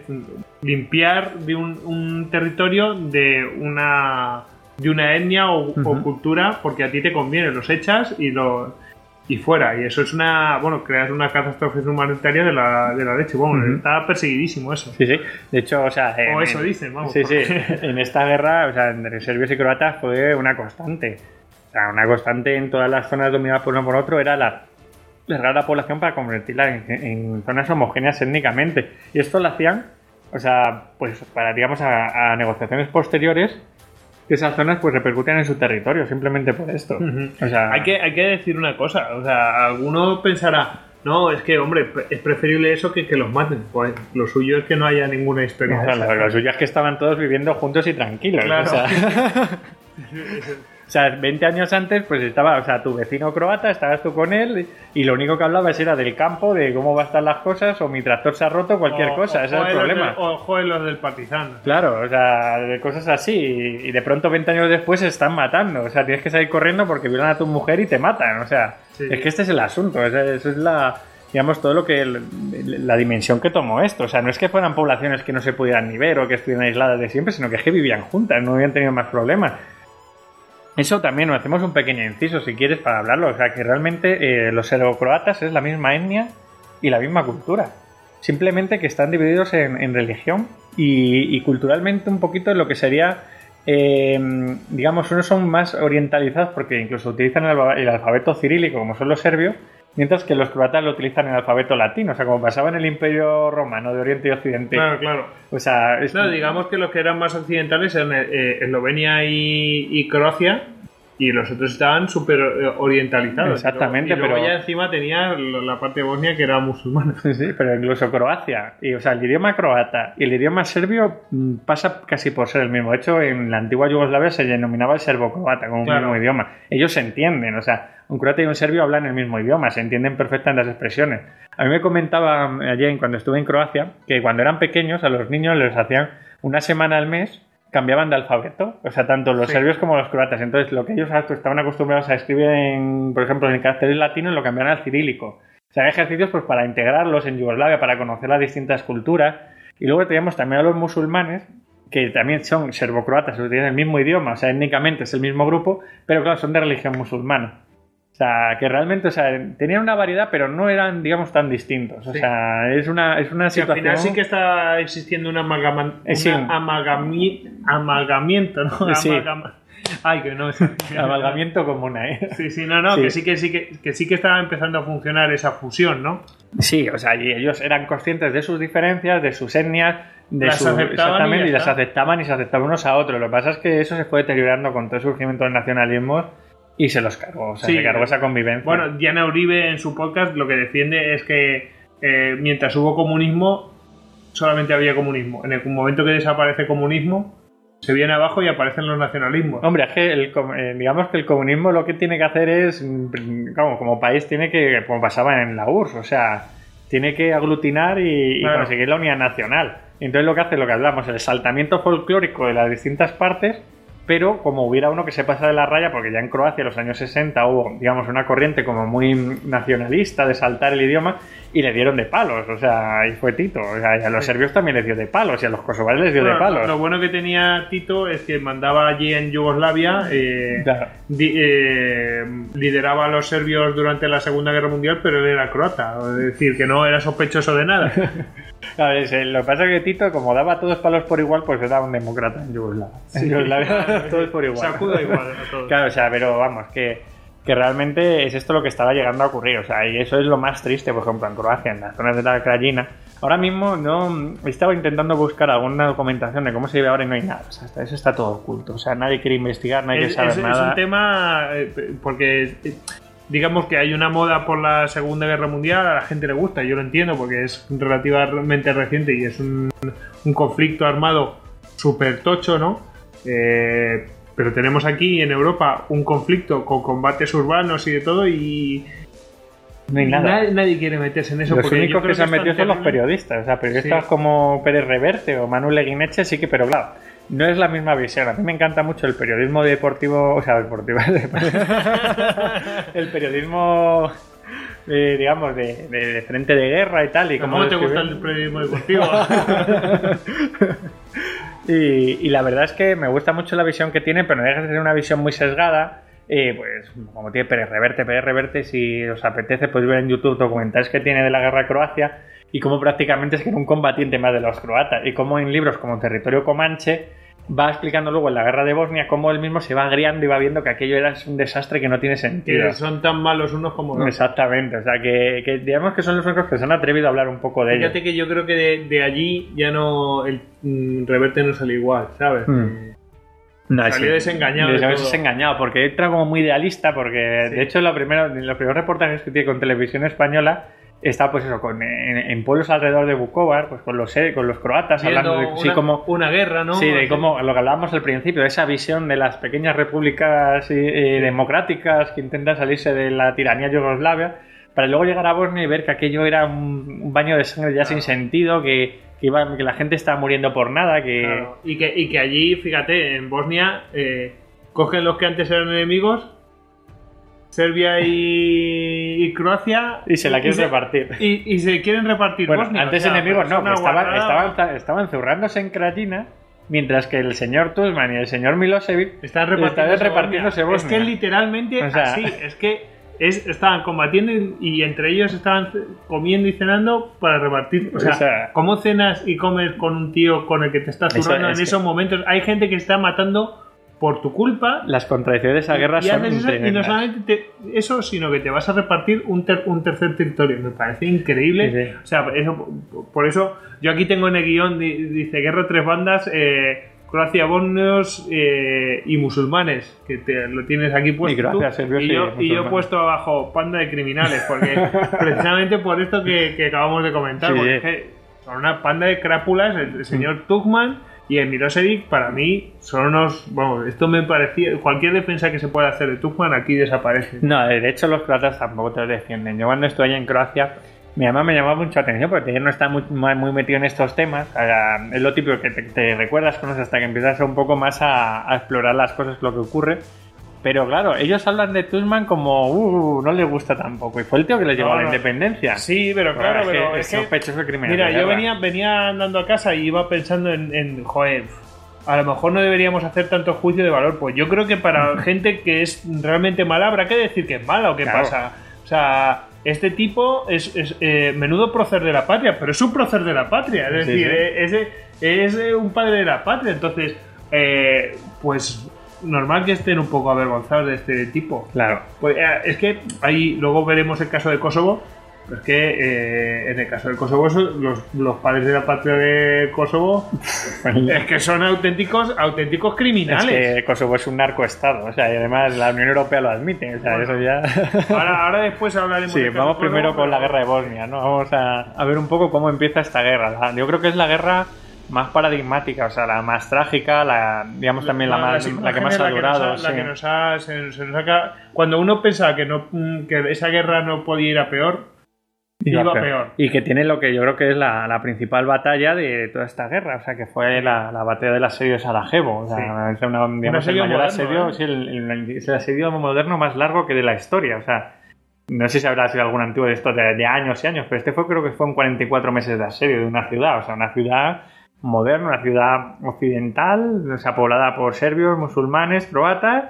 limpiar de un, un territorio de una de una etnia o, uh-huh. o cultura porque a ti te conviene. Los echas y lo y fuera. Y eso es una... Bueno, creas una catástrofe humanitaria de la, de la leche. Bueno, uh-huh. está perseguidísimo eso. Sí, sí. De hecho, o sea... O en, eso dicen, vamos. Sí, sí. En esta guerra, o sea, entre serbios y croatas fue una constante. O sea, una constante en todas las zonas dominadas por uno por otro era la largar la población para convertirla en, en zonas homogéneas étnicamente. Y esto lo hacían, o sea, pues para, digamos, a, a negociaciones posteriores, que esas zonas pues repercuten en su territorio, simplemente por esto. Uh-huh. O sea, hay que, hay que decir una cosa, o sea, alguno pensará, no, es que, hombre, es preferible eso que que los maten. Pues lo suyo es que no haya ninguna historia. No, lo, lo suyo es que estaban todos viviendo juntos y tranquilos. Claro. O sea, o sea, veinte años antes, pues estaba, o sea, tu vecino croata, estabas tú con él, y lo único que hablabas era del campo, de cómo van a estar las cosas, o mi tractor se ha roto, cualquier o, cosa, o ese es el problema. De, o joder, los del Partizan. Claro, o sea, de cosas así, y, y de pronto veinte años después se están matando, o sea, tienes que salir corriendo porque violan a tu mujer y te matan, o sea, sí. Es que este es el asunto, eso es la... digamos, todo lo que el, la dimensión que tomó esto. O sea, no es que fueran poblaciones que no se pudieran ni ver o que estuvieran aisladas de siempre, sino que es que vivían juntas, no habían tenido más problemas. Eso también nos hacemos un pequeño inciso, si quieres, para hablarlo. O sea, que realmente eh, los serbo-croatas es la misma etnia y la misma cultura. Simplemente que están divididos en, en religión y, y culturalmente un poquito en lo que sería... Eh, digamos, unos son más orientalizados porque incluso utilizan el, el alfabeto cirílico, como son los serbios, mientras que los croatas lo utilizan en el alfabeto latino, o sea, como pasaba en el Imperio Romano de Oriente y Occidente. Claro, claro. O sea, es... no, digamos que los que eran más occidentales eran eh, Eslovenia y, y Croacia, y los otros estaban súper eh, orientalizados. Exactamente, y luego, y luego pero... ya encima tenía la parte de Bosnia que era musulmana. Sí, pero incluso Croacia, y, o sea, el idioma croata y el idioma serbio mm, pasa casi por ser el mismo. De hecho, en la antigua Yugoslavia se denominaba el serbo-croata como Claro. un mismo idioma. Ellos se entienden, o sea, un croata y un serbio hablan el mismo idioma, se entienden perfectamente las expresiones. A mí me comentaba ayer, cuando estuve en Croacia, que cuando eran pequeños a los niños les hacían una semana al mes, cambiaban de alfabeto, o sea, tanto los Sí. serbios como los croatas. Entonces, lo que ellos estaban acostumbrados a escribir, en, por ejemplo, en caracteres latinos, lo cambiaron al cirílico. O sea, hay ejercicios pues para integrarlos en Yugoslavia, para conocer las distintas culturas. Y luego teníamos también a los musulmanes, que también son serbocroatas, tienen el mismo idioma, o sea, étnicamente es el mismo grupo, pero claro, son de religión musulmana. O sea, que realmente, o sea, tenían una variedad, pero no eran, digamos, tan distintos. O Sí. sea, es una, es una Sí, al situación... final sí que está existiendo un amalgama, Eh, sí. una amalgami- amalgamiento, ¿no? Sí. Amalgama- Ay, que no. Amalgamiento común, ¿eh? Sí, sí, no, no, Sí. que sí que sí que, que sí que estaba empezando a funcionar esa fusión, ¿no? Sí, o sea, y ellos eran conscientes de sus diferencias, de sus etnias, de Las su, aceptaban exactamente, y ya y las está. aceptaban y se aceptaban unos a otros. Lo que pasa es que eso se fue deteriorando con todo el surgimiento del nacionalismo y se los cargó, o sea, Sí. se cargó esa convivencia. Bueno, Diana Uribe en su podcast lo que defiende es que eh, mientras hubo comunismo, solamente había comunismo. En el momento que desaparece comunismo, se viene abajo y aparecen los nacionalismos. Hombre, es que el, com- eh, digamos que el comunismo lo que tiene que hacer es, mm, como, como país, tiene que, como pasaba en la U R S S, o sea, tiene que aglutinar y, y Claro. conseguir la unidad nacional. Entonces lo que hace, lo que hablamos, el saltamiento folclórico de las distintas partes, pero como hubiera uno que se pasa de la raya, porque ya en Croacia en los años sesenta hubo, digamos, una corriente como muy nacionalista de saltar el idioma y le dieron de palos, o sea, y fue Tito. O sea, y a los Sí. serbios también les dio de palos y a los kosovares les dio Bueno, de palos. Lo bueno que tenía Tito es que mandaba allí en Yugoslavia, eh, Claro. di- eh, lideraba a los serbios durante la Segunda Guerra Mundial, pero él era croata, es decir, que no era sospechoso de nada. A ver, se- lo que pasa es que Tito, como daba a todos palos por igual, pues era un demócrata en Yugoslavia. En Yugoslavia, todos por igual. Sacuda igual a todos. Claro, o sea, pero vamos, que, que realmente es esto lo que estaba llegando a ocurrir. O sea, y eso es lo más triste, por ejemplo, en Croacia, en las zonas de la Krajina. Ahora mismo no estaba intentando buscar alguna documentación de cómo se vive ahora y no hay nada. O sea, hasta eso está todo oculto. O sea, nadie quiere investigar, nadie es, quiere saber es- es nada. un tema eh, porque eh, digamos que hay una moda por la Segunda Guerra Mundial, a la gente le gusta, yo lo entiendo porque es relativamente reciente y es un, un conflicto armado súper tocho, ¿no? Eh, pero tenemos aquí en Europa un conflicto con combates urbanos y de todo y No hay nada. Nadie, nadie quiere meterse en eso. Los porque yo únicos creo que se han es tan metido son los terrible. periodistas. O sea, periodistas Sí. como Pérez Reverte o Manuel Leguineche, sí que, pero claro, no es la misma visión. A mí me encanta mucho el periodismo deportivo, o sea, deportivo, el periodismo, eh, digamos, de, de- de frente de guerra y tal. Y ¿Cómo cómo te describe- gusta el periodismo deportivo? y, y la verdad es que me gusta mucho la visión que tiene, pero no deja de ser una visión muy sesgada. Eh, pues como tiene Pérez Reverte, Pérez Reverte, si os apetece, podéis ver en YouTube documentales que tiene de la guerra de Croacia y cómo prácticamente es que era un combatiente más de los croatas, y cómo en libros como Territorio Comanche va explicando luego en la guerra de Bosnia cómo él mismo se va agriando y va viendo que aquello era un desastre que no tiene sentido. que son tan malos unos como los. Exactamente, o sea que, que digamos que son los únicos que se han atrevido a hablar un poco de ello. Fíjate que yo creo que de, de allí ya no. El mm, Reverte no sale igual, ¿sabes? Hmm. No, Salió sí. desengañado de Salió todo. desengañado, porque entra como muy idealista, porque Sí. de hecho lo primero, los primeros reportajes que tiene con Televisión Española está pues eso, con, en, en pueblos alrededor de Bukovar, pues con los con los croatas, Viendo hablando de una, sí, como, una guerra, ¿no? sí, de Así. cómo lo que hablábamos al principio, de esa visión de las pequeñas repúblicas eh, eh, democráticas que intentan salirse de la tiranía yugoslavia, para luego llegar a Bosnia y ver que aquello era un, un baño de sangre ya sin sentido, que, que, iba, que la gente estaba muriendo por nada, que... Claro. Y, que, y que allí, fíjate, en Bosnia eh, cogen los que antes eran enemigos, Serbia y, y Croacia. Y se la quieren se- repartir. Y, y se quieren repartir Bueno, Bosnia. antes o sea, enemigos es no, una que estaban, guarrada. estaban, estaban zurrándose en Krajina, mientras que el señor Tuđman y el señor Milosevic Están repartiéndose, estaban repartiéndose Bosnia. Es Bosnia. que literalmente O sea- así, es que es, estaban combatiendo y, y entre ellos estaban comiendo y cenando para repartir. O sea, O sea- ¿cómo cenas y comes con un tío con el que te estás Eso zurrando es en que- esos momentos? Hay gente que está matando por tu culpa. Las contradicciones de esa guerra y, son haces eso, y no tremendas. solamente te- eso, sino que te vas a repartir un, ter- un tercer territorio. Me parece increíble. Sí, sí. O sea, eso, por eso yo aquí tengo en el guión, di- dice guerra tres bandas, eh, Croacia, bosnios eh, y musulmanes, que te, lo tienes aquí puesto. Y Croacia, tú, serbios y, y yo, y yo he musulmanes. puesto abajo panda de criminales, porque precisamente por esto que, que acabamos de comentar, Sí. porque es que son una panda de crápulas, el, el señor Tuchman y el Milosevic, para mí, son unos... Bueno, esto me parecía... Cualquier defensa que se pueda hacer de Tuchman aquí desaparece. No, de hecho los croatas tampoco te lo defienden. Yo cuando estuve allá en Croacia, mi mamá me llamaba mucho la atención porque ella no está muy, muy metido en estos temas. O sea, es lo típico que te, te recuerdas, conoces hasta que empiezas un poco más a, a explorar las cosas, lo que ocurre. Pero claro, ellos hablan de Tuchman como, uh, no les gusta tampoco. Y fue el tío que les llevó No, a la no. independencia. Sí, pero claro, Bueno, pero es es que que... sospechoso de criminal. Mira, de yo guerra. venía, venía andando a casa y iba pensando en, en, joder, a lo mejor no deberíamos hacer tanto juicio de valor. Pues yo creo que para gente que es realmente mala habrá que decir que es mala o qué Claro. pasa. O sea, este tipo es, es eh, menudo prócer de la patria, pero es un prócer de la patria. Es Sí, decir, sí. eh, es, es eh, un padre de la patria. Entonces, eh, pues normal que estén un poco avergonzados de este tipo. Claro. Pues, eh, es que ahí luego veremos el caso de Kosovo. Es que eh, en el caso del Kosovo, eso, los, los padres de la patria de Kosovo es que son auténticos auténticos Es criminales. que Kosovo es un narcoestado, o sea, y además la Unión Europea lo admite, o sea, Bueno. eso ya... Ahora, ahora después hablaremos Sí, del caso vamos Kosovo, primero con pero- la guerra de Bosnia, ¿no? Vamos a, a ver un poco cómo empieza esta guerra. La- Yo creo que es la guerra más paradigmática, o sea, la más trágica, la digamos también la, las más, la que más imágenes, ha la que nos durado. ha- la sí. que nos ha- se- se nos ha- cuando uno pensaba que, no, que esa guerra no podía ir a peor, iba, Iba peor. Y que tiene lo que yo creo que es la, la principal batalla de toda esta guerra, o sea, que fue la, la batalla del asedio de Sarajevo. O sea, Sí. es una, digamos, asedio el mayor moderno, asedio, ¿eh? sí, el, el- es el asedio moderno más largo que de la historia. O sea, no sé si habrá sido algún antiguo de estos de, de años y años, pero este fue, creo que fue en cuarenta y cuatro meses de asedio de una ciudad. O sea, una ciudad moderna, una ciudad occidental, o sea, poblada por serbios, musulmanes, croatas,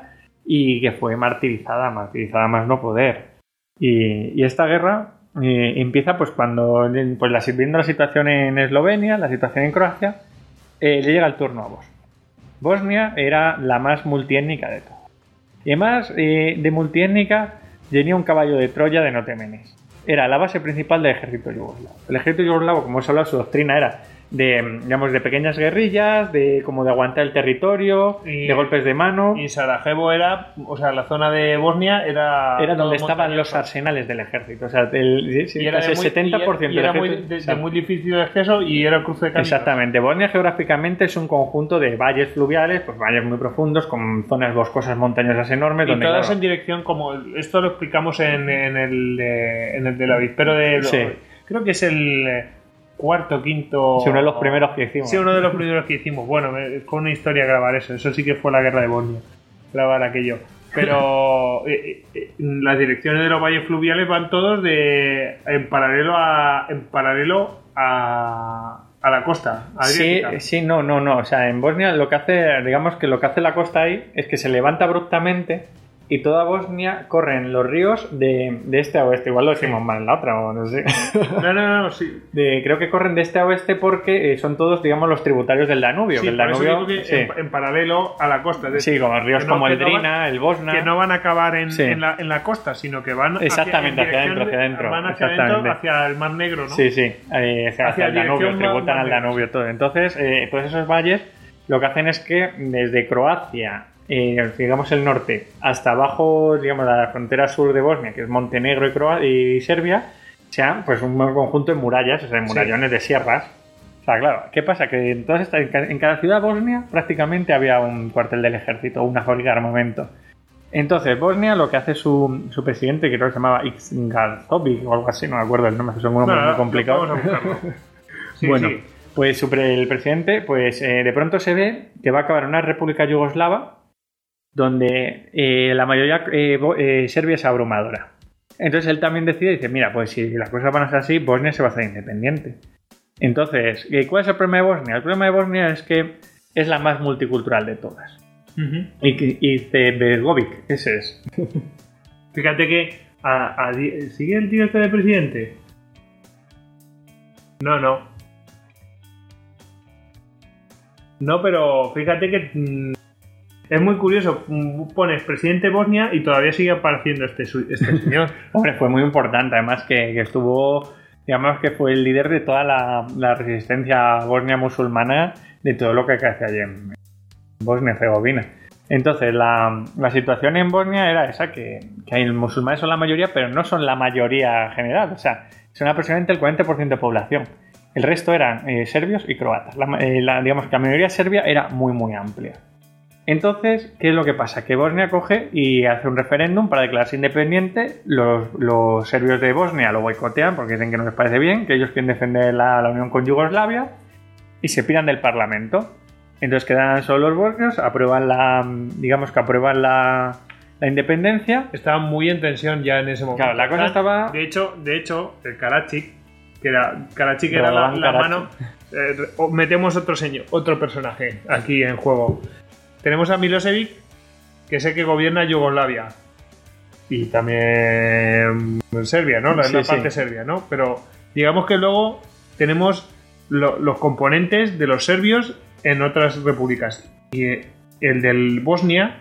y que fue martirizada, martirizada más no poder. Y, y esta guerra eh, empieza pues cuando, pues la, viendo la situación en Eslovenia, la situación en Croacia, eh, le llega el turno a Bosnia. Bosnia era la más multiétnica de todas. Y además eh, de multiétnica tenía un caballo de Troya de no te menes. Era la base principal del ejército yugoslavo. El ejército yugoslavo, como hemos hablado, su doctrina era de, digamos, de pequeñas guerrillas, de como de aguantar el territorio, Y- de golpes de mano. Y Sarajevo era, o sea, la zona de Bosnia era... Era todo donde estaban los montañoso. arsenales del ejército. O sea, el, sí, Y era casi de el muy- setenta por ciento y era del muy, ejército. de, o sea, de muy difícil acceso y era cruce de caminos. Exactamente. Bosnia geográficamente es un conjunto de valles fluviales, pues valles muy profundos, con zonas boscosas montañosas enormes. Y donde, todas claro, en dirección como... Esto lo explicamos en, en el, de, en el del avispero de... Sí. Creo que es el eh, cuarto, quinto... Sí, uno de los primeros que hicimos. Sí, uno de los primeros que hicimos. Bueno, me- fue una historia grabar eso. Eso sí que fue la guerra de Bosnia. Grabar aquello. Pero eh, eh, las direcciones de los valles fluviales van todos de en paralelo a en paralelo a, a la costa. Sí, Adriática. sí, no, no, no. O sea, en Bosnia lo que hace, digamos que lo que hace la costa ahí es que se levanta abruptamente y toda Bosnia corren los ríos de, de este a oeste. Igual lo decimos mal en la otra, o no sé. No, no, no, sí. De, creo que corren de este a oeste porque eh, son todos, digamos, los tributarios del Danubio. Sí, que el por eso Danubio, digo que sí. en, en paralelo a la costa. Es decir, Sí, como ríos que no- como el que no van- Drina, el Bosna. que no van a acabar en, Sí. en, la, en la costa, sino que van Exactamente, hacia, en hacia adentro, dirección hacia de- adentro, van hacia exactamente. adentro, hacia el Mar Negro, ¿no? Sí, sí, eh, hacia, Hacia el Danubio, dirección tributan Mar- al Mar Danubio todo. Entonces, eh, todos esos valles lo que hacen es que desde Croacia, eh, digamos el norte, hasta abajo, digamos la frontera sur de Bosnia, que es Montenegro y, Croa- y Serbia, sea pues un conjunto de murallas, o sea, de murallones de sierras. O sea, claro, ¿qué pasa? Que en, todas estas- en ca- en cada ciudad bosnia prácticamente había un cuartel del ejército, una fábrica de armamento. Entonces, Bosnia lo que hace su, su presidente, que creo que se llamaba Ixgarzovic o algo así, no me acuerdo el nombre, es un nombre No, muy no, complicado. vamos a buscarlo. Sí, bueno, sí. pues su pre- el presidente, pues eh, de pronto se ve que va a acabar una república yugoslava donde eh, la mayoría eh, bo- eh, serbia es abrumadora. Entonces él también decide y dice, mira, pues si las cosas van a ser así, Bosnia se va a hacer independiente. Entonces, eh, ¿cuál es el problema de Bosnia? El problema de Bosnia es que es la más multicultural de todas. Ujú. Y, que- y Izetbegovic, ese es. Fíjate que a, a di- ¿sigue el tío este de presidente? No, no. No, pero fíjate que mm, es muy curioso. Mm, Pones presidente de Bosnia y todavía sigue apareciendo este, su- este señor. Hombre, fue muy importante, además que, que estuvo, digamos que fue el líder de toda la, la resistencia bosnia musulmana de todo lo que hace allí en, Bosnia-Herzegovina. Entonces, la, la situación en Bosnia era esa, que, que hay musulmanes son la mayoría, pero no son la mayoría general. O sea, son aproximadamente el cuarenta por ciento de población. El resto eran eh, serbios y croatas. La, eh, la, digamos que la mayoría serbia era muy, muy amplia. Entonces, ¿qué es lo que pasa? Que Bosnia coge y hace un referéndum para declararse independiente. Los, los serbios de Bosnia lo boicotean porque dicen que no les parece bien, que ellos quieren defender la, la unión con Yugoslavia, y se piran del Parlamento. Entonces quedan solo los bosnios, aprueban la, digamos que aprueban la, la independencia. Estaban muy en tensión ya en ese momento. Claro, la cosa estaba... De hecho, de hecho, el Karadzic, que era, Karadzic era la, la mano... Eh, metemos otro señor, otro personaje aquí en juego. Tenemos a Milosevic, que es el que gobierna Yugoslavia. Y también Serbia, ¿no? La, Sí, la parte sí. serbia, ¿no? Pero digamos que luego tenemos lo, los componentes de los serbios en otras repúblicas. Y el del Bosnia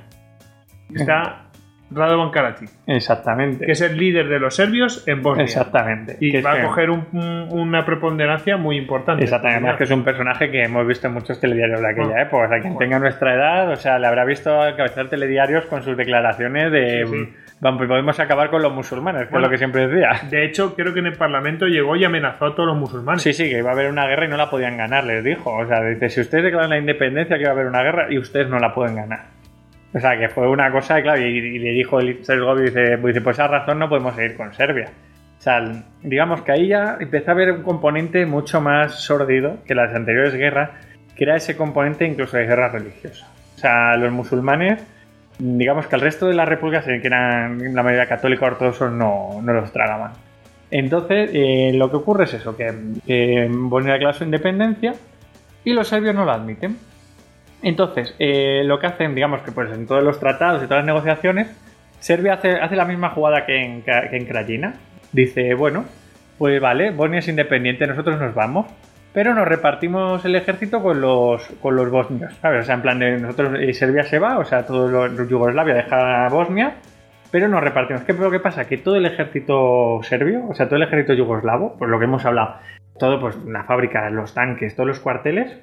está Radovan Karadzic, Exactamente. que es el líder de los serbios en Bosnia. Exactamente. Y Que es va que- a coger un- un- una preponderancia muy importante. Exactamente, además que es un personaje que hemos visto en muchos telediarios de aquella Bueno, época. O sea, quien bueno. tenga nuestra edad, o sea, le habrá visto cabezar telediarios con sus declaraciones de Sí, sí. vamos, podemos acabar con los musulmanes, que Bueno. es lo que siempre decía. De hecho, creo que en el Parlamento llegó y amenazó a todos los musulmanes. Sí, sí, que iba a haber una guerra y no la podían ganar, les dijo. O sea, dice, si ustedes declaran la independencia, que iba a haber una guerra y ustedes no la pueden ganar. O sea, que fue una cosa, claro, y, y le dijo el Sergovi, dice, dice, pues esa razón no podemos seguir con Serbia. O sea, digamos que ahí ya empezó a haber un componente mucho más sórdido que las anteriores guerras, que era ese componente incluso de guerra religiosa. O sea, los musulmanes, digamos que el resto de las repúblicas, que eran la mayoría católica ortodoxos, no, no los tragaban. Entonces, eh, lo que ocurre es eso, que, que Bosnia declara su independencia y los serbios no la admiten. Entonces, eh, lo que hacen, digamos que pues en todos los tratados y todas las negociaciones, Serbia hace, hace la misma jugada que en, que en Krajina. Dice, bueno, pues vale, Bosnia es independiente, nosotros nos vamos, pero nos repartimos el ejército con los, con los bosnios, ¿sabes? O sea, en plan de nosotros, eh, Serbia se va, o sea, todo lo, Yugoslavia deja a Bosnia, pero nos repartimos. ¿Qué, pero qué pasa? Que todo el ejército serbio, o sea, todo el ejército yugoslavo, por lo que hemos hablado, todo, pues, la fábrica, los tanques, todos los cuarteles,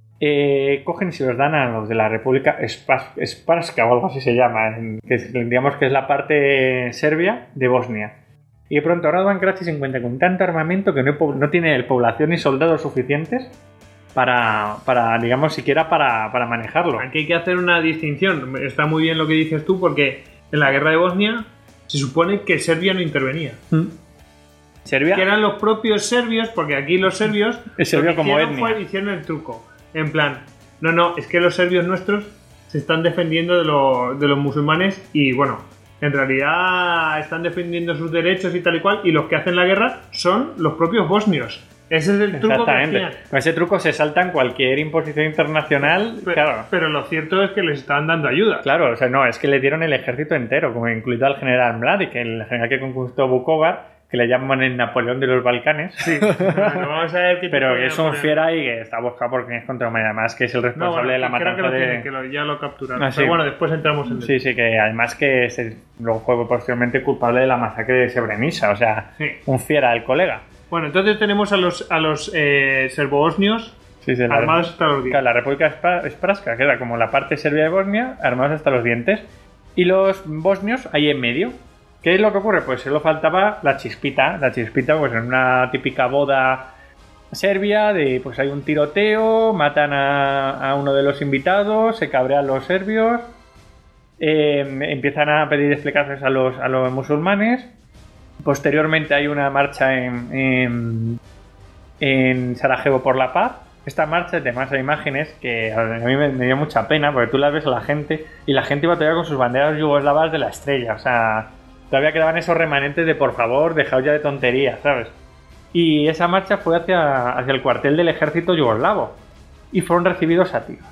Eh, cogen y se los dan a los de la República Spas- Sparaska o algo así se llama, en- que es- digamos que es la parte serbia de Bosnia. Y de pronto Radovan Karadzic se encuentra con tanto armamento que no, hay po- no tiene población ni soldados suficientes para, para digamos, siquiera para, para manejarlo. Aquí hay que hacer una distinción. Está muy bien lo que dices tú, porque en la guerra de Bosnia se supone que Serbia no intervenía. Serbia, Que eran los propios serbios, porque aquí los serbios Es serbio lo que como hicieron etnia. fue- hicieron el truco. En plan, no, no, es que los serbios nuestros se están defendiendo de, lo- de los musulmanes y bueno, en realidad están defendiendo sus derechos y tal y cual, y los que hacen la guerra son los propios bosnios. Ese es el truco que exactamente. hacían. Con ese truco se saltan cualquier imposición internacional. Pe- Claro. Pero lo cierto es que les estaban dando ayuda. Claro, o sea, no, es que le dieron el ejército entero, como incluido al general Mladic, el general que conquistó Vukovar, que le llaman el Napoleón de los Balcanes. Sí, bueno, vamos a ver qué Pero tipo que de es un Napoleón. fiera y que está buscado por quienes contra humanidad, además que es el No, responsable bueno, de la creo matanza que lo de... tienen, que lo- ya lo capturaron. Ah, sí. Pero bueno, después entramos en Sí, sí, que además que es el- luego fue posteriormente culpable de la masacre de Srebrenica, o sea, Sí. un fiera el colega. Bueno, entonces tenemos a los, a los eh, serbobosnios Sí, sí, la- armados hasta los Claro, dientes. la República Spa- Spraska, que era como la parte serbia de Bosnia, armados hasta los dientes, y los bosnios ahí en medio. ¿Qué es lo que ocurre? Pues solo faltaba la chispita, la chispita pues en una típica boda serbia, de pues hay un tiroteo, matan a, a uno de los invitados, se cabrean los serbios, eh, empiezan a pedir explicaciones a los, a los musulmanes, posteriormente hay una marcha en, en, en Sarajevo por la paz. Esta marcha, además hay imágenes que a mí me, me dio mucha pena, porque tú las ves a la gente y la gente iba todavía con sus banderas yugoslavas de la estrella, o sea, todavía quedaban esos remanentes de por favor, dejaos ya de tonterías, ¿sabes? Y esa marcha fue hacia, hacia el cuartel del ejército yugoslavo y fueron recibidos a tiros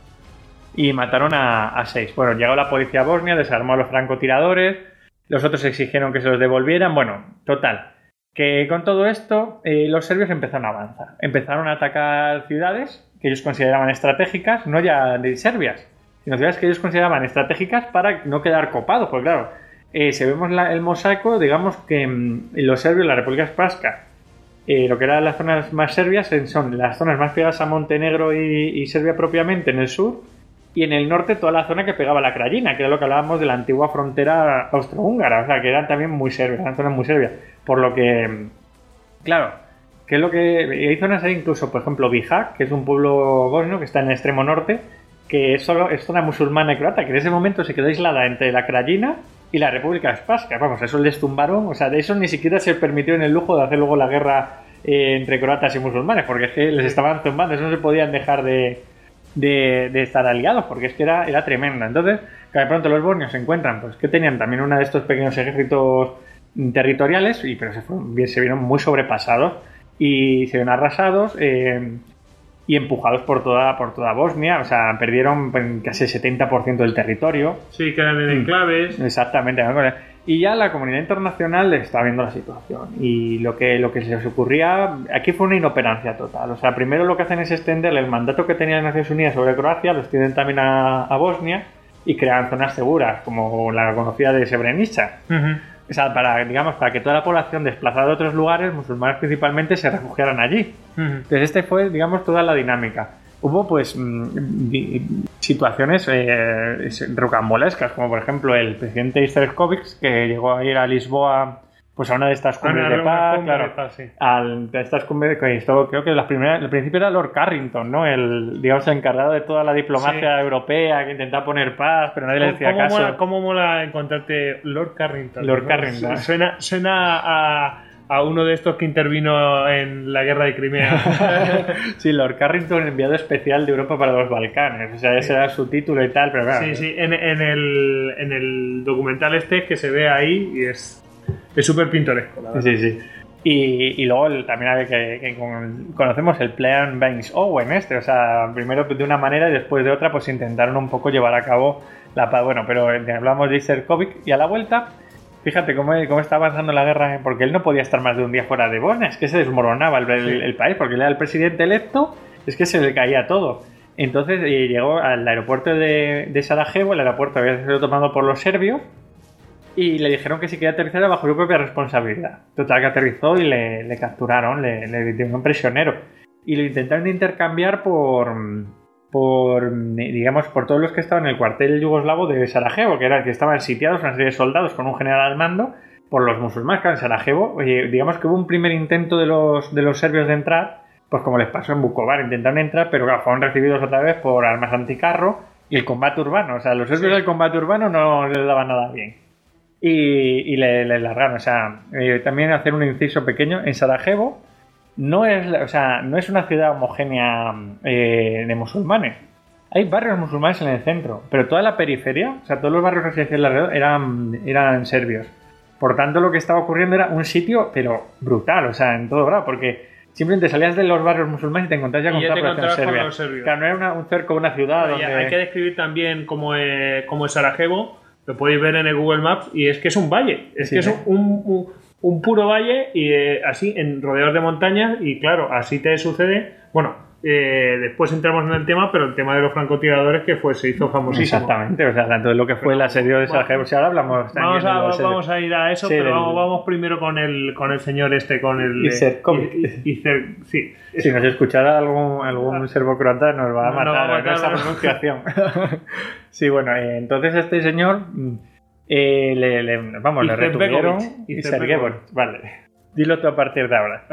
y mataron a, a seis. Bueno, llegó la policía bosnia, desarmó a los francotiradores, los otros exigieron que se los devolvieran, bueno, total. Que con todo esto, eh, los serbios empezaron a avanzar. Empezaron a atacar ciudades que ellos consideraban estratégicas, no ya de serbias, sino ciudades que ellos consideraban estratégicas para no quedar copados. Porque claro, eh, si vemos la, el mosaico, digamos que mmm, los serbios, la República Srpska, eh, lo que eran las zonas más serbias son las zonas más pegadas a Montenegro y, y Serbia propiamente en el sur, y en el norte toda la zona que pegaba a la Krajina, que era lo que hablábamos de la antigua frontera austrohúngara, o sea, que eran también muy serbias, eran zonas muy serbias. Por lo que, claro, que es lo que... Hay zonas ahí incluso, por ejemplo, Bihać, que es un pueblo bosnio que está en el extremo norte, que es solo es zona musulmana y croata, que en ese momento se quedó aislada entre la Krajina y la República Spasska. Vamos, eso les tumbaron, o sea, de eso ni siquiera se permitió en el lujo de hacer luego la guerra eh, entre croatas y musulmanes, porque es que les estaban tumbando, eso no se podían dejar de, de, de estar aliados, porque es que era, era tremenda. Entonces, que de pronto los bosnios se encuentran, pues que tenían también uno de estos pequeños ejércitos territoriales, y pero se, fueron, se vieron muy sobrepasados y se vieron arrasados eh, y empujados por toda por toda Bosnia, o sea, perdieron casi el setenta por ciento del territorio. Sí, quedan en enclaves. Exactamente. Y ya la comunidad internacional está viendo la situación. Y lo que, lo que se les ocurría, aquí fue una inoperancia total. O sea, primero lo que hacen es extender el mandato que tenía las Naciones Unidas sobre Croacia, lo extienden también a, a Bosnia y crean zonas seguras, como la conocida de Srebrenica. Uh-huh. O sea, para, digamos, para que toda la población desplazada de otros lugares, musulmanes principalmente, se refugiaran allí. Uh-huh. Entonces, este fue, digamos, toda la dinámica. Hubo, pues, mmm, situaciones eh, rocambolescas, como por ejemplo el presidente Izetbegovic, que llegó a ir a Lisboa, pues a una de estas cumbres de paz, claro, de paz, sí. Al, de estas cumbres que esto, creo que las primeras, el principio era Lord Carrington, ¿no? El, digamos, el encargado de toda la diplomacia sí. europea, que intentaba poner paz, pero nadie le decía ¿Cómo caso. Mola, ¿Cómo mola encontrarte Lord Carrington? Lord ¿no? Carrington. Suena, suena a, a uno de estos que intervino en la guerra de Crimea. Sí, Lord Carrington, enviado especial de Europa para los Balcanes. O sea, ese era su título y tal, pero claro. Sí, sí, en, en, el, en el documental este que se ve ahí y es... Es súper pintoresco, la verdad. Sí, sí. Y, y luego el, también hay que, que con, conocemos el Plan Baines Owen este, o sea, primero de una manera y después de otra, pues intentaron un poco llevar a cabo la paz. Bueno, pero hablamos de Izetbegovic y a la vuelta, fíjate cómo, cómo está avanzando la guerra, porque él no podía estar más de un día fuera de Bosnia, es que se desmoronaba el, el, el país, porque él era el presidente electo, es que se le caía todo. Entonces eh, llegó al aeropuerto de, de Sarajevo, el aeropuerto había sido tomado por los serbios, y le dijeron que si quería aterrizar bajo su propia responsabilidad. Total, que aterrizó y le, le capturaron, le, le dieron prisionero. Y lo intentaron intercambiar por, por, digamos, por todos los que estaban en el cuartel yugoslavo de Sarajevo, que era que estaban sitiados una serie de soldados con un general al mando por los musulmanes que en Sarajevo. Y digamos que hubo un primer intento de los, de los serbios de entrar, pues como les pasó en Vukovar, intentaron entrar, pero claro, fueron recibidos otra vez por armas anticarro y el combate urbano. O sea, los serbios sí. del combate urbano no les daban nada bien. Y, y le, le largaron, o sea, eh, también hacer un inciso pequeño, en Sarajevo no es, o sea, no es una ciudad homogénea eh, de musulmanes. Hay barrios musulmanes en el centro, pero toda la periferia, o sea, todos los barrios residenciales alrededor eran, eran serbios. Por tanto, lo que estaba ocurriendo era un sitio, pero brutal, o sea, en todo grado, porque simplemente salías de los barrios musulmanes y te encontrabas ya con toda la población serbia. Con los serbios. Claro, no era una, un cerco, una ciudad bueno, donde... Hay que describir también cómo es, cómo es Sarajevo. Lo podéis ver en el Google Maps y es que es un valle, es sí, que es un, un, un, un puro valle y eh, así, en rodeados de montañas y claro, así te sucede, bueno, eh, después entramos en el tema, pero el tema de los francotiradores que fue, se hizo famosísimo. Exactamente, o sea, tanto de lo que fue el asedio de Sarajevo, si ahora hablamos vamos a, vamos a ir a eso, sí, pero del... vamos, vamos primero con el con el señor este, con el... Izetbegovic. Sí. Si nos escuchara algún, algún serbo-croata nos va a matar, no, no va a matar esa pronunciación. Sí, bueno, eh, entonces este señor eh, le, le, vamos, le retuvieron Izetbegovic, vale, dilo tú a partir de ahora.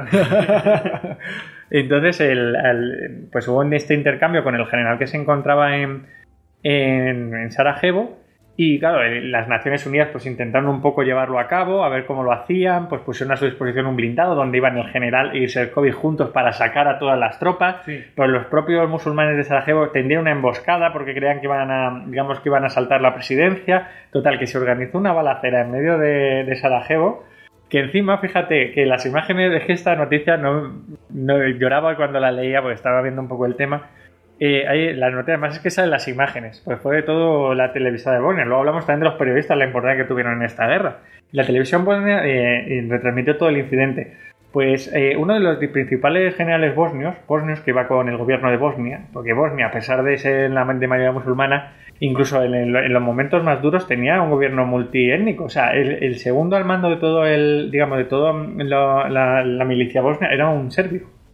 Entonces el, el, pues hubo este intercambio con el general que se encontraba en, en, en Sarajevo. Y claro, las Naciones Unidas pues intentaron un poco llevarlo a cabo, a ver cómo lo hacían, pues pusieron a su disposición un blindado donde iban el general y Izetbegovic juntos para sacar a todas las tropas, sí. Pero los propios musulmanes de Sarajevo tendieron una emboscada porque creían que iban a, digamos que iban a asaltar la presidencia. Total, que se organizó una balacera en medio de, de Sarajevo, que encima, fíjate, que las imágenes de que esta noticia no, no lloraba cuando la leía porque estaba viendo un poco el tema. Eh, hay, la nota además es que salen las imágenes, pues fue de todo la televisión de Bosnia. Luego hablamos también de los periodistas, la importancia que tuvieron en esta guerra. La televisión bosnia eh, retransmitió todo el incidente. Pues eh, uno de los principales generales bosnios, bosnios que iba con el gobierno de Bosnia, porque Bosnia, a pesar de ser la de mayoría musulmana, incluso en, el, en los momentos más duros tenía un gobierno multiétnico. O sea, el, el segundo al mando de todo el, digamos, de toda la, la, la milicia bosnia era un serbio.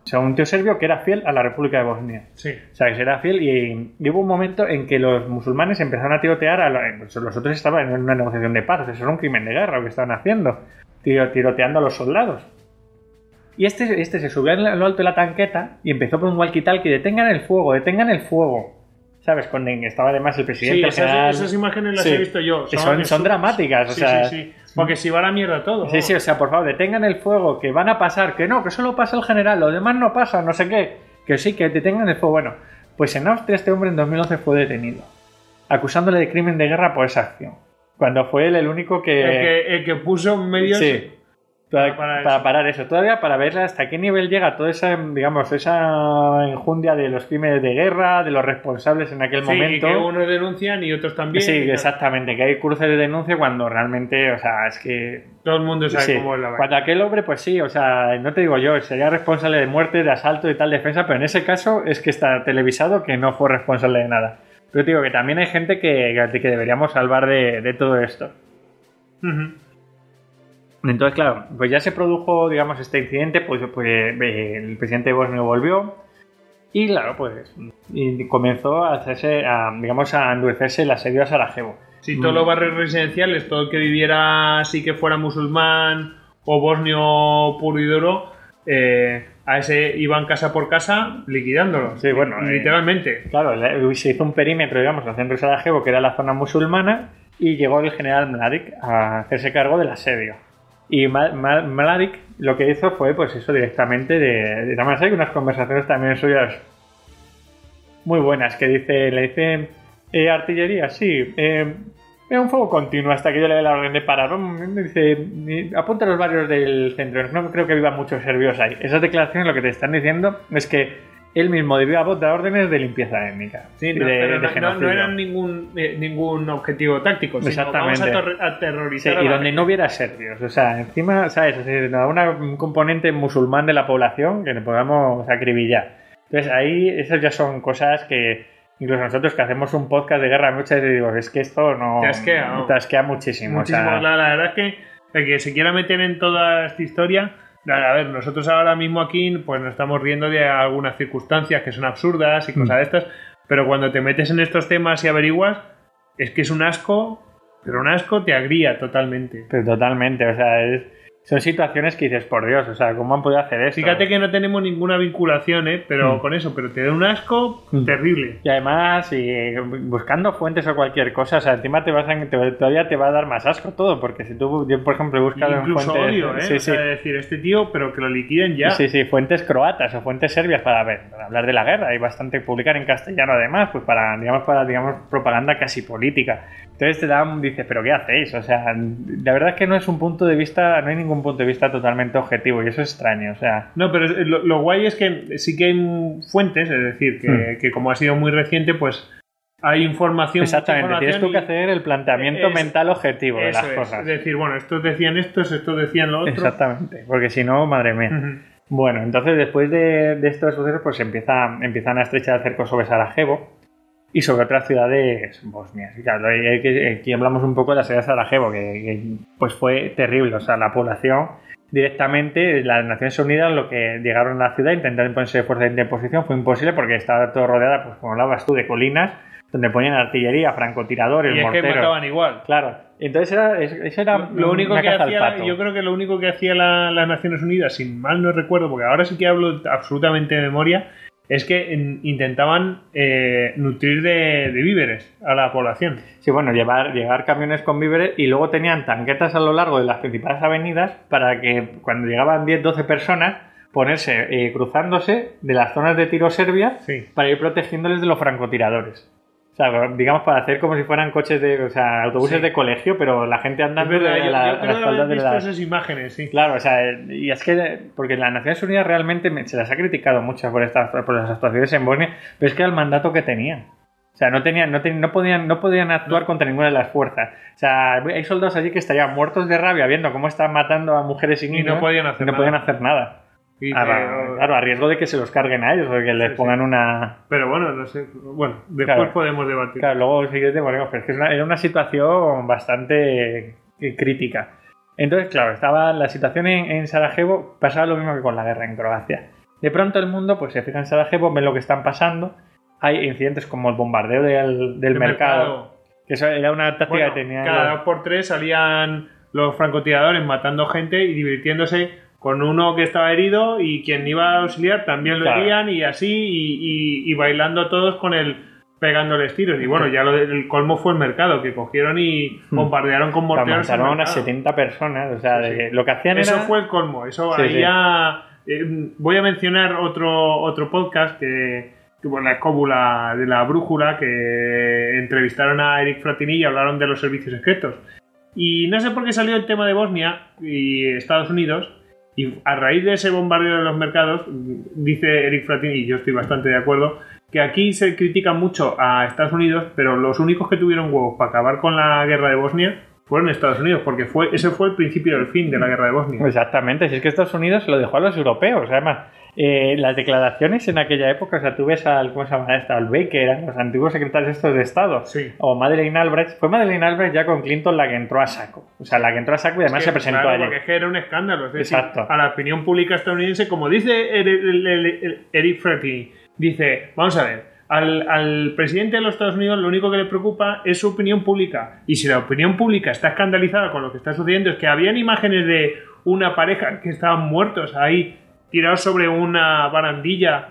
O sea, un tío serbio que era fiel a la República de Bosnia. Sí. O sea, que era fiel y, y hubo un momento en que los musulmanes empezaron a tirotear a los, pues los otros estaban en una negociación de paz. Eso era un crimen de guerra lo que estaban haciendo. Tiro, tiroteando a los soldados. Y este, este se subió en lo alto de la tanqueta y empezó por un walkie-talkie: detengan el fuego, detengan el fuego. ¿Sabes? Cuando estaba además el presidente. Sí, esas, general... esas imágenes las sí. he visto yo. Son, son, son dramáticas, o sí, sea... Sí, sí, porque si va a la mierda todo. Sí, sí, o sea, por favor, detengan el fuego, que van a pasar, que no, que solo pasa el general, los demás no pasan, no sé qué. Que sí, que detengan el fuego. Bueno, pues en Austria este hombre en dos mil once fue detenido, acusándole de crimen de guerra por esa acción. Cuando fue él el único que... El que, el que puso medios... Sí. Para, para, para parar eso, todavía para ver hasta qué nivel llega toda esa, digamos, esa enjundia de los crímenes de guerra, de los responsables en aquel sí, momento. Y que unos denuncian y otros también. Sí, exactamente, que hay cruces de denuncia cuando realmente, o sea, es que... Todo el mundo sabe sí. cómo es la vaina. Cuando aquel hombre, pues sí, o sea, no te digo yo, sería responsable de muerte, de asalto y tal defensa, pero en ese caso es que está televisado que no fue responsable de nada. Pero te digo que también hay gente que, que deberíamos salvar de, de todo esto. Uh-huh. Entonces, claro, pues ya se produjo, digamos, este incidente, pues, pues el presidente bosnio volvió y, claro, pues y comenzó a hacerse, a, digamos, a endurecerse el asedio a Sarajevo. Sí, todos los barrios residenciales, todo el que viviera así que fuera musulmán o bosnio puro y duro, eh, a ese iban casa por casa liquidándolo. Sí, bueno, literalmente. Eh, claro, se hizo un perímetro, digamos, en el centro de Sarajevo, que era la zona musulmana, y llegó el general Mladic a hacerse cargo del asedio. Y Mladic lo que hizo fue, pues eso, directamente de... de además hay unas conversaciones también suyas muy buenas, que dice, le dice, eh, artillería, sí, eh, un fuego continuo hasta que yo le dé la orden de parar. Dice, apunta a los barrios del centro, no creo que vivan muchos serbios ahí. Esas declaraciones lo que te están diciendo es que él mismo debió a voz de órdenes de limpieza étnica. Sí, no, de, pero de no, no eran ningún, eh, ningún objetivo táctico, sino exactamente. Vamos a, tor- a terrorizar sí, a y la donde gente. no hubiera serbios, o sea, encima, ¿sabes? O sea, una, un componente musulmán de la población que le podamos acribillar. Entonces ahí esas ya son cosas que incluso nosotros que hacemos un podcast de guerra muchas veces digo, es que esto no... Te asquea, ¿no? Te asquea muchísimo. Muchísimo. O sea, la, la verdad es que el que se quiera meter en toda esta historia... A ver, nosotros ahora mismo aquí pues nos estamos riendo de algunas circunstancias que son absurdas y cosas de estas, pero cuando te metes en estos temas y averiguas, es que es un asco, pero un asco te agría totalmente. Pero totalmente, o sea, es, son situaciones que dices, por Dios, o sea, ¿cómo han podido hacer esto? Fíjate que no tenemos ninguna vinculación, ¿eh? Pero mm. con eso, pero te da un asco mm. terrible. Y además, y buscando fuentes o cualquier cosa, o sea, encima te vas a, te, todavía te va a dar más asco todo, porque si tú, yo por ejemplo, he buscado en fuentes... odio, ¿eh? Sí, o sí. sea, decir, este tío, pero que lo liquiden ya. Sí, sí, fuentes croatas o fuentes serbias para, ver, para hablar de la guerra, hay bastante publicar en castellano además, pues para, digamos, para, digamos, propaganda casi política. Entonces te dan, dices, ¿pero qué hacéis? O sea, la verdad es que no es un punto de vista, no hay ningún punto de vista totalmente objetivo y eso es extraño, o sea... No, pero lo, lo guay es que sí que hay fuentes, es decir, que, hmm. que como ha sido muy reciente, pues hay información... Exactamente, información tienes tú que hacer el planteamiento es, mental objetivo de las es, cosas. Es decir, bueno, estos decían estos, estos decían lo otro... Exactamente, porque si no, madre mía... Uh-huh. Bueno, entonces después de, de estos sucesos, pues empieza, empiezan a estrechar el cerco sobre Sarajevo y sobre otras ciudades bosnias. Y claro, aquí hablamos un poco de la ciudad de Sarajevo, que, que pues fue terrible. O sea, la población directamente, las Naciones Unidas, lo que llegaron a la ciudad, intentaron ponerse fuerza de interposición, fue imposible porque estaba todo rodeada, pues como hablabas tú, de colinas, donde ponían artillería, francotiradores, y es morteros. Que mataban igual. Claro. Entonces era, eso era lo único una que caza hacía, al pato. Yo creo que lo único que hacía la, las Naciones Unidas, sin mal no recuerdo, porque ahora sí que hablo absolutamente de memoria, es que en, intentaban eh, nutrir de, de víveres a la población. Sí, bueno, llevar, llevar camiones con víveres y luego tenían tanquetas a lo largo de las principales avenidas para que cuando llegaban diez doce personas ponerse eh, cruzándose de las zonas de tiro serbias sí. para ir protegiéndoles de los francotiradores. O sea, digamos, para hacer como si fueran coches de, o sea, autobuses sí. de colegio, pero la gente andando verdad, de yo, la, yo a creo la espalda de la... esas imágenes, sí. Claro, o sea, y es que, porque las Naciones Unidas realmente se las ha criticado mucho por estas, por las actuaciones en Bosnia, pero es que era el mandato que tenían. O sea, no tenían, no, tenían, no podían, no podían actuar no. contra ninguna de las fuerzas. O sea, hay soldados allí que estarían muertos de rabia viendo cómo están matando a mujeres y niños. Y no podían hacer y no nada. Podían hacer nada. Y a, pero... Claro, a riesgo de que se los carguen a ellos o de que les sí, pongan sí. una... Pero bueno, no sé. Bueno, después claro, podemos debatir. Claro, luego sí que te ponemos, pero es que es una, era una situación bastante crítica. Entonces, claro, estaba la situación en, en Sarajevo, pasaba lo mismo que con la guerra en Croacia. De pronto el mundo pues se fija en Sarajevo, ven lo que están pasando. Hay incidentes como el bombardeo del, del mercado, mercado, que eso era una táctica bueno, que tenía... Cada dos por tres salían los francotiradores matando gente y divirtiéndose con uno que estaba herido y quien iba a auxiliar también lo claro. herían y así y, y, y bailando todos con el... pegándoles tiros. Y bueno, ya lo del colmo fue el mercado, que cogieron y bombardearon con morteros. Mataron a setenta personas, o sea, sí, sí. De, lo que hacían eso era... fue el colmo, eso sí, ahí sí. ya... Eh, voy a mencionar otro, otro podcast que tuvo la escóbula de la brújula, que entrevistaron a Eric Fratini y hablaron de los servicios secretos. Y no sé por qué salió el tema de Bosnia y Estados Unidos, y a raíz de ese bombardeo de los mercados, dice Eric Fratini, y yo estoy bastante de acuerdo, que aquí se critica mucho a Estados Unidos, pero los únicos que tuvieron huevos para acabar con la guerra de Bosnia fueron Estados Unidos, porque fue ese fue el principio del fin de la guerra de Bosnia. Exactamente, si es que Estados Unidos se lo dejó a los europeos. Además, eh, las declaraciones en aquella época, o sea, tú ves al, ¿cómo se llama esto? Al Baker, a los antiguos secretarios estos de Estado, sí. O Madeleine Albright. Fue Madeleine Albright ya con Clinton la que entró a saco. O sea, la que entró a saco y además es que, se presentó claro, allí. Porque es que era un escándalo. Es decir, exacto. A la opinión pública estadounidense, como dice el, el, el, el Eric Fratini, dice, vamos a ver, Al, al presidente de los Estados Unidos lo único que le preocupa es su opinión pública. Y si la opinión pública está escandalizada con lo que está sucediendo, es que habían imágenes de una pareja que estaban muertos ahí, tirados sobre una barandilla.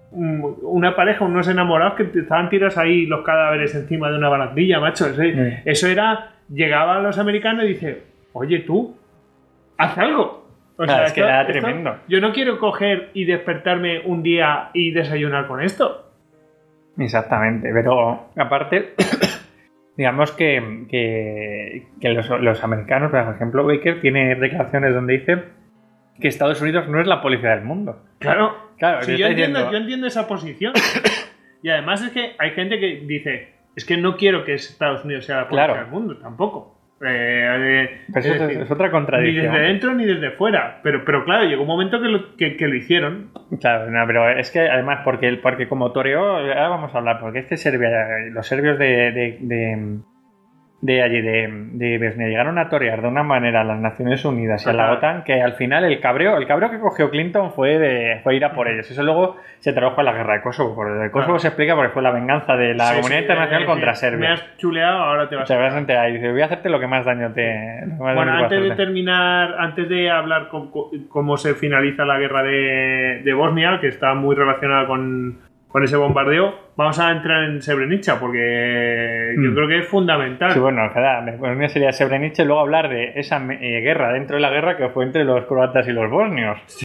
Una pareja, unos enamorados que estaban tirados ahí los cadáveres encima de una barandilla, macho. Eso, sí. eso era... Llegaban los americanos y dice, oye tú, haz algo. O sea, sea, es que esto, era esto, tremendo. Yo no quiero coger y despertarme un día y desayunar con esto. Exactamente, pero aparte, digamos que, que, que los, los americanos, por ejemplo, Baker tiene declaraciones donde dice que Estados Unidos no es la policía del mundo. Claro, claro. Sí, yo, entiendo, diciendo... yo entiendo esa posición. Y además es que hay gente que dice, es que no quiero que Estados Unidos sea la policía claro. del mundo, tampoco. Eh, eh, pero eso es, decir, es otra contradicción. Ni desde dentro ni desde fuera. Pero, pero claro, llegó un momento que lo, que, que lo hicieron. Claro, no, pero es que además, porque, porque como toreó, ahora vamos a hablar, porque este Serbia, los serbios de, de, de, de allí, de, de Bosnia, llegaron a torear de una manera a las Naciones Unidas y a la OTAN que al final el cabreo, el cabreo que cogió Clinton fue, de, fue ir a por ellos. Eso luego se tradujo a la guerra de Kosovo. Por el Kosovo claro. se explica porque fue la venganza de la sí, comunidad sí, internacional eh, contra sí, Serbia. Me has chuleado, ahora te vas te a vas a enterar y dices, voy a hacerte lo que más daño te... Más bueno, daño antes te de terminar, antes de hablar con, con, cómo se finaliza la guerra de, de Bosnia, que está muy relacionada con, con ese bombardeo, vamos a entrar en Srebrenica, porque mm. yo creo que es fundamental. Sí, bueno, Bosnia sería Srebrenica y luego hablar de esa eh, guerra, dentro de la guerra que fue entre los croatas y los bosnios. Sí.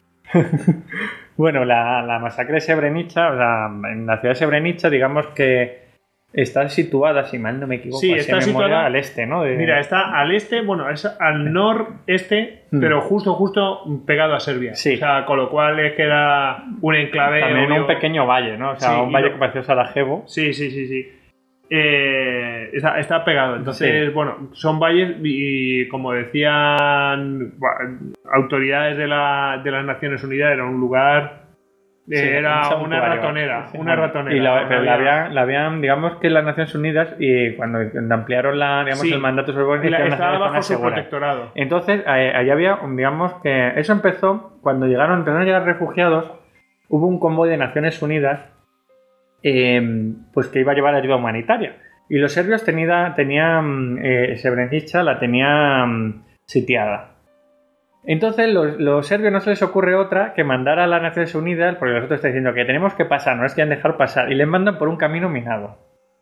Bueno, la, la masacre de Srebrenica, o sea, en la ciudad de Srebrenica, digamos que está situada, si mal no me equivoco, sí, está situada al este, ¿no? De... Mira, está al este, bueno, es al noreste, mm. pero justo, justo pegado a Serbia. Sí. O sea, con lo cual es que era un enclave... También obvio. Un pequeño valle, ¿no? O sea, sí, un valle lo... que pareció Sarajevo. Sí, sí, sí, sí. Eh, está, está pegado. Entonces, sí. bueno, son valles y, como decían autoridades de, la, de las Naciones Unidas, era un lugar... Sí, era un una ratonera, sí, una ratonera. Y la, pero la habían, la habían, digamos que las Naciones Unidas, y cuando ampliaron la, digamos, sí, el mandato sobre Bosnia, estaba bajo su protectorado. Entonces, allá había, digamos que eso empezó cuando llegaron, empezaron a llegar refugiados, hubo un convoy de Naciones Unidas, eh, pues que iba a llevar ayuda humanitaria. Y los serbios tenía, tenían, eh, Srebrenica la tenían sitiada. Entonces los, los serbios no se les ocurre otra que mandar a las Naciones Unidas, porque los otros están diciendo que tenemos que pasar, no les quieren dejar pasar, y les mandan por un camino minado.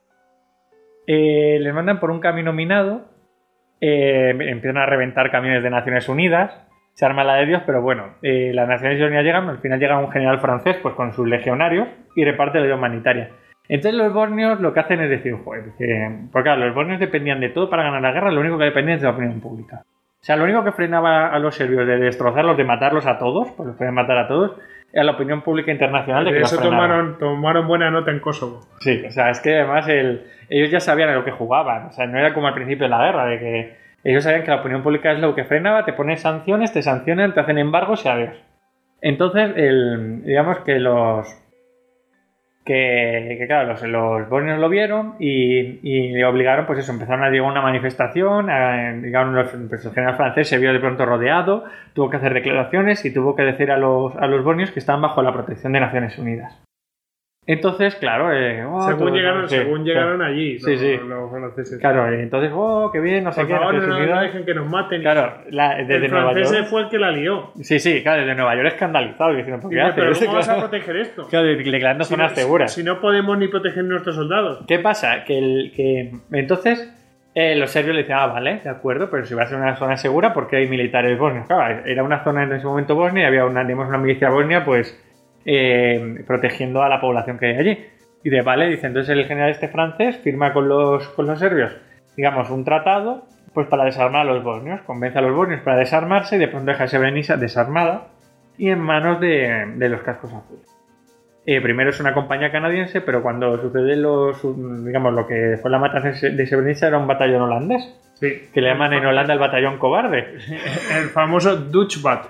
Eh, les mandan por un camino minado, eh, empiezan a reventar camiones de Naciones Unidas, se arma la de Dios, pero bueno, eh, las Naciones Unidas llegan, al final llega un general francés pues con sus legionarios y reparte la ayuda humanitaria. Entonces los bosnios lo que hacen es decir, joder, que, porque claro, los bosnios dependían de todo para ganar la guerra, lo único que dependían es de la opinión pública. O sea, lo único que frenaba a los serbios de destrozarlos, de matarlos a todos, porque los pueden matar a todos, era la opinión pública internacional de que eso los tomaron, tomaron buena nota en Kosovo. Sí, o sea, es que además el, ellos ya sabían a lo que jugaban. O sea, no era como al principio de la guerra, de que ellos sabían que la opinión pública es lo que frenaba, te ponen sanciones, te sancionan, te hacen embargos y adiós. Entonces, el, digamos que los... que, que claro, los, los bosnios lo vieron y, y le obligaron, pues eso, empezaron a llegar a una manifestación, a, digamos, los, pues el general francés se vio de pronto rodeado, tuvo que hacer declaraciones y tuvo que decir a los, a los bosnios que estaban bajo la protección de Naciones Unidas. Entonces, claro, eh, oh, según todo, llegaron, sí, según llegaron claro, allí, sí, los, sí. los franceses. Claro, entonces, oh, qué bien, no sé Por qué. favor, no, Naciones no, Unidas. no dejen que nos maten. Claro, la, desde el Nueva francés York. fue el que la lió. Sí, sí, claro, desde Nueva York escandalizado, diciendo, ¿por qué Dice, hace pero esto? ¿cómo vas a Claro. proteger esto? Claro, declarando Si zonas no, seguras. Si no podemos ni proteger nuestros soldados. ¿Qué pasa? Que, el, que entonces eh, los serbios le decían, ah, vale, de acuerdo, pero si va a ser una zona segura, ¿por qué hay militares bosnios? Claro, era una zona en ese momento bosnia y había una, digamos, una milicia bosnia, pues, eh, protegiendo a la población que hay allí. Y de vale, dice, entonces el general este francés firma con los, con los serbios, digamos, un tratado, pues para desarmar a los bosnios, convence a los bosnios para desarmarse y de pronto deja a Srebrenica desarmada y en manos de, de los cascos azules. Eh, primero es una compañía canadiense, pero cuando sucede los, digamos, lo que fue la matanza de Srebrenica era un batallón holandés. Sí. Que le llaman en Holanda el batallón cobarde. El famoso Dutchbat.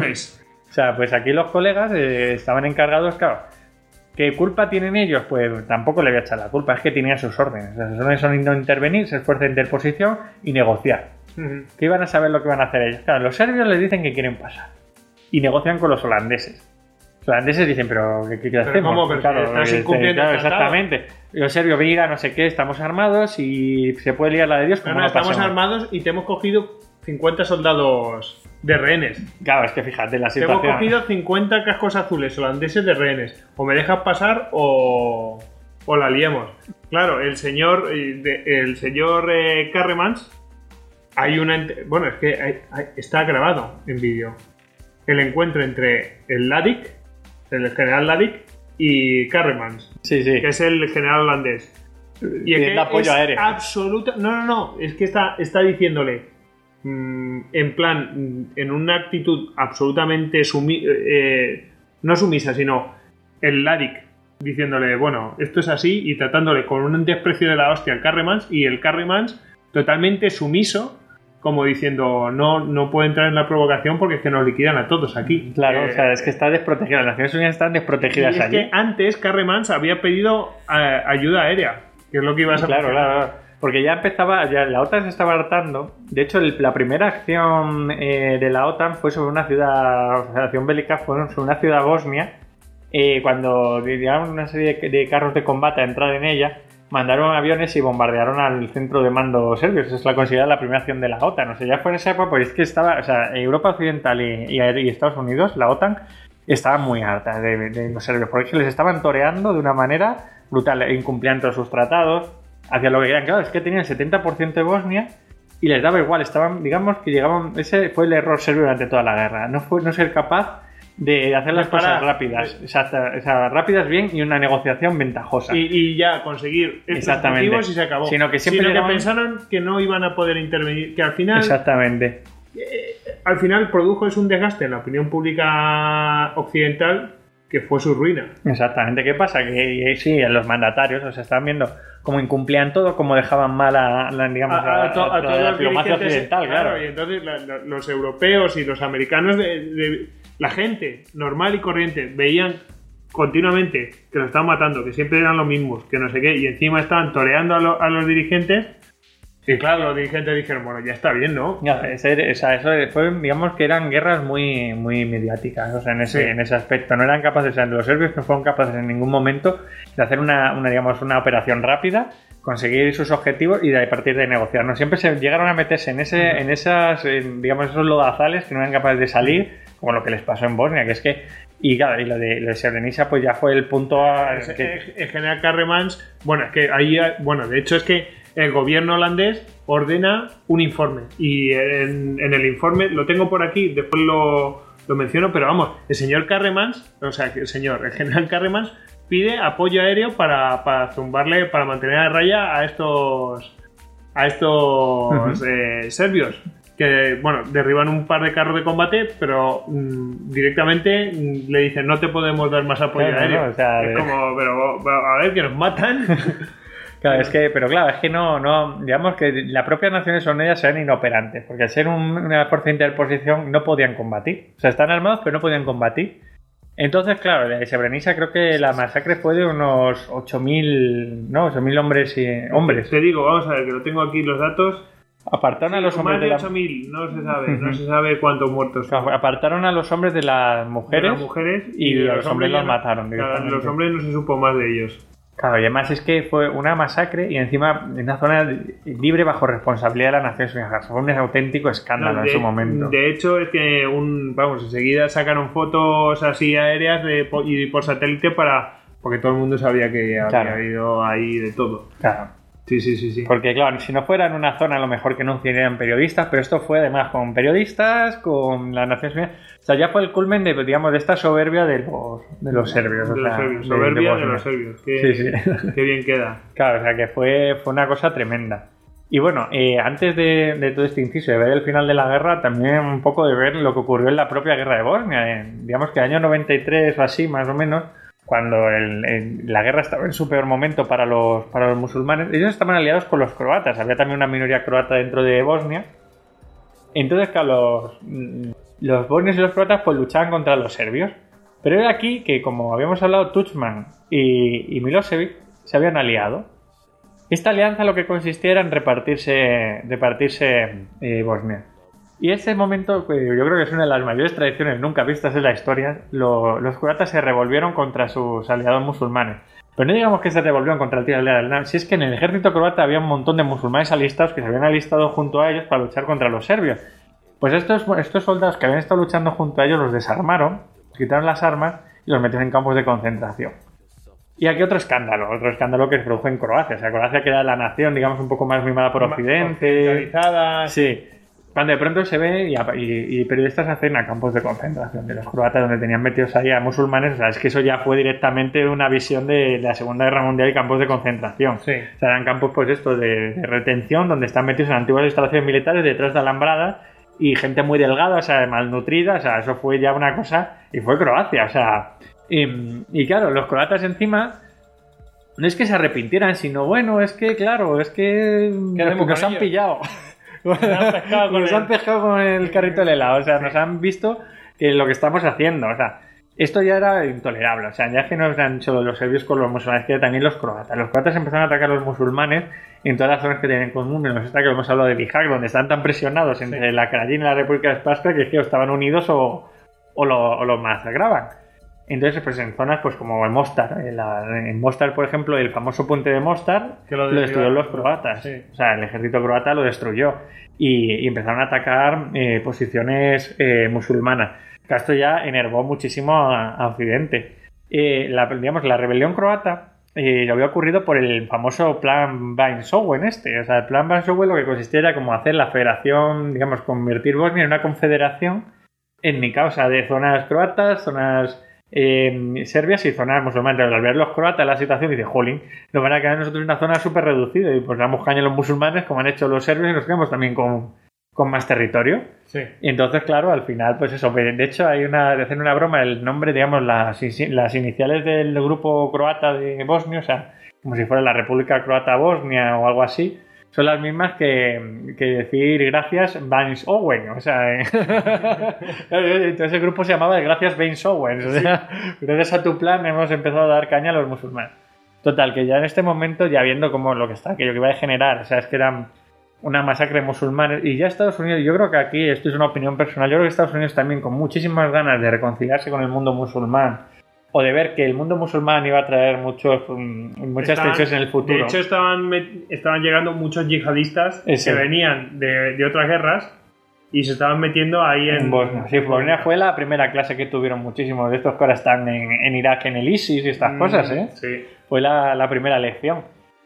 O sea, pues aquí los colegas eh, estaban encargados, claro. ¿Qué culpa tienen ellos? Pues tampoco le voy a echar la culpa, es que tenían sus órdenes. Las órdenes son no intervenir, ser fuerza de interposición y negociar. Uh-huh. ¿Qué iban a saber lo que van a hacer ellos? Claro, los serbios les dicen que quieren pasar y negocian con los holandeses. Los holandeses dicen, pero ¿qué, qué hacemos? ¿cómo? Pero claro, estás este, incumpliendo claro, el tratado. exactamente. Los serbios, mira, no sé qué, estamos armados y se puede liar la de Dios como No, no, no estamos pasemos. armados y te hemos cogido cincuenta soldados de rehenes. Claro, es que fíjate la Te hemos situación. cogido cincuenta cascos azules holandeses de rehenes. O me dejas pasar o, o la liemos. Claro, el señor eh, de- el señor eh, Carremans, hay una ent- bueno, es que hay- hay- está grabado en vídeo el encuentro entre el Ladik, el general Ladik, y Carremans, Sí, sí. que es el general holandés. Y es Pidiendo que apoyo es aéreo. absoluta. No, no, no. Es que está, está diciéndole. mm, en plan, mm, en una actitud absolutamente sumi eh, no sumisa, sino el Ladik diciéndole, bueno, esto es así, y tratándole con un desprecio de la hostia al Carremans, y el Carremans totalmente sumiso, como diciendo, no, no puede entrar en la provocación porque es que nos liquidan a todos aquí. Claro, Eh, o sea, es que está desprotegida. Las Naciones Unidas están y desprotegidas es allí. que antes Carremans había pedido eh, ayuda aérea, que es lo que ibas a Claro, hacer. claro, claro. Porque ya empezaba, ya la OTAN se estaba hartando. De hecho, el- la primera acción eh, de la OTAN fue sobre una ciudad, o sea, acción bélica fue sobre una ciudad bosnia. Eh, cuando llegaron una serie de, de carros de combate a entrar en ella, mandaron aviones y bombardearon al centro de mando serbio. Esa es la considerada la primera acción de la OTAN. O sea, ya fue en esa época, pues es que estaba, o sea, Europa Occidental y, y- y Estados Unidos, la OTAN, estaban muy hartas de, de los serbios, porque les estaban toreando de una manera brutal, incumplían todos sus tratados, hacían lo que querían. Claro, es que tenían el setenta por ciento de Bosnia y les daba igual, estaban, digamos que llegaban, ese fue el error serbio durante toda la guerra, no fue no ser capaz de hacer las De parar. cosas rápidas, exacto, o sea, rápidas bien y una negociación ventajosa. Y, y ya conseguir estos Exactamente. objetivos y se acabó. Sino que siempre Sino que llegaban- pensaron que no iban a poder intervenir, que al final Exactamente. al final produjo es un desgaste en la opinión pública occidental que fue su ruina. Exactamente. ¿Qué pasa? Que eh, sí, los mandatarios, o sea, estaban viendo cómo incumplían todo, cómo dejaban mal a, la, digamos, a, A- a to- a a todos la los diplomacia dirigentes, occidental, claro. Y entonces la- la- los europeos y los americanos, de, de- la gente normal y corriente, veían continuamente que lo estaban matando, que siempre eran los mismos, que no sé qué, y encima estaban toreando a, lo- a los dirigentes. Y claro, los dirigentes dijeron, bueno, ya está bien, ¿no? Ya, ese- o sea, eso fue, digamos que eran guerras muy, muy mediáticas, o sea, en ese, Sí. en ese aspecto. No eran capaces, o sea, los serbios no fueron capaces en ningún momento de hacer una, una, digamos, una operación rápida, conseguir sus objetivos y de ahí partir de negociar. No siempre se llegaron a meterse en ese, en esas, en, digamos, esos lodazales que no eran capaces de salir, como lo que les pasó en Bosnia, que es que, y claro, y lo de, lo de Srebrenica, pues ya fue el punto a, Es- que- eh, El general Carremans, bueno, es que ahí, bueno, de hecho es que el gobierno holandés ordena un informe y en, en el informe, lo tengo por aquí, después lo, lo menciono, pero vamos, el señor Carremans, o sea, que el señor, el general Carremans pide apoyo aéreo para, para zumbarle, para mantener a raya a estos a estos eh, serbios que, bueno, derriban un par de carros de combate, pero mm, directamente mm, le dicen no te podemos dar más apoyo Claro, aéreo. no, o sea, es de- como, pero a ver, que nos matan. Claro, es que, pero claro, es que no, no, digamos que las propias Naciones Unidas eran inoperantes, porque al ser un- una fuerza de interposición no podían combatir. O sea, están armados, pero no podían combatir. Entonces, claro, de Srebrenica creo que la masacre fue de unos ocho mil, ¿no? ocho mil hombres y hombres. Te digo, vamos a ver, que lo tengo aquí los datos. Apartaron Sí, a los hombres más de de la... ocho mil, no se sabe, no se sabe cuántos muertos son. Claro, apartaron a los hombres de las mujeres, De las mujeres y, de a los hombres ya los no- mataron claro, directamente. los hombres no se supo más de ellos. Claro, y además es que fue una masacre y encima en una zona libre bajo responsabilidad de las Naciones Unidas. Fue un auténtico escándalo No, en de, su momento. de hecho, es que un, vamos, enseguida sacaron fotos así aéreas de, po- y por satélite para porque todo el mundo sabía que había Claro. habido ahí de todo. Claro. Sí, sí, sí, sí. Porque claro, si no fuera en una zona a lo mejor que no incineran periodistas, pero esto fue además con periodistas, con las Naciones Unidas. O sea, ya fue el culmen de, digamos, de esta soberbia de los, de los serbios. o De sea, los serbios. de- Soberbia de, Bosnia. los serbios. Qué, Sí, sí. qué bien queda. Claro, o sea que fue, fue una cosa tremenda. Y bueno, eh, antes de, de todo este inciso, de ver el final de la guerra, también un poco de ver lo que ocurrió en la propia guerra de Bosnia. En, digamos que año noventa y tres o así, más o menos, cuando el- el- la guerra estaba en su peor momento para los, para los musulmanes, ellos estaban aliados con los croatas. Había también una minoría croata dentro de Bosnia. Entonces, claro, los, los bosnios y los croatas pues luchaban contra los serbios. Pero era aquí que, como habíamos hablado, Tuđman y, y Milosevic se habían aliado. Esta alianza lo que consistía era en repartirse, repartirse eh, Bosnia. Y ese momento, que yo creo que es una de las mayores tradiciones nunca vistas en la historia, lo- los croatas se revolvieron contra sus aliados musulmanes. Pero no digamos que se revolvieron contra el tío aliado, no, si es que en el ejército croata había un montón de musulmanes alistados que se habían alistado junto a ellos para luchar contra los serbios. Pues estos, estos soldados que habían estado luchando junto a ellos los desarmaron, les quitaron las armas y los metieron en campos de concentración. Y aquí otro escándalo, otro escándalo que se produjo en Croacia. O sea, Croacia, que era la nación, digamos, un poco más mimada por Occidente. Occidentalizada. Sí. Cuando de pronto se ve y, y- y periodistas hacen a campos de concentración de los croatas donde tenían metidos ahí a musulmanes. O sea, es que eso ya fue directamente una visión de la Segunda Guerra Mundial y campos de concentración. Sí. O sea, eran campos, pues esto, de, de retención donde están metidos en antiguas instalaciones militares detrás de alambradas y gente muy delgada, o sea, malnutrida. O sea, eso fue ya una cosa. Y fue Croacia, o sea. Y, y claro, los croatas encima no es que se arrepintieran, sino bueno, es que claro, es que hacemos nos con han ellos? pillado. Nos han pescado con Nos el- han pescado con el carrito del helado, o sea, nos han visto que lo que estamos haciendo, o sea, esto ya era intolerable, o sea, ya que no eran solo los serbios con los musulmanes, que también los croatas. Los croatas empezaron a atacar a los musulmanes en todas las zonas que tienen en común, en los estados que hemos hablado de Bihar, donde están tan presionados entre la Krajina y la República de Spasska que es que o estaban unidos o, o, lo, o lo masacraban. Entonces, pues en zonas pues como en Mostar, en, la- en Mostar, por ejemplo, el famoso puente de Mostar, Que lo lo destruyeron los derribaron. croatas. Sí. O sea, el ejército croata lo destruyó y, y empezaron a atacar eh, posiciones eh, musulmanas. Esto ya enervó muchísimo a, a Occidente. Eh, la, digamos, la rebelión croata eh, había ocurrido por el famoso plan Vance-Owen este. O sea, el plan Vance-Owen lo que consistía era como hacer la federación, digamos, convertir Bosnia en una confederación étnica, o sea, de zonas croatas, zonas eh, serbias y zonas musulmanas. Al ver los croatas la situación, dice, jolín, nos van a quedar nosotros en una zona súper reducida y pues damos caña a los musulmanes como han hecho los serbios y nos quedamos también con, con más territorio. Sí. Y entonces, claro, al final, pues eso, de hecho hay una, de hacer una broma, el nombre, digamos, las, las iniciales del grupo croata de Bosnia, o sea, como si fuera la República Croata Bosnia o algo así, son las mismas que, que decir gracias Vance Owen, o sea, eh, entonces el grupo se llamaba Gracias Vance Owen, o sea, gracias a tu plan hemos empezado a dar caña a los musulmanes. Total, que ya en este momento, ya viendo cómo lo que está, aquello que iba a generar, o sea, es que eran una masacre de musulmanes, y ya Estados Unidos, yo creo que aquí, esto es una opinión personal, yo creo que Estados Unidos también con muchísimas ganas de reconciliarse con el mundo musulmán, o de ver que el mundo musulmán iba a traer muchos, mm, muchas Estaban- tensiones en el futuro. De hecho, estaban, met- estaban llegando muchos yihadistas Ese. que venían de, de otras guerras y se estaban metiendo ahí en, En Bosnia. Sí, Bosnia fue la primera clase que tuvieron muchísimos de estos que ahora están en, en Irak, en el ISIS y estas Mm, cosas, ¿eh? Sí. Fue la, la primera lección.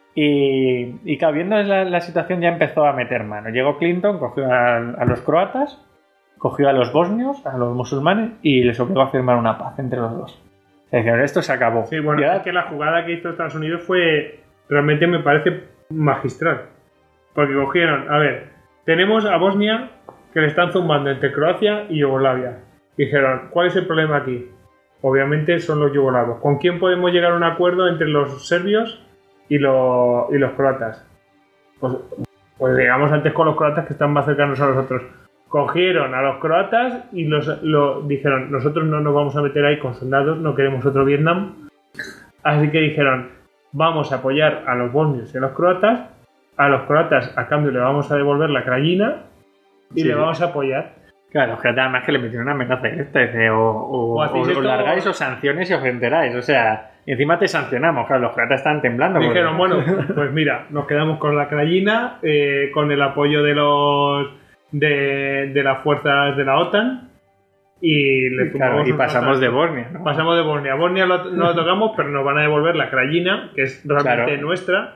Y, y claro, viendo la, la situación ya empezó a meter mano. Llegó Clinton, cogió a, a los croatas, cogió a los bosnios, a los musulmanes y les obligó a firmar una paz entre los dos. Es decir, esto se acabó. Sí, bueno, Y ahora- es que la jugada que hizo Estados Unidos fue realmente me parece magistral. Porque cogieron, a ver, tenemos a Bosnia que le están zumbando entre Croacia y Yugoslavia. Y dijeron, ¿cuál es el problema aquí? Obviamente son los yugoslavos. ¿Con quién podemos llegar a un acuerdo entre los serbios y, los y los croatas? Pues, pues digamos antes con los croatas que están más cercanos a nosotros. cogieron a los croatas y los lo, dijeron, nosotros no nos vamos a meter ahí con soldados, no queremos otro Vietnam. Así que dijeron, vamos a apoyar a los bosnios y a los croatas. A los croatas, a cambio, le vamos a devolver la Krajina y Sí. le vamos a apoyar. Claro, los croatas además que le metieron una amenaza directa, dice, o, o, O hacéis o- o esto- largáis o sanciones y os enteráis. O sea, y encima te sancionamos. Claro, los croatas están temblando. porque- Dijeron, bueno, pues mira, nos quedamos con la Krajina, eh, con el apoyo de los de, de las fuerzas de la OTAN y le Claro, tumbamos y un pasamos montón. de Bosnia, ¿no? Pasamos de Bosnia. Bosnia lo- no lo tocamos, pero nos van a devolver la Krajina, que es realmente Claro. nuestra,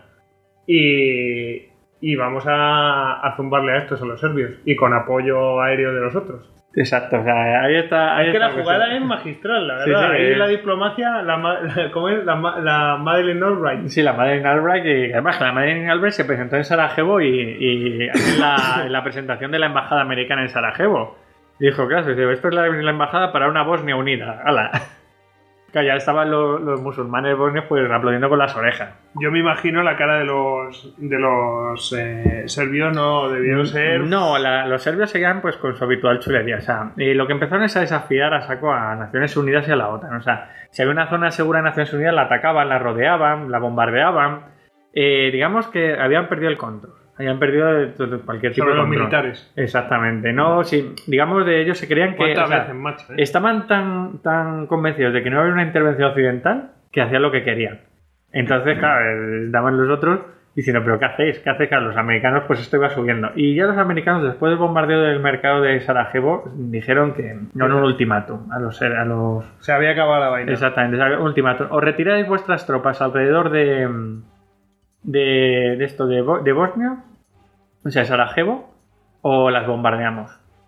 y, y vamos a, a zumbarle a estos, a los serbios, y con apoyo aéreo de los otros. Exacto, o sea, ahí está. Ahí Es que está la cosa. jugada es magistral, la Sí, verdad. sí, Ahí eh. la diplomacia, la, ma- la- ¿cómo es? La, ma- la Madeleine Albright. Sí, la Madeleine Albright, y además la Madeleine Albright se presentó en Sarajevo y, y en, la, en la presentación de la embajada americana en Sarajevo. Y dijo, claro, dice, esto es la, la embajada para una Bosnia unida. ¡Hala! Que ya estaban los, los musulmanes bosnios pues aplaudiendo con las orejas. Yo me imagino la cara de los de los eh, serbios, no debieron ser. No, la- los serbios seguían pues con su habitual chulería. O sea, y lo que empezaron es a desafiar a saco a Naciones Unidas y a la OTAN. O sea, si había una zona segura de Naciones Unidas, la atacaban, la rodeaban, la bombardeaban. Eh, digamos que habían perdido el control. Habían perdido de- de cualquier tipo Sobre de los control. militares. Exactamente. No, sí, digamos de ellos se creían que ¿Cuántas o sea, veces, macho? eh? estaban tan, tan convencidos de que no iba a haber una intervención occidental que hacían lo que querían. Entonces, claro, eh, daban los otros diciendo, ¿pero qué hacéis? ¿Qué hacéis? Claro, los americanos, pues esto iba subiendo. Y ya los americanos, después del bombardeo del mercado de Sarajevo, dijeron que no era un ultimátum a los, a los Se había acabado la vaina. Exactamente, es un ultimátum. O retiráis vuestras tropas alrededor de, de, de esto de, Bo- de Bosnia, o sea, Sarajevo, o las bombardeamos.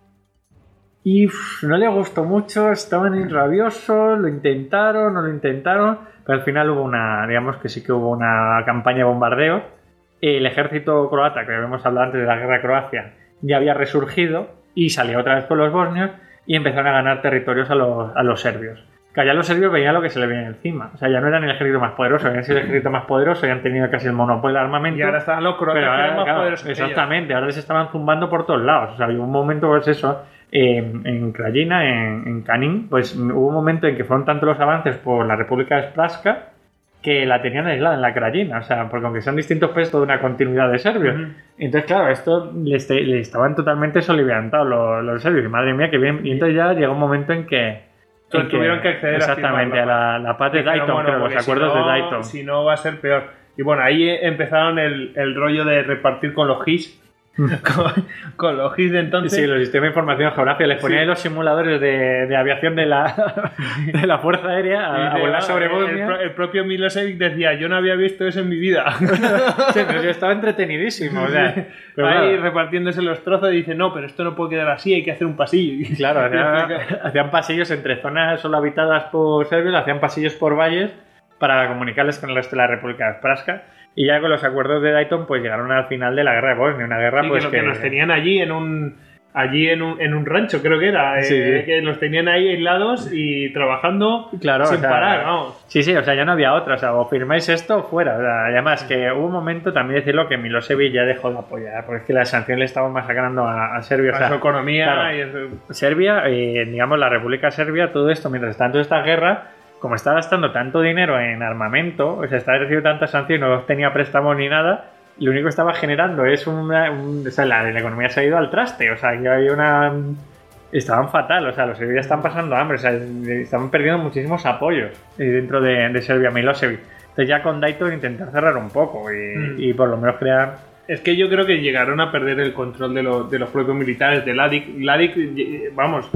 Y uf, no le gustó mucho, estaban rabiosos, lo intentaron, no lo intentaron, pero al final hubo una, digamos que sí que hubo una campaña de bombardeo. El ejército croata, que habíamos hablado antes de la guerra de Croacia, ya había resurgido y salió otra vez con los bosnios y empezaron a ganar territorios a los, a los serbios. Que ya los serbios veían lo que se le venía encima. O sea, ya no eran el ejército más poderoso, habían sido el ejército más poderoso y han tenido casi el monopolio del armamento. Y ahora estaban los croatas Pero que ahora, eran más claro, poderosos que ellos. exactamente, ahora les estaban zumbando por todos lados. O sea, había un momento, pues eso, en, en Krajina, en, en Kanin, pues hubo un momento en que fueron tanto los avances por la República de Spraska que la tenían aislada en la Krajina. O sea, porque aunque sean distintos países, toda una continuidad de serbios. Ujú. Entonces, claro, esto les, les estaban totalmente soliviantados los, los serbios. Y madre mía, que bien. Y entonces ya llegó un momento en que. Entonces en tuvieron que acceder a exactamente, a, firmar la la, la paz de Dijeron, Dayton, bueno, creo, los porque si acuerdos no- de Dayton. Si no, va a ser peor. Y bueno, ahí empezaron el, el rollo de repartir con los G I S. con, con los G I S de entonces. Sí, los sistemas de información geográfica les ponían Sí. los simuladores de, de aviación de la, de la Fuerza Aérea a, Y a de- volar sobre el, Bosnia. pro- el propio Milosevic decía, yo no había visto eso en mi vida. Sí, pero yo estaba entretenidísimo. O sea, pero Ahí claro, repartiéndose los trozos y dice, no, pero esto no puede quedar así, hay que hacer un pasillo. Y claro, hacían, hacían pasillos entre zonas solo habitadas por serbios, hacían pasillos por valles para comunicarles con el resto de la República de Spraska. Y ya con los acuerdos de Dayton, pues llegaron al final de la guerra de Bosnia. Una guerra Sí, pues que, lo que nos tenían allí en un allí en un, en un rancho, creo que era. Sí, eh, sí. Que los tenían ahí aislados y trabajando Claro, sin o sea, parar, vamos. Sí, sí, o sea, ya no había otra. O sea, o firmáis esto o fuera. O sea, y además que hubo un momento también decirlo que Milosevic ya dejó de apoyar, porque es que las sanciones le estaban masacrando a, a Serbia. O A sea, su economía claro, y eso. Serbia, eh, digamos, la República Serbia, todo esto, mientras tanto esta guerra, como está gastando tanto dinero en armamento, o sea, está recibiendo tantas sanciones, no tenía préstamos ni nada, y lo único que estaba generando es una... Un, o sea, la, la economía se ha ido al traste, o sea, que hay una... Estaban fatal, o sea, los serbios están pasando hambre, o sea, estaban perdiendo muchísimos apoyos dentro de, de Serbia, Milosevic. Entonces ya con Dayton intentar cerrar un poco y, Mm. y por lo menos crear... Es que yo creo que llegaron a perder el control de, lo- de los propios militares de Ladik. Ladik, eh, vamos,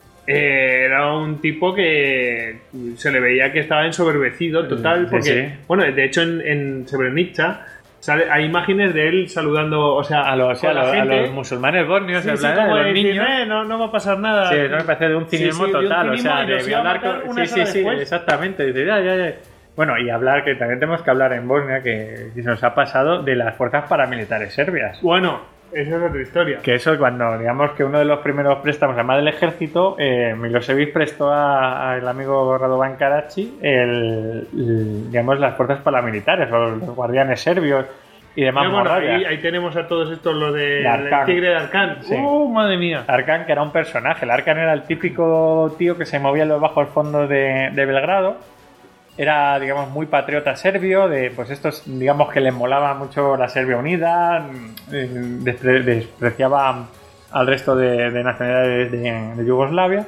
eh, era un tipo que se le veía que estaba ensoberbecido total, Sí, porque, sí. bueno, de hecho en, en Srebrenica sale, hay imágenes de él saludando, o sea, A los, sí, con a la los, a gente. los musulmanes bosnios, Sí, en sí, plan, como de los decir, niños... "Eh, no, no va a pasar nada. Sí, eso me parece de un cinismo Sí, sí, de un total, o cinismo sea, y los de iba a hablar matar con... una Sí, hora sí, sí, después. exactamente. Dice, ya, ya, ya. Bueno, y hablar, que también tenemos que hablar en Bosnia, que, que se nos ha pasado, de las fuerzas paramilitares serbias. Bueno, esa es otra historia. Que eso es cuando, digamos, que uno de los primeros préstamos, además del ejército, eh, Milosevic prestó al amigo Radovan Karadzic el, el, digamos, las fuerzas paramilitares, o los guardianes serbios. y de Bueno, mazmorraya. ahí, ahí tenemos a todos estos, los de, De Arcán. del tigre de Arcán. Sí. ¡Oh, madre mía! Arcán, que era un personaje. El Arcán era el típico tío que se movía en los bajos fondos de, de Belgrado. Era, digamos, muy patriota serbio. De, pues estos, digamos, que les molaba mucho la Serbia unida. eh, despre- despreciaba al resto de, de nacionalidades de, de Yugoslavia.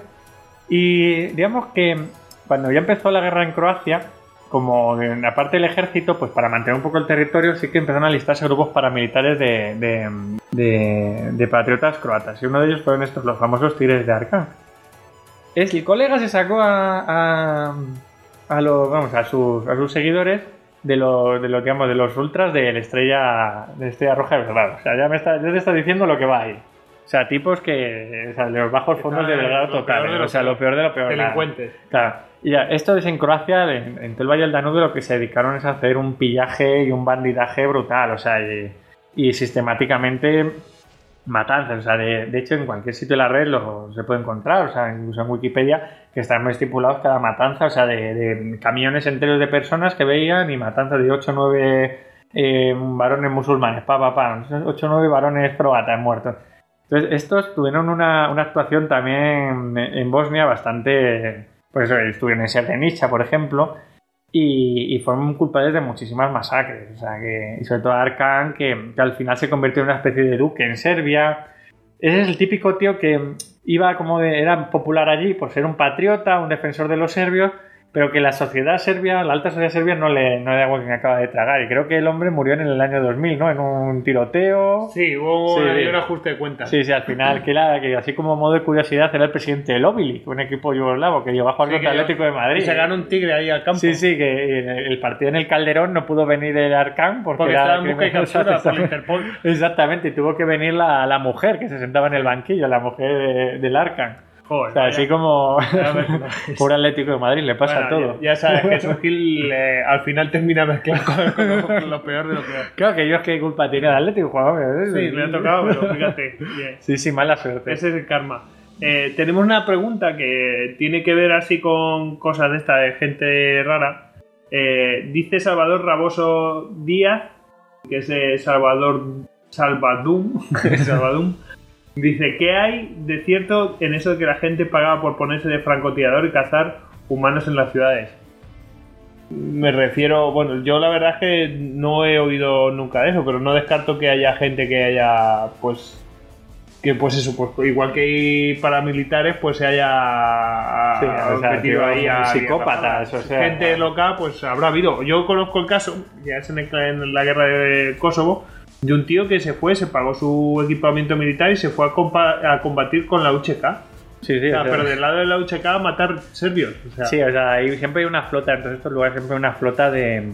Y digamos que cuando ya empezó la guerra en Croacia, como en la parte del ejército, pues para mantener un poco el territorio, sí que empezaron a listarse grupos paramilitares de, de, de, de patriotas croatas. Y uno de ellos fueron estos, los famosos Tigres de Arcán. Es, el colega se sacó a, a, a, los, vamos, a, sus, a sus seguidores de los, de los, digamos, de los ultras de la Estrella, de la Estrella Roja de Belgrado. O sea, ya me está, ya te está diciendo lo que va ahí. O sea, tipos que... O sea, de los bajos fondos de Belgrado total. O sea, lo peor de lo peor. Delincuentes. Claro. Y ya, esto es en Croacia, en, en todo el Valle del Danubio, lo que se dedicaron es a hacer un pillaje y un bandidaje brutal. O sea, y, y sistemáticamente matanzas. O sea, de, de hecho, en cualquier sitio de la red lo se puede encontrar. O sea, incluso en Wikipedia, que están estipulados cada matanza. O sea, de, de camiones enteros de personas que veían y matanzas de ocho o nueve eh, varones musulmanes. Pa, pa, pa. ocho o nueve varones croatas muertos. Entonces, estos tuvieron una, una actuación también en Bosnia bastante... Pues eso, estuvieron en Srebrenica, por ejemplo, y, y fueron culpables de muchísimas masacres. O sea, que, y sobre todo Arcán, que, que al final se convirtió en una especie de duque en Serbia. Ese es el típico tío que iba como de, era popular allí por ser un patriota, un defensor de los serbios, pero que la sociedad serbia, la alta sociedad serbia, no le, no le da agua que me acaba de tragar. Y creo que el hombre murió en el año dos mil, ¿no? En un tiroteo. Sí, hubo Sí, ahí sí. un ajuste de cuentas. Sí, sí, al final, que, era, que así como modo de curiosidad, era el presidente del Obilic, un equipo yugoslavo que llegó a jugar Sí, contra el que- Atlético de Madrid. Y se ganó un tigre ahí al campo. Sí, sí, que el, el partido en el Calderón no pudo venir el Arcán porque, Porque era estaba en busca y criminal. captura por la Interpol. Exactamente, y tuvo que venir la, la mujer que se sentaba en el banquillo, la mujer de- del Arcán. Joder, O sea, vaya. así como ver, no. por Atlético de Madrid, le pasa Bueno, todo. Ya, ya sabes que eso Gil eh, al final termina mezclado con, con lo, con lo peor de lo peor. Claro que yo es que culpa tiene el Atlético, Juan. Sí, me ha tocado, pero fíjate. Bien. Sí, sí, mala suerte. Ese es el karma. Eh, tenemos una pregunta que tiene que ver así con cosas de esta de gente rara. Eh, dice Salvador Raboso Díaz, que es eh, Salvador Salvadum, Salvadum. Dice, ¿qué hay de cierto en eso de que la gente pagaba por ponerse de francotirador y cazar humanos en las ciudades? Me refiero, bueno, yo la verdad es que no he oído nunca de eso, pero no descarto que haya gente que haya, pues, que pues eso, pues igual que hay paramilitares, pues se haya Sí, o sea, metido que ahí a psicópatas, o sea, gente loca, pues habrá habido. Yo conozco el caso, ya es en, el- en la guerra de Kosovo, de un tío que se fue, se pagó su equipamiento militar y se fue a, compa- a combatir con la U H K. Sí, sí, O sea, o sea, pero del lado de la U H K a matar serbios. O sea, sí, o sea, hay, siempre hay una flota, en todos estos lugares siempre hay una flota de,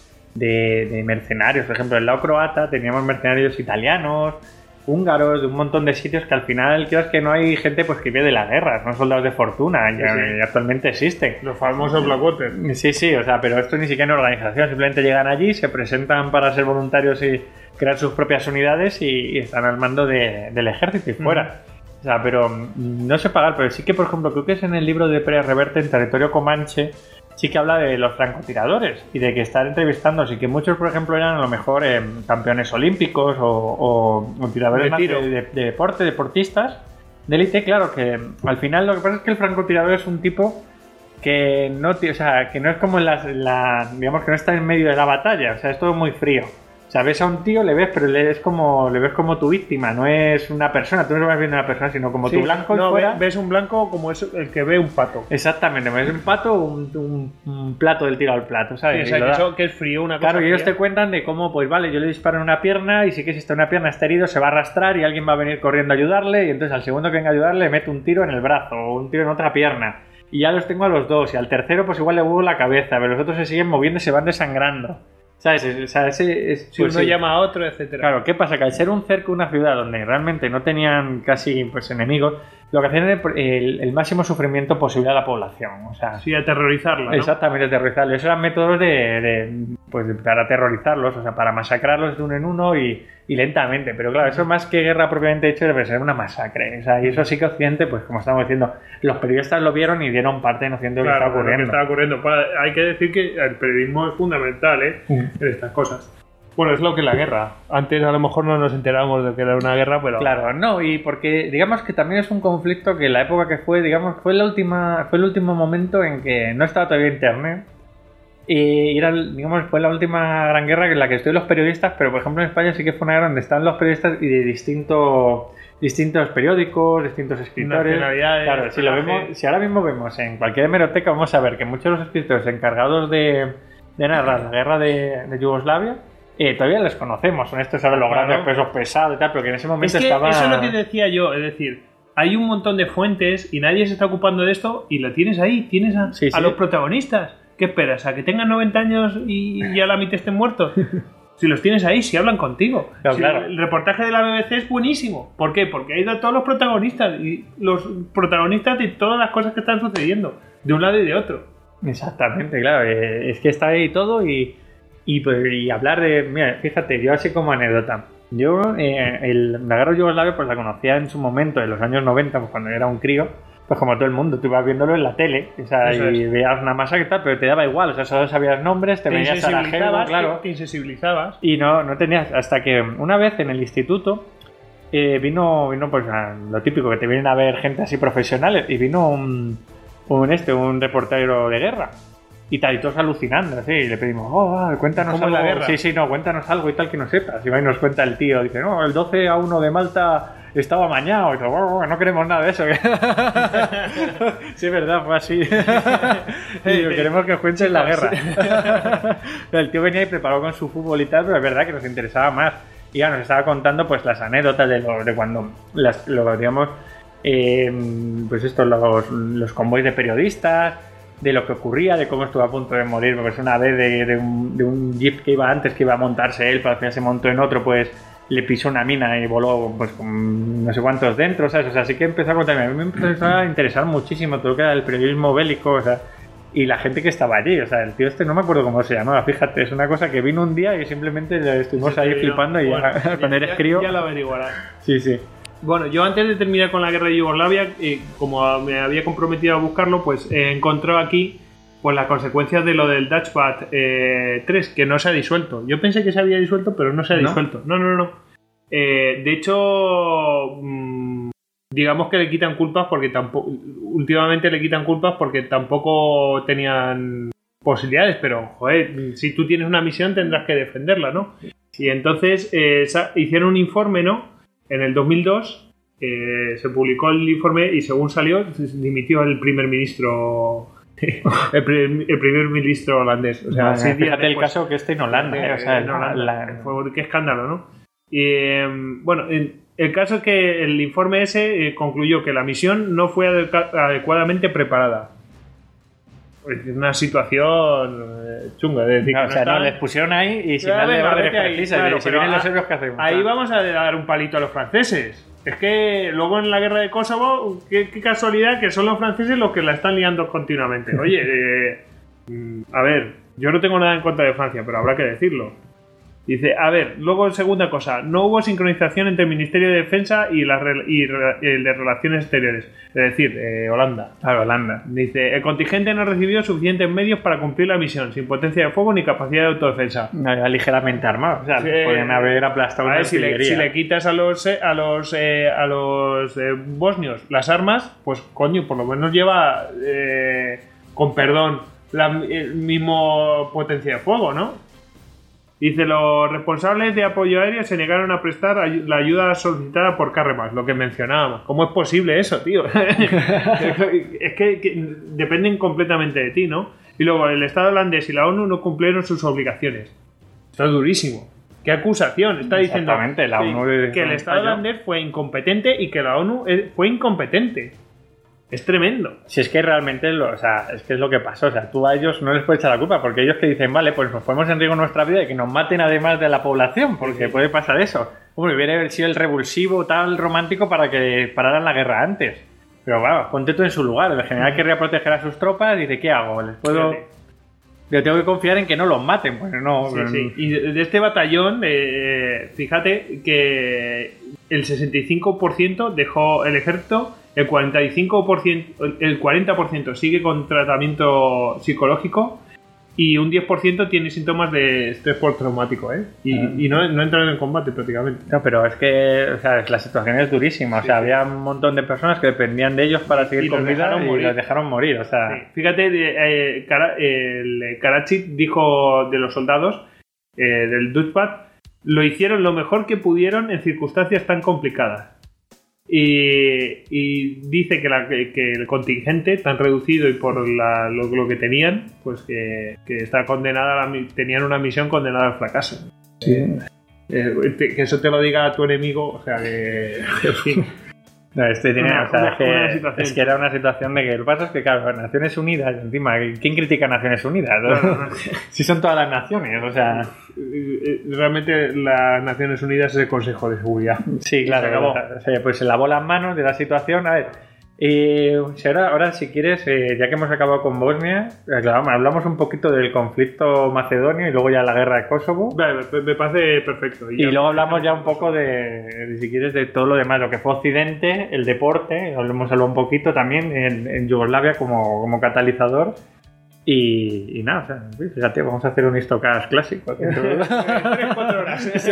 de, de mercenarios. Por ejemplo, en el lado croata teníamos mercenarios italianos, húngaros, de un montón de sitios que al final, creo que no hay gente pues que vive de la guerra, son soldados de fortuna, y, Sí, sí. y actualmente existen. los famosos Blackwater. Sí, sí, o sea, pero esto ni siquiera en organización, simplemente llegan allí, se presentan para ser voluntarios y crear sus propias unidades y, y están al mando de- del ejército y fuera. O sea, pero mm, no sé pagar, pero sí que, por ejemplo, creo que es en el libro de Pérez Reverte, en Territorio Comanche, sí que habla de los francotiradores y de que están entrevistándose y que muchos, por ejemplo, eran a lo mejor eh, campeones olímpicos o, o- o tiradores De tiro. de, de deporte, deportistas de élite. Claro que al final lo que pasa es que el francotirador es un tipo que no, ti- o sea, que no es como en la, la- digamos que no está en medio de la batalla, o sea, es todo muy frío. O sea, ves a un tío, le ves, pero le, es como, le ves como tu víctima, no es una persona, tú no vas viendo una persona, sino como Sí, tu blanco y no, fuera. ve- ves un blanco como es el que ve un pato. Exactamente, ves un pato o un, un- un plato del tiro al plato, Sí, ¿sabes? o sea, Y lo que, da. eso, que es frío, una cosa Claro, y ellos fría. te cuentan de cómo, pues vale, yo le disparo en una pierna y si que si está una pierna está herido, se va a arrastrar y alguien va a venir corriendo a ayudarle y entonces al segundo que venga a ayudarle le meto un tiro en el brazo o un tiro en otra pierna. Y ya los tengo a los dos y al tercero pues igual le vuelvo la cabeza, pero los otros se siguen moviendo y se van desangrando. ¿Sabes? O sea, ese, es, Si pues uno sí. llama a otro, etcétera. Claro, ¿qué pasa? Que al ser un cerco, una ciudad donde realmente no tenían casi pues enemigos, lo que hacían era el, el máximo sufrimiento posible a la población. O sea, Sí, aterrorizarla, ¿no? exactamente, aterrorizarlos. Esos eran métodos de, de, pues, de- para aterrorizarlos, o sea, para masacrarlos de uno en uno y, y lentamente. Pero claro, eso más que guerra propiamente dicho debe ser una masacre. O sea, y eso sí que Occidente, pues como estamos diciendo, los periodistas lo vieron y dieron parte de noción de lo que Claro, está lo que ocurriendo. está ocurriendo. Pa- Hay que decir que el periodismo es fundamental, ¿eh? Mm. En estas cosas. Bueno, es lo que es la guerra. Antes a lo mejor no nos enterábamos de que era una guerra, pero... Claro, no, y porque digamos que también es un conflicto que en la época que fue, digamos, fue la última, fue el último momento en que no estaba todavía internet. Y era, digamos, fue la última gran guerra en la que estoy los periodistas, pero por ejemplo en España sí que fue una guerra donde están los periodistas y de distintos distintos periódicos, distintos escritores. Claro, si lo vemos, si ahora mismo vemos en cualquier hemeroteca, vamos a ver que muchos de los escritores encargados de, de narrar la guerra de, de Yugoslavia eh, todavía les conocemos, son estos ahora los Claro. grandes pesos pesados y tal, pero que en ese momento Es que estaba... eso es lo que decía yo, es decir, hay un montón de fuentes y nadie se está ocupando de esto y lo tienes ahí, tienes a, Sí, a sí. los protagonistas. ¿Qué esperas? ¿A que tengan noventa años y ya la mitad estén muertos? Si los tienes ahí, si hablan contigo. Claro, Si claro. El reportaje de la B B C es buenísimo. ¿Por qué? Porque hay de todos los protagonistas y los protagonistas de todas las cosas que están sucediendo, de un lado y de otro. Exactamente, claro, eh, es que está ahí todo y, y, pues, y hablar de... Mira, fíjate, yo así como anécdota, yo eh, el, la guerra de Yugoslavia pues la conocía en su momento, en los años noventa, pues cuando era un crío, pues como todo el mundo, tú ibas viéndolo en la tele, o sea, Eso y es. veías una masacre y tal, pero te daba igual, o sea, solo sabías nombres, te, Te venías a la gente, insensibilizabas, claro, te insensibilizabas. y no, no tenías, hasta que una vez en el instituto eh, vino, vino pues a lo típico, que te vienen a ver gente así profesionales, y vino un, un este, un reportero de guerra. Y tal, y todos alucinando, así, y le pedimos, oh, ah, cuéntanos ¿Cómo es algo. la guerra? Sí, sí, no, cuéntanos algo y tal que no sepas. Y va y nos cuenta el tío, dice, no, el doce a uno de Malta estaba amañado. Y todo, oh, no queremos nada de eso. Sí, es verdad, fue así. Y digo, queremos que os cuentes la guerra. El tío venía y preparó con su fútbol y tal, pero es verdad que nos interesaba más. Y ya nos estaba contando pues las anécdotas de, lo, de cuando, las, lo, digamos, eh, pues esto, los, los convoys de periodistas, de lo que ocurría, de cómo estuvo a punto de morir, pues una vez de, de, un, de un jeep que iba antes, que iba a montarse él, pero al final se montó en otro, pues le pisó una mina y voló pues con no sé cuántos dentro, ¿sabes? O sea, sí que empezó a contarme, a mí me empezó a interesar muchísimo todo lo que era el periodismo bélico, o sea, y la gente que estaba allí, o sea, el tío este no me acuerdo cómo se llamaba, fíjate, es una cosa que vino un día y simplemente estuvimos ahí flipando y Bueno, ya, cuando eres ya- crío... Ya lo averiguarás. Sí, sí. Bueno, yo antes de terminar con la guerra de Yugoslavia, eh, como me había comprometido a buscarlo, pues he encontrado aquí pues las consecuencias de lo del Dachbat eh, tres, que no se ha disuelto. Yo pensé que se había disuelto, pero no se ha ¿No? disuelto. No, no, no. Eh, de hecho, mmm, digamos que le quitan culpas porque tampoco... Últimamente le quitan culpas porque tampoco tenían posibilidades, pero, joder, si tú tienes una misión tendrás que defenderla, ¿no? Y entonces eh, hicieron un informe, ¿no? En el dos mil dos eh, se publicó el informe y según salió, dimitió el primer ministro... el, primer, el primer ministro holandés. O sea, Bueno, seis días fíjate el después. caso que este en Holanda, eh, o sea, En Holanda. la- Fue- qué escándalo, ¿no? Y, eh, bueno, en- el caso es que el informe ese eh, concluyó que la misión no fue adeca- adecuadamente preparada. Es una situación eh, chunga. Es decir, No, que o sea, está- no, les pusieron ahí y sin Claro, darle venga, órdenes vete ahí, precisas. claro, Y si pero vienen los a- serbios, ¿qué hacemos? Ahí Claro. vamos a dar un palito a los franceses. Es que luego en la guerra de Kosovo, qué, qué casualidad que son los franceses los que la están liando continuamente. Oye, eh, mm, a ver, yo no tengo nada en contra de Francia, pero habrá que decirlo. Dice, a ver, luego segunda cosa, no hubo sincronización entre el Ministerio de Defensa y, la, re- y re- el de Relaciones Exteriores, es decir, eh, Holanda. Claro, Holanda. Dice, el contingente no recibió suficientes medios para cumplir la misión, sin potencia de fuego ni capacidad de autodefensa. No, era ligeramente armado. O sea, Sí. podían haber aplastado A una ver, si, le, artillería. si le quitas a los eh, a los eh, a los eh, bosnios las armas, pues coño, por lo menos lleva eh, con perdón la el mismo potencia de fuego, ¿no? Dice, los responsables de apoyo aéreo se negaron a prestar ay- la ayuda solicitada por Carremas, lo que mencionábamos. ¿Cómo es posible eso, tío? Es que, que dependen completamente de ti, ¿no? Y luego el Estado holandés y la ONU no cumplieron sus obligaciones. Esto es durísimo. ¿Qué acusación? Está diciendo Exactamente, la que- ONU de- que el Estado falló. holandés fue incompetente y que la ONU eh, fue incompetente. Es tremendo. Si es que realmente, lo, o sea, es que es lo que pasó. O sea, tú a ellos no les puedes echar la culpa, porque ellos que dicen, vale, pues nos ponemos en riesgo nuestra vida y que nos maten además de la población, porque Sí. puede pasar eso. Hombre, hubiera sido el revulsivo tal romántico para que pararan la guerra antes. Pero bueno, ponte tú en su lugar. El general querría proteger a sus tropas y dice, ¿qué hago? ¿Les puedo...? Fíjate. Yo tengo que confiar en que no los maten. Pues no... Sí, sí. Y de de este batallón, eh, fíjate que el sesenta y cinco por ciento dejó el ejército, el cuarenta y cinco por ciento, el cuarenta por ciento sigue con tratamiento psicológico y un diez por ciento tiene síntomas de estrés postraumático, ¿eh? Y, ah. y no, no entran en combate prácticamente. No, pero es que o sea, la situación es durísima. O sea, sí, había un montón de personas que dependían de ellos para seguir con vida y los dejaron morir. O sea... Sí. Fíjate, eh, Kara, el Karachik dijo de los soldados eh, del Dutchbat, lo hicieron lo mejor que pudieron en circunstancias tan complicadas. Y, y dice que, la, que el contingente tan reducido y por la, lo, lo que tenían, pues que, que está condenada a la, tenían una misión condenada al fracaso. Sí. Eh, te, que eso te lo diga a tu enemigo, o sea que en fin. No, este tiene, una, o sea, una, es, que, una es que era una situación de que lo que pasa es que, claro, Naciones Unidas, encima, ¿quién critica a Naciones Unidas? ¿No? No, no, no. Si son todas las naciones, o sea... Realmente las Naciones Unidas es el Consejo de Seguridad. Sí, claro, o sea, pues se lavó las manos de la situación. A ver, eh, ahora, ahora si quieres, eh, ya que hemos acabado con Bosnia, claro, hablamos un poquito del conflicto macedonio y luego ya la guerra de Kosovo. Vale, me parece perfecto. Y, y luego hablamos ya un poco de, de, si quieres, de todo lo demás, lo que fue Occidente, el deporte, hemos hablado un poquito también en, en Yugoslavia como, como catalizador. Y, y nada, o sea, fíjate, vamos a hacer un Histocast clásico. tres cuatro horas.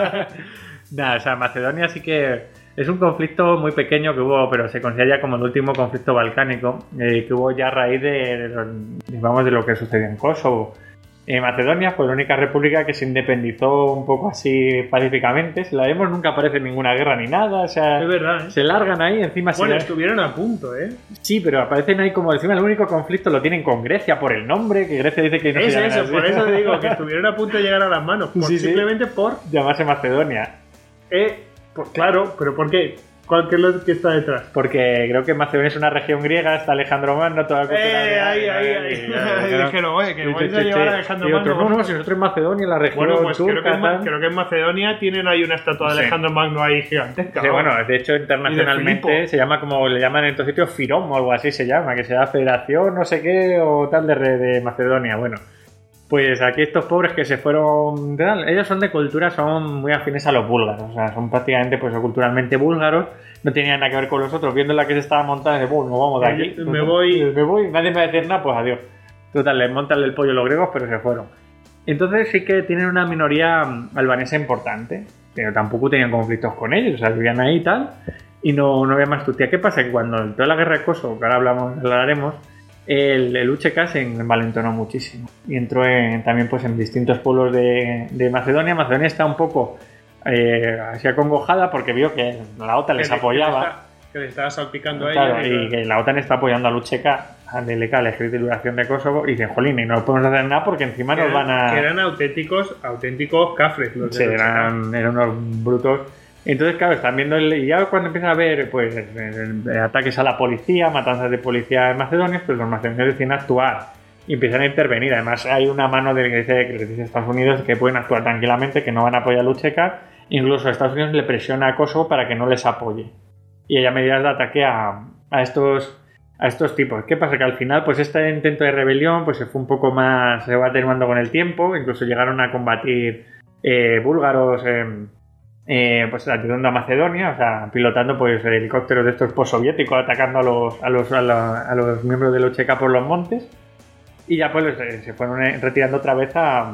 Nada, o sea, Macedonia sí que es un conflicto muy pequeño que hubo, pero se considera ya como el último conflicto balcánico eh, que hubo ya a raíz de, de, digamos, de lo que sucedió en Kosovo. Eh, Macedonia fue la única república que se independizó un poco así pacíficamente. Si la vemos, nunca aparece ninguna guerra ni nada. O sea, es verdad, ¿eh? Se largan ahí encima. Bueno, se... estuvieron a punto, ¿eh? Sí, pero aparecen ahí como encima el único conflicto lo tienen con Grecia por el nombre, que Grecia dice que no es se llama eso, así. por eso te digo que estuvieron a punto de llegar a las manos. Por, sí, simplemente sí. por llamarse Macedonia. Eh, pues claro, pero ¿por qué? ¿Cuál es lo que está detrás? Porque creo que Macedonia es una región griega, está Alejandro Magno, toda la cultura. Eh, ahí, ahí, ahí. ahí dijeron, oye, que vais a llevar a Alejandro Magno. No, no, si nosotros en Macedonia, la región bueno, pues turca, creo, que en, creo que en Macedonia tienen ahí una estatua de sí. Alejandro Magno ahí gigantesca. Sí, bueno, de hecho internacionalmente de se llama como le llaman en estos sitios FIROM o algo así se llama, que sea Federación no sé qué o tal de, de Macedonia. Bueno, pues aquí estos pobres que se fueron de tal, ellos son de cultura, son muy afines a los búlgaros, o sea, son prácticamente pues culturalmente búlgaros, no tenían nada que ver con los otros, viendo la que se estaba montada, de bueno, nos vamos de aquí, me, me voy, me voy, nadie me va a decir nada, pues adiós. Total, les montan el pollo los griegos, pero se fueron. Entonces sí que tienen una minoría albanesa importante, pero tampoco tenían conflictos con ellos, o sea, vivían ahí y tal, y no, no había más tutía. ¿Qué pasa? Que cuando entró la guerra de Kosovo, que ahora hablamos, hablaremos, el, el U C K se envalentonó muchísimo y entró en, también pues en distintos pueblos de, de Macedonia. Macedonia está un poco eh, así acongojada porque vio que la OTAN les apoyaba, que les estaba salpicando a claro, ella y que la OTAN está apoyando al U C K, al L K, al Ejército de Liberación de Kosovo, y dicen, jolín, y no podemos hacer nada porque encima que nos van a... que eran auténticos auténticos cafres los sí, de eran, eran unos brutos. Entonces, claro, están viendo el, y ya cuando empiezan a ver pues ataques a la policía, matanzas de policía en Macedonia, pues los macedonios deciden actuar y empiezan a intervenir. Además, hay una mano de que dice, que les dice Estados Unidos que pueden actuar tranquilamente, que no van a apoyar a U C K. Incluso Estados Unidos le presiona a Kosovo para que no les apoye. Y haya medidas de ataque a, a estos a estos tipos. ¿Qué pasa? Que al final, pues este intento de rebelión pues se fue un poco más, se va atenuando con el tiempo. Incluso llegaron a combatir eh, búlgaros eh, eh, pues ayudando a Macedonia, o sea, pilotando pues helicópteros de estos postsoviéticos atacando a los, a los, a, la, a los miembros del U C K por los montes. Y ya pues se fueron retirando otra vez a,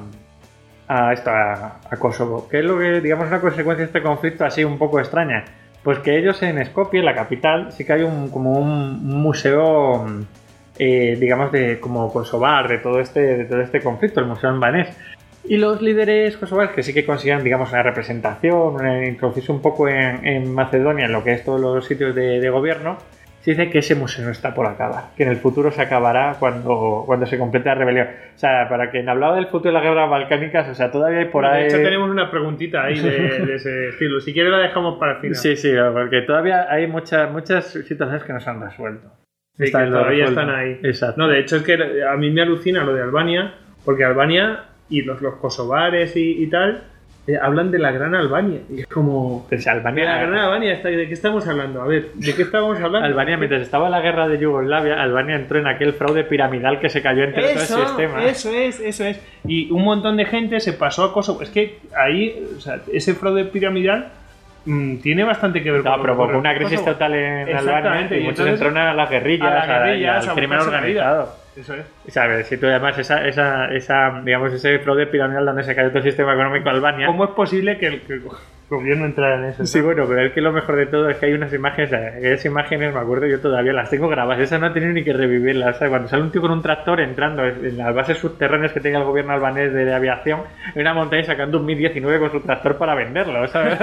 a esto, a, a Kosovo. ¿Qué es lo que, digamos, una consecuencia de este conflicto así un poco extraña? Pues que ellos en Skopje, la capital, sí que hay un, como un, un museo, eh, digamos, de como kosovar de todo este, de todo este conflicto, el museo albanés. Y los líderes kosovares que sí que consideran, digamos, una representación, una, introducirse un poco en, en Macedonia, en lo que es todos los sitios de, de gobierno, se dice que ese museo no está por acabar, que en el futuro se acabará cuando, cuando se complete la rebelión. O sea, para quien hablaba del futuro de las guerras balcánicas, o sea, todavía hay por bueno, ahí... De hecho, tenemos una preguntita ahí de, de ese estilo. Si quieres la dejamos para el final. Sí, sí, porque todavía hay muchas, muchas situaciones que no se han resuelto. Sí, están que todavía están ahí. Exacto. No, de hecho, es que a mí me alucina lo de Albania, porque Albania y los, los kosovares y, y tal... Eh, hablan de la Gran Albania y es como pues Albania, de la Gran Albania, ¿de qué estamos hablando? A ver, ¿de qué estábamos hablando? Albania, mientras estaba la guerra de Yugoslavia, Albania entró en aquel fraude piramidal que se cayó entre eso, todo el sistema. Eso es, eso es. Y un montón de gente se pasó a Kosovo. Es que ahí, o sea, ese fraude piramidal mmm, tiene bastante que ver no, con... provocó con una crisis Kosovo. total en Albania y, y muchos entraron a las guerrillas, a la guerrilla, al crimen organizado. Eso es. ¿Sabes? Si tú además esa, esa, esa, digamos, ese fraude piramidal donde se cayó todo el sistema económico de Albania... ¿Cómo es posible que el, que el gobierno entrara en eso? Sí, bueno, pero es que lo mejor de todo es que hay unas imágenes, esas imágenes, me acuerdo, yo todavía las tengo grabadas, esas no he tenido ni que revivirlas, ¿sabes? Cuando sale un tío con un tractor entrando en las bases subterráneas que tenga el gobierno albanés de, de aviación, en una montaña sacando un Mi diecinueve con su tractor para venderlo, ¿sabes?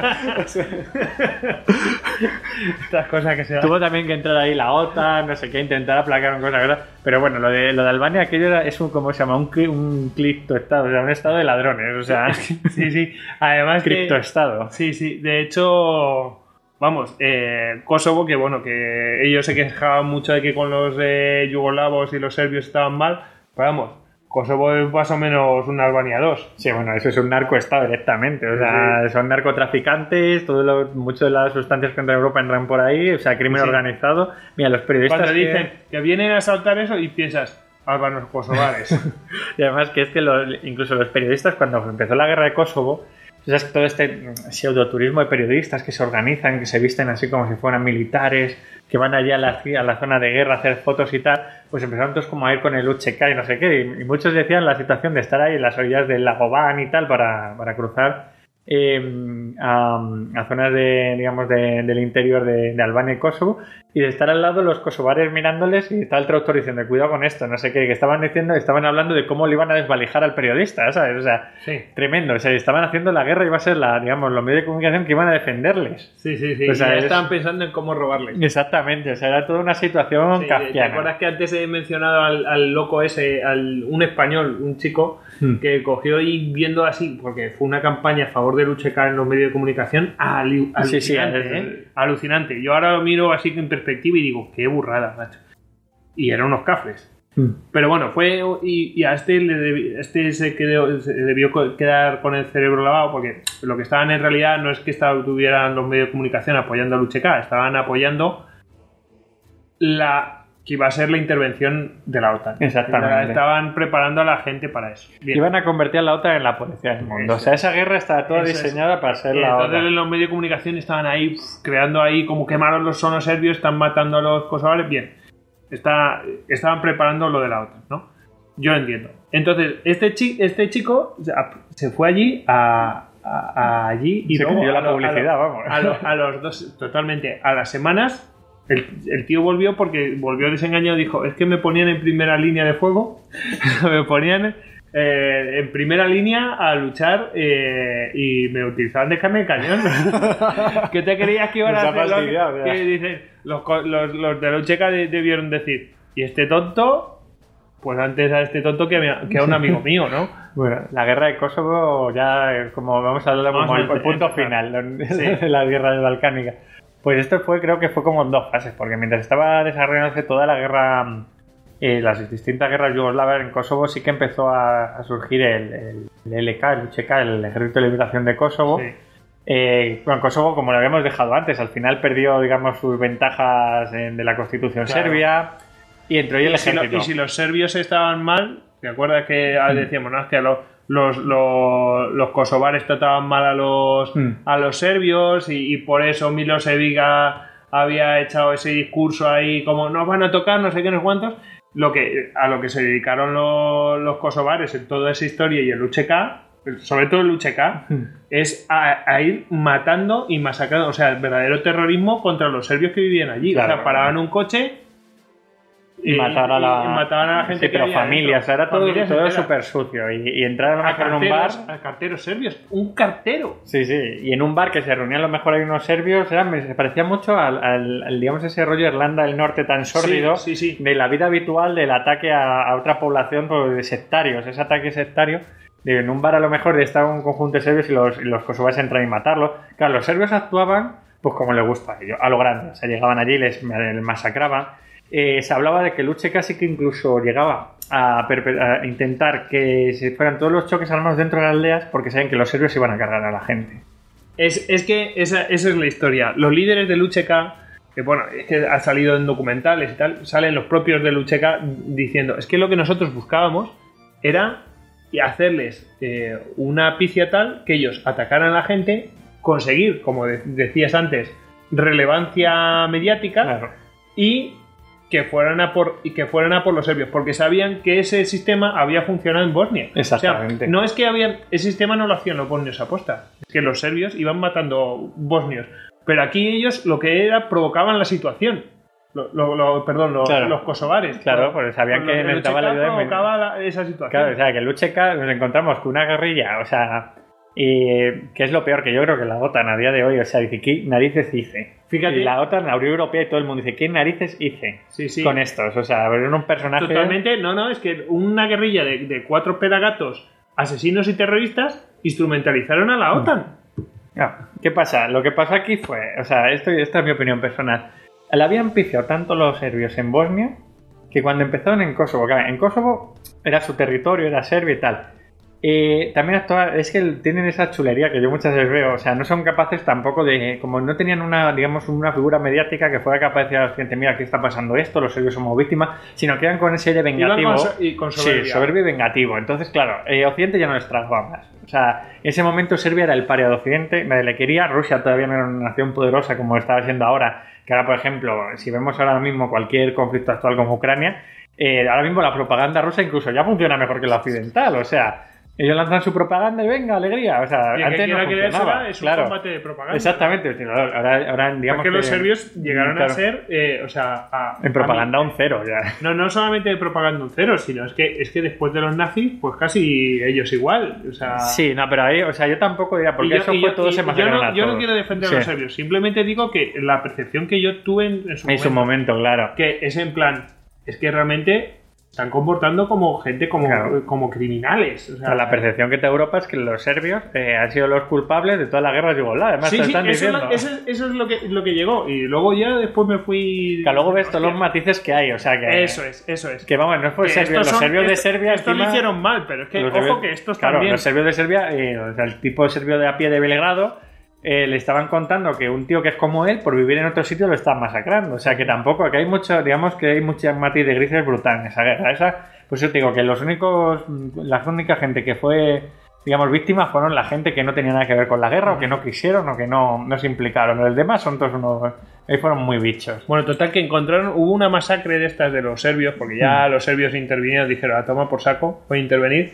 Estas cosas que se dan. Tuvo también que entrar ahí la OTAN, no sé qué, intentar aplacar una cosa, ¿verdad? Pero bueno, lo de, lo de Albania, aquello era, es un, ¿cómo se llama? Un, un criptoestado, o sea, un estado de ladrones, o sea... Sí, sí, además criptoestado. Sí, sí, de hecho... Vamos, eh, Kosovo, que bueno, que ellos se quejaban mucho de que con los eh, yugoslavos y los serbios estaban mal, pero vamos, Kosovo es más o menos un Albania dos. Sí, bueno, eso es un narcoestado directamente, o sea, sí. Son narcotraficantes, todo lo, mucho de las sustancias que entran en Europa entran por ahí, o sea, crimen sí. organizado. Mira, los periodistas... Cuando que... dicen que vienen a asaltar eso y piensas, albanos kosovares. Y además que es que lo, incluso los periodistas, cuando empezó la guerra de Kosovo, es todo este pseudoturismo de periodistas que se organizan, que se visten así como si fueran militares, que van allá a la, a la zona de guerra a hacer fotos y tal, pues empezaron todos como a ir con el U C K y no sé qué, y, y muchos decían la situación de estar ahí en las orillas del lago Van y tal para, para cruzar eh, a, a zonas de, digamos, de, del interior de, de Albania y Kosovo, y de estar al lado los kosovares mirándoles y está el traductor diciendo cuidado con esto, no sé qué, que estaban diciendo, estaban hablando de cómo le iban a desvalijar al periodista, ¿sabes? O sea, sí. Tremendo, o sea, estaban haciendo la guerra y iba a ser la, digamos, los medios de comunicación que iban a defenderles. Sí, sí, sí, o sea, ya es... estaban pensando en cómo robarles. Exactamente, o sea, era toda una situación sí, kafkiana. ¿Te acuerdas que antes he mencionado al, al loco ese, al un español, un chico, hmm. que cogió y viendo así, porque fue una campaña a favor de U C K en los medios de comunicación, alu alucinante, sí, sí, ¿eh? Alucinante. Yo ahora lo miro así en perspectiva y digo, qué burrada, macho. Y eran unos cafres. Hmm. Pero bueno, fue y, y a este le debi, este se, quedó, se debió quedar con el cerebro lavado porque lo que estaban en realidad no es que estuvieran los medios de comunicación apoyando a U C K, estaban apoyando la que iba a ser la intervención de la OTAN. Exactamente. Estaban preparando a la gente para eso. Bien. Iban a convertir a la OTAN en la policía del mundo. Eso. O sea, esa guerra estaba toda eso diseñada es. para ser y la entonces OTAN. Entonces los medios de comunicación estaban ahí pff, creando ahí como quemaron los sonos serbios, están matando a los kosovares. Bien. Está, estaban preparando lo de la OTAN, ¿no? Yo lo entiendo. Entonces, este, chi, este chico se fue allí a, a, a allí y se luego dio la a lo, publicidad, a lo, vamos. A, lo, a los dos, totalmente. A las semanas, el, el tío volvió porque volvió desengañado. Dijo: es que me ponían en primera línea de fuego, me ponían eh, en primera línea a luchar eh, y me utilizaban de carne de cañón. ¿Qué te creías que iban a hacer? Los, que dicen, los, los, los de la U C K debieron decir: y este tonto, pues antes a este tonto que, me, que a un amigo mío, ¿no? Bueno, la guerra de Kosovo ya, como vamos a hablar como el, el punto final sí. de las guerras balcánicas. Pues esto fue, creo que fue como en dos fases, porque mientras estaba desarrollándose toda la guerra, eh, las distintas guerras yugoslavas en Kosovo, sí que empezó a, a surgir el, el, el L K, el U C K, el Ejército de Liberación de Kosovo. Sí. Eh, bueno, Kosovo, como lo habíamos dejado antes, al final perdió, digamos, sus ventajas en, de la Constitución claro. serbia. Y entró ahí el ejército. Si lo, y si los serbios estaban mal, ¿te acuerdas que mm. decíamos, no? Es que los, los, los, los kosovares trataban mal a los, mm. a los serbios y, y por eso Milosevic había echado ese discurso ahí como nos van a tocar, no sé qué, no sé cuántos. Lo que, a lo que se dedicaron los, los kosovares en toda esa historia y el U C K, sobre todo el U C K, mm. es a, a ir matando y masacrando, o sea, el verdadero terrorismo contra los serbios que vivían allí. Claro, o sea, paraban un coche y matar a la, y mataban a la gente sí, pero que familias, o sea, era todo, todo súper sucio y, y entraron a, a en un bar a carteros serbios, un cartero sí, sí, y en un bar que se reunían a lo mejor hay unos serbios, era, me parecía mucho al, al, al digamos ese rollo Irlanda del Norte tan sórdido sí, sí, sí. de la vida habitual del ataque a, a otra población pues, de sectarios, ese ataque sectario de, en un bar a lo mejor estaba un conjunto de serbios y los, y los kosovares entran y matarlo. Claro, los serbios actuaban pues como les gusta a ellos, a lo grande, o sea, llegaban allí y les, les masacraban. Eh, se hablaba de que el U C K sí que incluso llegaba a, a intentar que se fueran todos los choques armados dentro de las aldeas porque saben que los serbios iban a cargar a la gente. Es, es que esa, esa es la historia. Los líderes del U C K, que bueno, es que ha salido en documentales y tal, salen los propios del U C K diciendo, es que lo que nosotros buscábamos era hacerles eh, una picia tal que ellos atacaran a la gente, conseguir, como de, decías antes, relevancia mediática claro. y que fueran a por y que fueran a por los serbios, porque sabían que ese sistema había funcionado en Bosnia. Exactamente. O sea, no es que habían, ese sistema no lo hacían los bosnios a posta, es que los serbios iban matando bosnios, pero aquí ellos lo que era provocaban la situación. Lo, lo, lo, perdón, lo, claro. los kosovares. Claro, porque sabían que necesitaba la ayuda de provocaba la, esa situación. Claro, o sea, que en Lucheka nos encontramos con una guerrilla, o sea, y que es lo peor que yo creo que la OTAN a día de hoy, o sea, dice, ¿qué narices hice? Fíjate. Y la OTAN, la Unión Europea y todo el mundo dice, ¿qué narices hice sí, sí. con estos? O sea, era un personaje... Totalmente, no, no, es que una guerrilla de, de cuatro pelagatos, asesinos y terroristas, instrumentalizaron a la OTAN. No, ¿qué pasa? Lo que pasó aquí fue, o sea, esto, esta es mi opinión personal, le habían piciado tanto los serbios en Bosnia que cuando empezaron en Kosovo, claro, en Kosovo era su territorio, era Serbia y tal. Eh, también actual, es que tienen esa chulería que yo muchas veces veo, o sea, no son capaces tampoco de, como no tenían una, digamos, una figura mediática que fuera capaz de decir a la gente, mira, aquí está pasando esto, los serbios somos víctimas, sino que iban con ese aire vengativo. Con so y con soberbia. Sí, soberbio y vengativo. Entonces, claro, eh, Occidente ya no les tragaba más. O sea, en ese momento Serbia era el paria de Occidente, nadie le quería, Rusia todavía no era una nación poderosa como estaba siendo ahora, que ahora, por ejemplo, si vemos ahora mismo cualquier conflicto actual como Ucrania, eh, ahora mismo la propaganda rusa incluso ya funciona mejor que la occidental, o sea... Ellos lanzan su propaganda y venga, alegría. O sea, y antes no funcionaba. Es un claro. combate de propaganda. Exactamente. Ahora, ahora digamos Porque que los serbios llegaron claro, a ser, eh, o sea, a, en propaganda a mí, un cero ya. No, no solamente de propaganda un cero, sino es que es que después de los nazis, pues casi ellos igual. O sea, sí, no, pero ahí, o sea, yo tampoco diría porque yo, eso fue yo, todo se yo no, yo no quiero defender a los serbios. Simplemente digo que la percepción que yo tuve en, en, su, en momento, su momento, claro, que es en plan, es que realmente están comportando como gente, como, claro. como criminales. O sea, la percepción que te da Europa es que los serbios eh, han sido los culpables de todas las guerras de Yugoslavia. Además, sí, te sí, están eso, diciendo. Es lo, eso, eso es lo que, lo que llegó. Y luego ya después me fui... Que luego ves todos los matices que hay. O sea, que, eso es, eso es. Que vamos, no es por serbio, los son, serbios esto, de Serbia... Esto encima, lo hicieron mal, pero es que, ojo, serbios, que estos claro, también... los serbios de Serbia, eh, o sea, el tipo serbio de a pie de Belgrado... Eh, le estaban contando que un tío que es como él, por vivir en otro sitio, lo están masacrando. O sea, que tampoco, que hay mucho, digamos que hay mucha matiz de grises brutal en esa guerra. Esa, pues yo te digo que los únicos, la única gente que fue, digamos, víctimas fueron la gente que no tenía nada que ver con la guerra, o que no quisieron, o que no, no se implicaron. Los demás son todos unos, ahí fueron muy bichos. Bueno, total que encontraron, hubo una masacre de estas de los serbios, porque ya mm. los serbios intervinieron, dijeron, a toma por saco, voy a intervenir.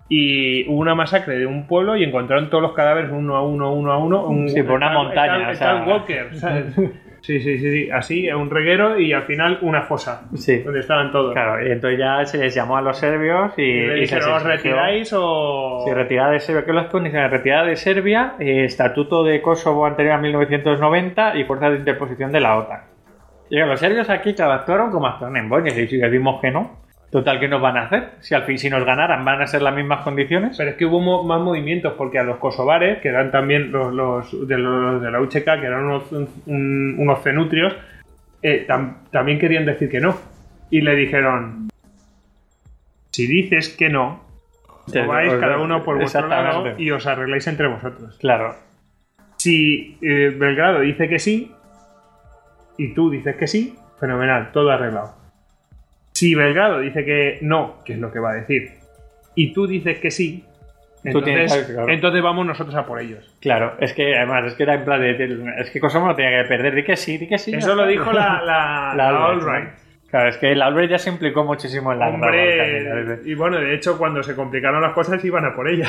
Y hubo una masacre de un pueblo y encontraron todos los cadáveres uno a uno, uno a uno. Un, sí, por una tal, montaña. El tal, o sea... el tal Walker, ¿sabes? Sí, sí, sí, sí, así, un reguero y al final una fosa. Sí. Donde estaban todos. Claro, y entonces ya se les llamó a los serbios y... Y le dijeron, ¿os retiráis o...? Sí, retirada de Serbia. ¿Qué es las condiciones? Retirada de Serbia, eh, Estatuto de Kosovo anterior a mil novecientos noventa y fuerzas de interposición de la OTAN. Y los serbios aquí, claro, actuaron como actuaron en Bosnia. Y si les dimos que no... Total, ¿qué nos van a hacer? Si al fin, si nos ganaran, ¿van a ser las mismas condiciones? Pero es que hubo mo más movimientos, porque a los kosovares, que eran también los, los, de, los de la U C K, que eran unos, un, unos cenutrios, eh, tam también querían decir que no. Y le dijeron, si dices que no, sí, os vais cada uno por vuestro lado y os arregláis entre vosotros. Claro. Si eh, Belgrado dice que sí, y tú dices que sí, fenomenal, todo arreglado. Si Belgrado dice que no, que es lo que va a decir, y tú dices que sí, entonces, tienes, claro. entonces vamos nosotros a por ellos. Claro, es que además, es que era en plan de, de es que Kosovo no tenía que perder, di que sí, di que sí. Eso lo dijo la, la, la, la Albright. Claro, es que la Albright ya se implicó muchísimo en la Hombre, y bueno, de hecho, cuando se complicaron las cosas iban a por ella.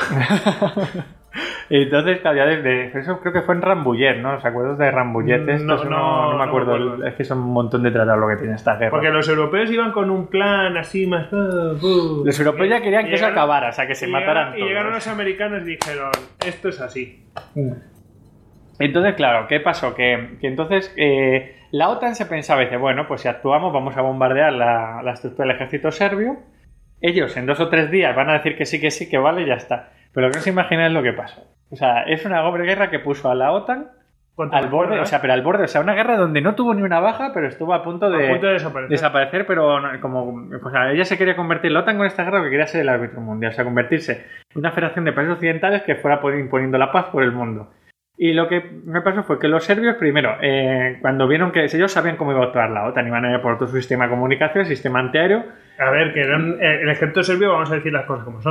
Entonces, claro, ya desde eso creo que fue en Rambouillet, ¿no? ¿Os acuerdas de Rambouillet? No, no, no, no me acuerdo. No me acuerdo. Es que son un montón de tratados lo que tiene esta guerra. Porque los europeos iban con un plan así más... Uh, uh, los europeos ya querían que llegaron, eso acabara, o sea, que se mataran todos. Y llegaron los americanos y dijeron, esto es así. Entonces, claro, ¿qué pasó? Que, que entonces eh, la OTAN se pensaba, dice, bueno, pues si actuamos vamos a bombardear la, la estructura del ejército serbio. Ellos en dos o tres días van a decir que sí, que sí, que vale y ya está. Pero lo que no se imagina es lo que pasó. O sea, es una guerra que puso a la OTAN al borde, o sea, pero al borde, o sea, una guerra donde no tuvo ni una baja, pero estuvo a punto de, a punto de desaparecer. desaparecer, pero como, o sea, ella se quería convertir, la OTAN con esta guerra que quería ser el árbitro mundial, o sea, convertirse en una federación de países occidentales que fuera imponiendo la paz por el mundo. Y lo que me pasó fue que los serbios, primero, eh, cuando vieron que ellos sabían cómo iba a actuar la OTAN, iban a ir por todo su sistema de comunicación, el sistema antiaéreo. A ver, que eran, el ejército serbio, vamos a decir las cosas como son.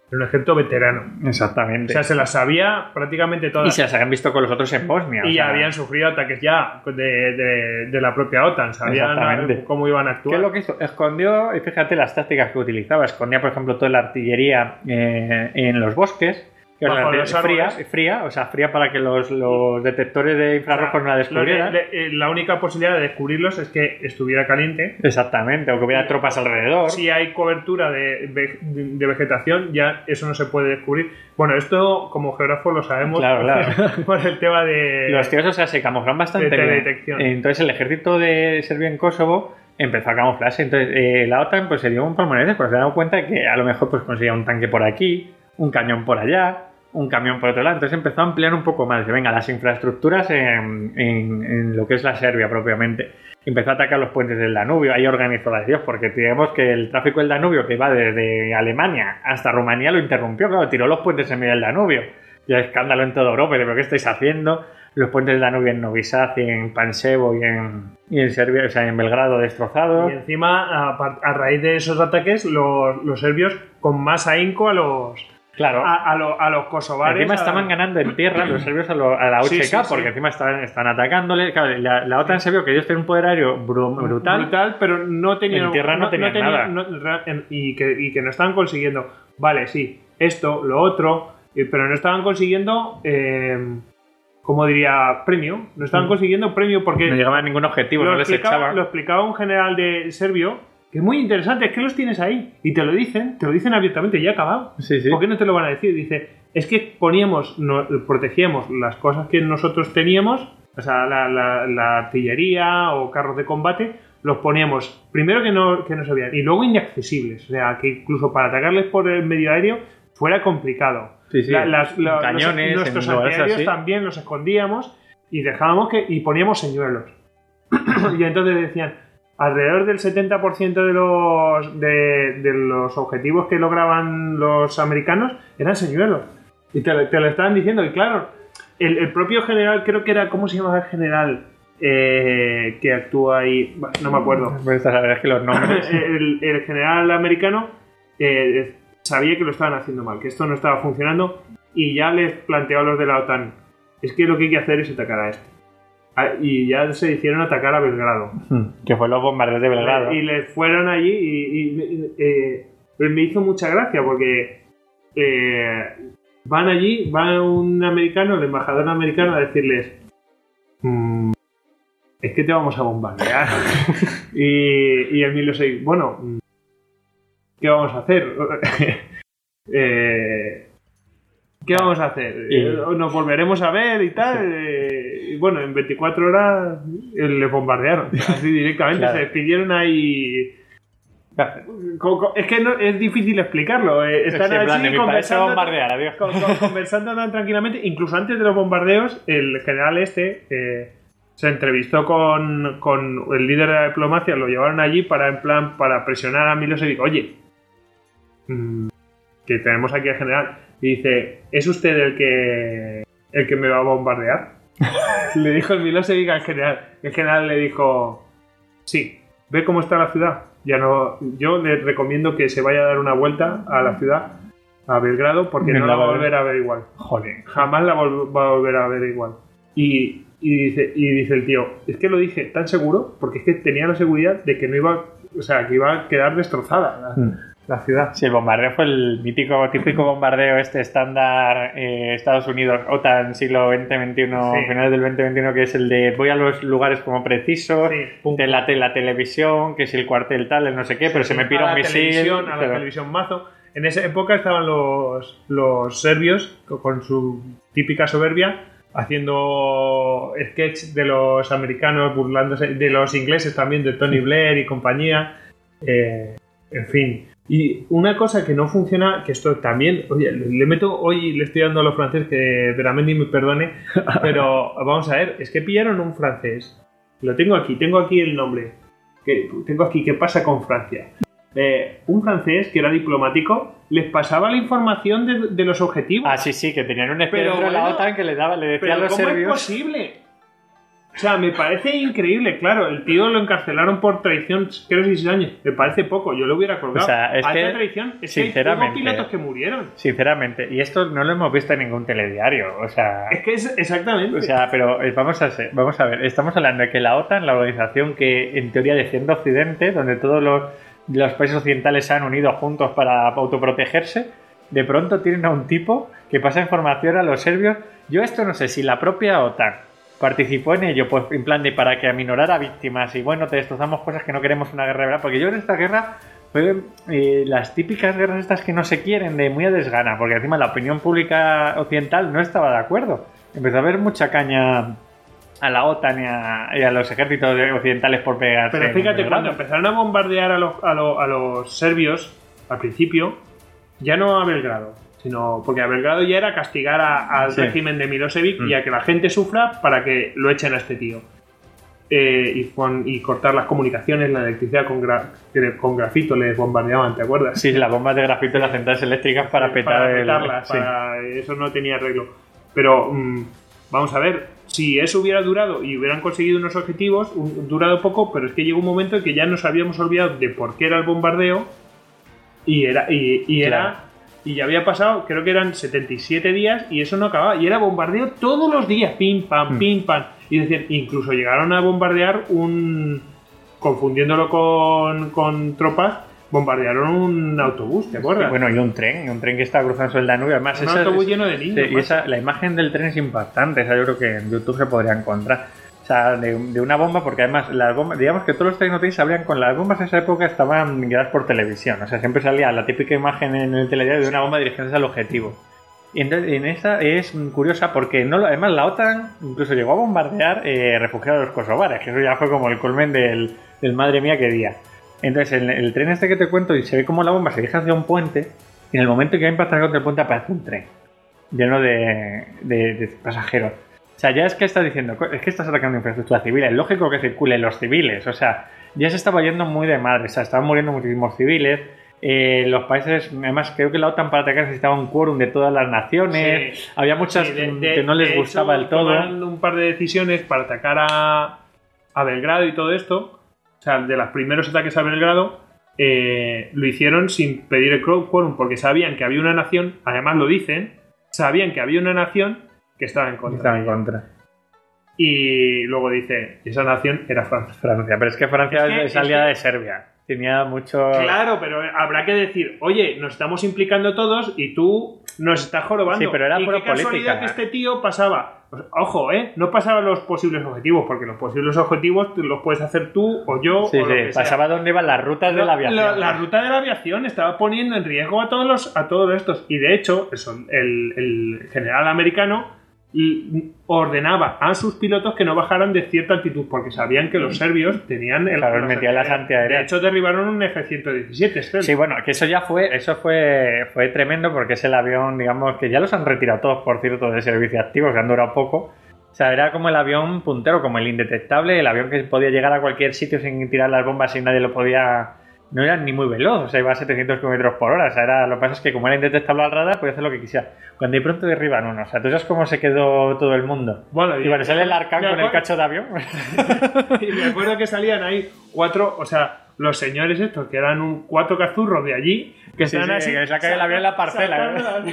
Era un ejército veterano. Exactamente. O sea, se las sabía prácticamente todas. Y se las habían visto con los otros en Bosnia. Y o sea, habían sufrido ataques ya de, de, de la propia OTAN. Sabían cómo iban a actuar. ¿Qué es lo que hizo? Escondió, y fíjate las tácticas que utilizaba. Escondía, por ejemplo, toda la artillería eh, en los bosques. Que Bajo la los fría, árboles. fría, o sea, fría para que los, los detectores de infrarrojos O sea, no la descubrieran. lo de- de- la única posibilidad de descubrirlos es que estuviera caliente. Exactamente, o que hubiera tropas alrededor. Si hay cobertura de, ve- de vegetación, ya eso no se puede descubrir. Bueno, esto como geógrafo lo sabemos. Claro, claro. Por el tema de... Los tíos, o sea, se camuflan bastante de bien. teledetección. Entonces el ejército de Serbia en Kosovo empezó a camuflarse. Entonces eh, la OTAN pues se dio un palmonetes, pues se ha dado cuenta de que a lo mejor pues conseguía un tanque por aquí, un cañón por allá, un camión por otro lado. Entonces empezó a ampliar un poco más. Que venga, las infraestructuras en, en, en lo que es la Serbia propiamente. Empezó a atacar los puentes del Danubio. Ahí organizó las Dios, porque digamos que el tráfico del Danubio, que va desde Alemania hasta Rumanía, lo interrumpió. Claro, tiró los puentes en medio del Danubio. Ya escándalo en toda Europa. ¿Pero qué estáis haciendo? Los puentes del Danubio en Novi Sad, y en Pančevo y en, y en Serbia, o sea, en Belgrado destrozados. Y encima, a, par- a raíz de esos ataques, los, los serbios con más ahínco a los... Claro. A, a, lo- a los kosovares. Encima a- estaban ganando en tierra los serbios a, lo- a la O H K, Sí, sí, sí. porque encima estaban, están atacándole. Claro, la, la OTAN se vio que ellos tienen un poder aéreo bru- brutal. brutal, pero no tenían En tierra no tenían nada. no- ra- en- y, que, y que no estaban consiguiendo, vale, sí, esto, lo otro, eh, pero no estaban consiguiendo, eh, como diría, premio. No estaban Mm. consiguiendo premio porque No llegaban a ningún objetivo, lo, no les explicaba, echaban. lo explicaba un general de serbio, que es muy interesante, es que los tienes ahí y te lo dicen, te lo dicen abiertamente, ya acabado. Sí, sí. ¿Por qué no te lo van a decir? Dice, es que poníamos, no, protegíamos las cosas que nosotros teníamos, o sea, la, la- la artillería o carros de combate, los poníamos primero que no, que no se veían y luego inaccesibles, o sea, que incluso para atacarles por el medio aéreo fuera complicado. Sí, sí. La- las- la- En cañones, los- nuestros en lugares antiaéreos así. también los escondíamos y dejábamos que y poníamos señuelos. Y entonces decían, alrededor del setenta por ciento de los de, de los objetivos que lograban los americanos eran señuelos. Y te, lo- te lo estaban diciendo. Y claro, el, el propio general, creo que era, ¿cómo se llama el general eh, que actúa ahí? Bueno, no me acuerdo. Pues la verdad es que los nombres. El, el general americano eh, sabía que lo estaban haciendo mal, que esto no estaba funcionando y ya les planteó a los de la OTAN, es que lo que hay que hacer es atacar a este. Ah, y ya se hicieron atacar a Belgrado. que fue los bombardeos de Belgrado. Y les fueron allí y, y- y, eh, pues me hizo mucha gracia porque eh, van allí, va un americano, el embajador americano, a decirles "Mm, es que te vamos a bombardear". y, y el Milosevic, bueno, mm, ¿qué vamos a hacer? eh, ¿Qué vamos a hacer? Y- Eh, Nos volveremos a ver y tal. eh, y bueno, en veinticuatro horas eh, le bombardearon. Así directamente. Claro. Se despidieron ahí. Co- co- Es que no, es difícil explicarlo. eh, Están Sí, en plan, allí de mi país se conversando, bombardear, adiós. con- con- conversando tan tranquilamente. Incluso antes de los bombardeos, el general este eh, se entrevistó con, con el líder de la diplomacia. Lo llevaron allí para, en plan, para presionar a Milosevic. Oye, mm, que tenemos aquí al general. Y dice, ¿es usted el que el que me va a bombardear? Le dijo el Milosevic al general. El general le dijo, sí, ve cómo está la ciudad. Ya no, yo le recomiendo que se vaya a dar una vuelta a la ciudad, a Belgrado, porque no la va a volver a ver igual. Joder. Jamás la vol- va a volver a ver igual. Y, y, dice, y dice el tío, es que lo dije tan seguro, porque es que tenía la seguridad de que no iba, o sea, que iba a quedar destrozada la, Mm. la ciudad. Sí, el bombardeo fue el mítico, típico bombardeo este estándar eh, Estados Unidos, OTAN, siglo veinte veintiuno, Sí. finales del veinte veintiuno, que es el de voy a los lugares como precisos, Sí. de la, te- la televisión, que es el cuartel tal, el no sé qué, pero se me pira a un la misil. televisión, a la pero- televisión mazo. En esa época estaban los, los serbios co- con su típica soberbia haciendo sketch de los americanos, burlándose de los ingleses también, de Tony Blair y compañía. Eh, en fin. Y una cosa que no funciona, que esto también, oye, le le meto, hoy le estoy dando a los franceses, que Veramendi me perdone, pero vamos a ver, es que pillaron un francés. Lo tengo aquí, tengo aquí el nombre. Que, tengo aquí, ¿qué pasa con Francia? Eh, un francés que era diplomático les pasaba la información de, de los objetivos. Ah, sí, sí, que tenían un espía Pero dentro de la bueno, OTAN que le daba, le decía Pero a los ¿cómo serbios. es posible? O sea, me parece increíble, claro. El tío lo encarcelaron por traición, creo, seis años. Me parece poco, yo lo hubiera colgado. O sea, es Alta que, traición, es sinceramente, que hay pilotos que murieron. Sinceramente, y esto no lo hemos visto en ningún telediario, o sea... Es que es exactamente. O sea, pero eh, vamos a, ser, vamos a ver, estamos hablando de que la OTAN, la organización que en teoría defiende Occidente, donde todos los, los países occidentales se han unido juntos para autoprotegerse, de pronto tienen a un tipo que pasa información a los serbios. Yo esto no sé si la propia OTAN participó en ello, pues en plan de para que aminorara víctimas y bueno, te destrozamos cosas que no queremos una guerra, ¿verdad? Porque yo en esta guerra fue eh, las típicas guerras estas que no se quieren, de muy a desgana, porque encima la opinión pública occidental no estaba de acuerdo. Empezó a haber mucha caña a la OTAN y a, y a los ejércitos occidentales por pegarse. Pero fíjate, cuando empezaron a bombardear a los, a, los, a los serbios, al principio, ya no a Belgrado, sino porque a Belgrado ya era castigar a, al sí. régimen de Milosevic mm. y a que la gente sufra para que lo echen a este tío. Eh, y, con, y cortar las comunicaciones, la electricidad con, gra, con grafito les bombardeaban, ¿te acuerdas? Sí, las bombas de grafito en las centrales eléctricas para petar para petarlas, el... para, sí. Eso no tenía arreglo. Pero mmm, vamos a ver, si eso hubiera durado y hubieran conseguido unos objetivos, un, durado poco, pero es que llegó un momento en que ya nos habíamos olvidado de por qué era el bombardeo y era y, y era claro. Y ya había pasado, creo que eran setenta y siete días y eso no acababa. Y era bombardeo todos los días, pim, pam, mm. pim, pam. Y decir, incluso llegaron a bombardear un... Confundiéndolo con, con tropas, bombardearon un autobús, ¿te acuerdas? Sí, bueno, y un tren, un tren que estaba cruzando sobre el Danubio. Además, un esa, autobús lleno de niños. Sí, y esa, la imagen del tren es impactante. Esa yo creo que en YouTube se podría encontrar. O sea, de, de una bomba, porque además las bombas, digamos que todos los tecnotics sabrían con las bombas en esa época estaban guiadas por televisión. O sea, siempre salía la típica imagen en el telediario de una bomba dirigiéndose al objetivo. Y entonces, en esa es curiosa porque no, además la OTAN incluso llegó a bombardear eh, refugiados kosovares, que eso ya fue como el culmen del, del madre mía qué día. Entonces, el, el tren este que te cuento, y se ve como la bomba se dirige hacia un puente, y en el momento que va a impactar contra el puente aparece un tren lleno de, de, de pasajeros. O sea, ya es que estás diciendo, es que estás atacando infraestructura civil, es lógico que circulen los civiles, o sea, ya se estaba yendo muy de madre, o sea, estaban muriendo muchísimos civiles, eh, los países, además creo que la OTAN para atacar necesitaba un quórum de todas las naciones, sí. Había muchas sí, de, de, que no les gustaba del todo. Tomaron un par de decisiones para atacar a, a Belgrado y todo esto, o sea, de los primeros ataques a Belgrado, eh, lo hicieron sin pedir el quórum, porque sabían que había una nación, además lo dicen, sabían que había una nación que estaba en contra. Estaba en contra. Y luego dice, esa nación era Francia. Francia, pero es que Francia es, que, es aliada es que... de Serbia. Tenía mucho... Claro, pero habrá que decir, oye, nos estamos implicando todos y tú nos estás jorobando. Sí, pero era y por qué casualidad política. Que este tío pasaba... Pues, ojo, ¿eh? No pasaba los posibles objetivos, porque los posibles objetivos los puedes hacer tú o yo sí, o lo sí, que pasaba sea. Donde iban las rutas la, de la aviación. La, la ruta de la aviación estaba poniendo en riesgo a todos los a todos estos. Y de hecho, eso, el, el general americano ordenaba a sus pilotos que no bajaran de cierta altitud porque sabían que los serbios tenían el claro, metían las antiaéreas. De hecho derribaron un F ciento diecisiete. Sí, bueno, que eso ya fue eso fue fue tremendo porque es el avión, digamos, que ya los han retirado todos, por cierto, de servicio activo, que han durado poco. O sea, era como el avión puntero, como el indetectable, el avión que podía llegar a cualquier sitio sin tirar las bombas y nadie lo podía... No era ni muy veloz, o sea, iba a setecientos kilómetros por hora. O sea, era, lo que pasa es que como era indetectable al radar, podía hacer lo que quisiera. Cuando de pronto derriban uno, o sea, ¿tú sabes cómo se quedó todo el mundo? Bueno, y cuando sale el Arcán con el cacho de avión. Y me acuerdo que salían ahí cuatro, o sea, los señores estos, que eran un cuatro cazurros de allí, que sí, estaban sí, así... que sacan el avión en la parcela.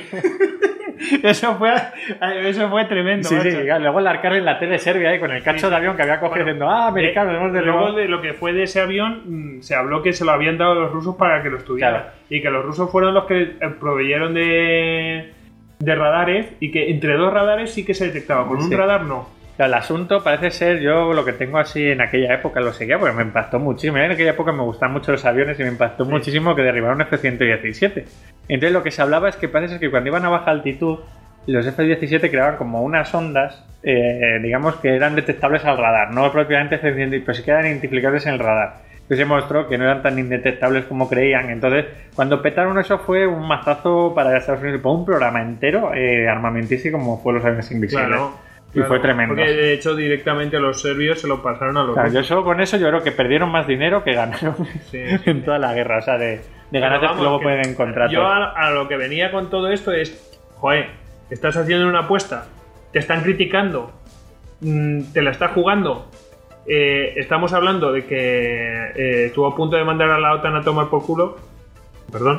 Eso fue, eso fue tremendo. Sí, sí, luego el Arcán en la tele serbia ahí con el cacho sí, de avión que había cogido bueno, diciendo, ah, americanos, hemos de derribado. Luego de lo que fue de ese avión, se habló que se lo habían dado a los rusos para que lo estudiaran. Claro. Y que los rusos fueron los que proveyeron de, de radares y que entre dos radares sí que se detectaba, con sí. un radar no. Claro, el asunto parece ser, yo lo que tengo así en aquella época lo seguía porque me impactó muchísimo. En aquella época me gustaban mucho los aviones y me impactó sí. muchísimo que derribaron F ciento diecisiete. Entonces lo que se hablaba es que parece ser que cuando iban a baja altitud, los F diecisiete creaban como unas ondas, eh, digamos que eran detectables al radar, no propiamente, pero sí que eran identificables en el radar. Entonces se mostró que no eran tan indetectables como creían. Entonces, cuando petaron eso fue un mazazo para Estados Unidos, para un programa entero eh, armamentístico como fue los aviones invisibles. Claro. Y claro, fue tremendo. Porque de hecho directamente los serbios se lo pasaron a los claro, yo solo con eso yo creo que perdieron más dinero que ganaron sí, sí, en toda la guerra. O sea, de, de ganancias que luego pueden encontrar. Yo a, a lo que venía con todo esto es, joder, estás haciendo una apuesta, te están criticando mmm, te la estás jugando. Eh, estamos hablando de que eh, estuvo a punto de mandar a la OTAN a tomar por culo. Perdón.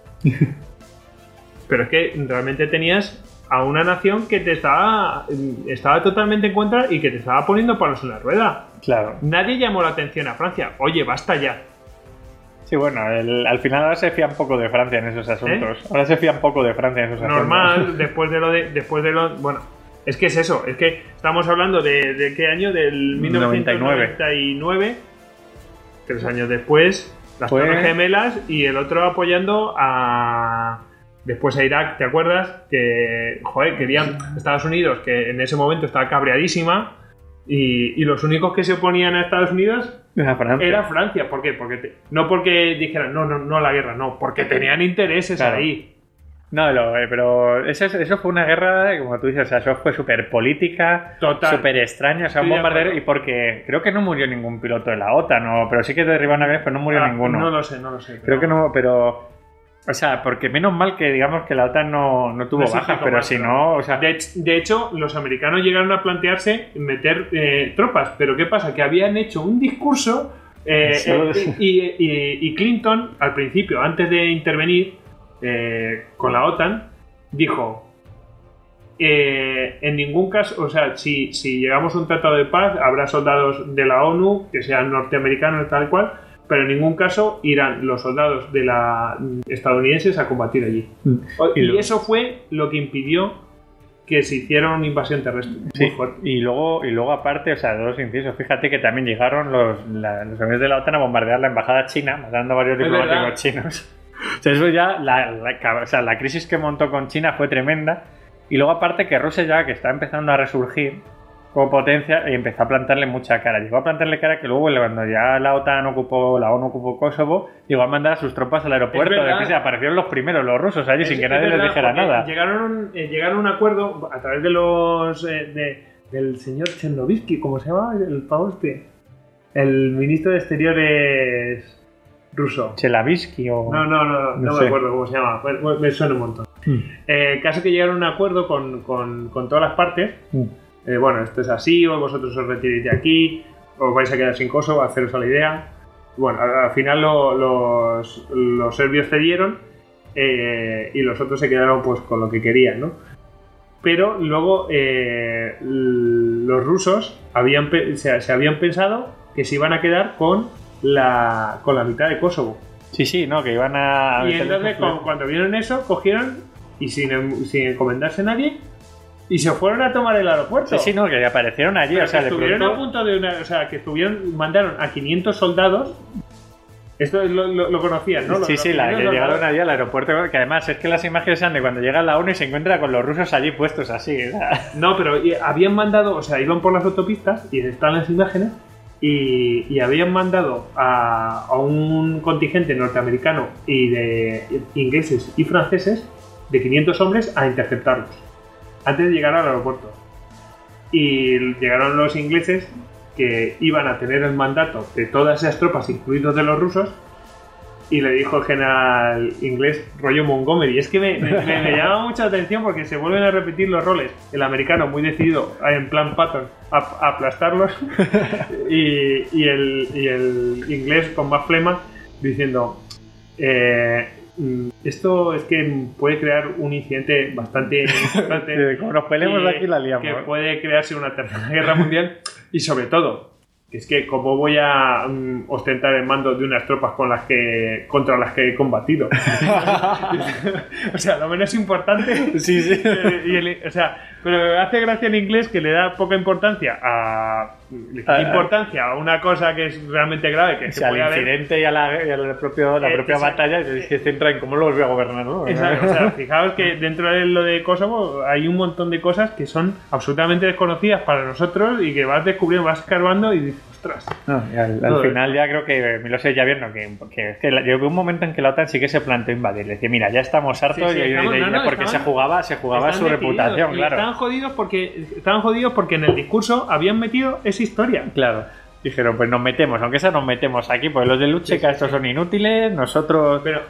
Pero es que realmente tenías a una nación que te estaba estaba totalmente en contra y que te estaba poniendo palos en la rueda. Claro. Nadie llamó la atención a Francia. Oye, basta ya. Sí, bueno, el, al final ahora se fía un poco de Francia en esos asuntos. ¿Eh? Ahora se fía un poco de Francia en esos Normal, asuntos. Normal, después de lo de... Después de lo, bueno, es que es eso. Es que estamos hablando de, de qué año, del mil novecientos noventa y nueve. Tres años después, las Fue... Torres Gemelas y el otro apoyando a... Después a Irak, ¿te acuerdas? Que, joder, querían Estados Unidos, que en ese momento estaba cabreadísima, y, y los únicos que se oponían a Estados Unidos era Francia. Era Francia. ¿Por qué? Porque te, no porque dijeran, no, no, no la guerra, no, porque tenían intereses claro. ahí. No, lo, eh, pero eso, eso fue una guerra, como tú dices, o sea, eso fue súper política, súper extraña, o sea, un bombardero, y porque creo que no murió ningún piloto de la OTAN, no, pero sí que derribaron aviones, pero no murió ah, ninguno. No lo sé, no lo sé. Creo que no, pero... O sea, porque menos mal que digamos que la OTAN no, no tuvo no bajas, pero más, si no... O sea... de, de hecho, los americanos llegaron a plantearse meter eh, tropas, pero ¿qué pasa? Que habían hecho un discurso eh, eh, y, y, y Clinton, al principio, antes de intervenir eh, con la OTAN, dijo... Eh, en ningún caso, o sea, si, si llegamos a un tratado de paz, habrá soldados de la ONU, que sean norteamericanos tal cual... pero en ningún caso irán los soldados de la estadounidenses a combatir allí. Mm. Y, y eso fue lo que impidió que se hiciera una invasión terrestre. Sí, muy fuerte. Y luego, y luego aparte, o sea, dos incisos. Fíjate que también llegaron los, la, los aviones de la OTAN a bombardear la embajada china, matando a varios diplomáticos chinos. O sea, eso ya, la, la, o sea, la crisis que montó con China fue tremenda. Y luego aparte que Rusia ya, que está empezando a resurgir como potencia, y empezó a plantarle mucha cara. Llegó a plantarle cara que luego, cuando ya la OTAN ocupó, la ONU ocupó Kosovo, llegó a mandar a sus tropas al aeropuerto. Después aparecieron los primeros, los rusos, allí, es, sin que nadie verdad, les dijera nada. Llegaron, eh, llegaron a un acuerdo a través de los eh, de, del señor Chernobyl, ¿cómo se llama? El pavo este. El ministro de Exteriores ruso. Chelavisky o... No, no, no, no, no, no me acuerdo cómo se llama. Me, me suena un montón. Mm. Eh, caso que llegaron a un acuerdo con, con, con todas las partes. Mm. Eh, bueno, esto es así, o vosotros os retiréis de aquí, os vais a quedar sin Kosovo, haceros a la idea. Bueno, al, al final lo, los, los serbios cedieron eh, y los otros se quedaron pues con lo que querían, ¿no? Pero luego eh, los rusos habían, se, se habían pensado que se iban a quedar con la, con la mitad de Kosovo. Sí, sí, no, que iban a... Y entonces con, cuando vieron eso, cogieron y sin, sin encomendarse a nadie, y se fueron a tomar el aeropuerto. Sí, sí, no, que aparecieron allí. Pero o sea, que estuvieron pronto... a punto de una... O sea, que estuvieron... Mandaron a quinientos soldados. Esto lo, lo, lo conocían, ¿no? Sí, los, sí, los la, que soldados. Llegaron allí al aeropuerto. Que además es que las imágenes eran de cuando llega la ONU y se encuentra con los rusos allí puestos así. O sea. No, pero habían mandado... O sea, iban por las autopistas y están las imágenes. Y, y habían mandado a, a un contingente norteamericano y de ingleses y franceses de quinientos hombres a interceptarlos antes de llegar al aeropuerto. Y llegaron los ingleses, que iban a tener el mandato de todas esas tropas, incluidos de los rusos, y le dijo el general inglés, rollo Montgomery. Es que me, me, me, me llama mucha atención porque se vuelven a repetir los roles. El americano muy decidido, en plan Patton, a, a aplastarlos, y, y, el, y el inglés con más flema diciendo... Eh, esto es que puede crear un incidente bastante importante. Como nos peleemos que, aquí la liamos. Que puede crearse una tercera guerra mundial. Y sobre todo, es que cómo voy a um, ostentar el mando de unas tropas con las que contra las que he combatido. O sea, lo menos importante. Sí, sí. Y el, o sea, pero hace gracia en inglés que le da poca importancia a a, importancia a una cosa que es realmente grave, que o se sea, puede al haber. incidente y a la, y a la, propio, la propia exacto, batalla y se centra en cómo lo volvió a gobernar, ¿no? Exacto, o sea, fijaos que dentro de lo de Kosovo hay un montón de cosas que son absolutamente desconocidas para nosotros y que vas descubriendo, vas escarbando y dices, ostras. No, y al, al final ya creo que Milosevic ya vieron que, que, es que llegó un momento en que la OTAN sí que se planteó invadir, le decía, mira, ya estamos hartos sí, sí, y, estamos, y, no, no, porque estaban, se jugaba, se jugaba su reputación, claro. Estaban jodidos porque estaban jodidos porque en el discurso habían metido esa historia. Claro. Dijeron, pues nos metemos, aunque sea nos metemos aquí, pues los de Lucheca, estos son inútiles, nosotros... Pero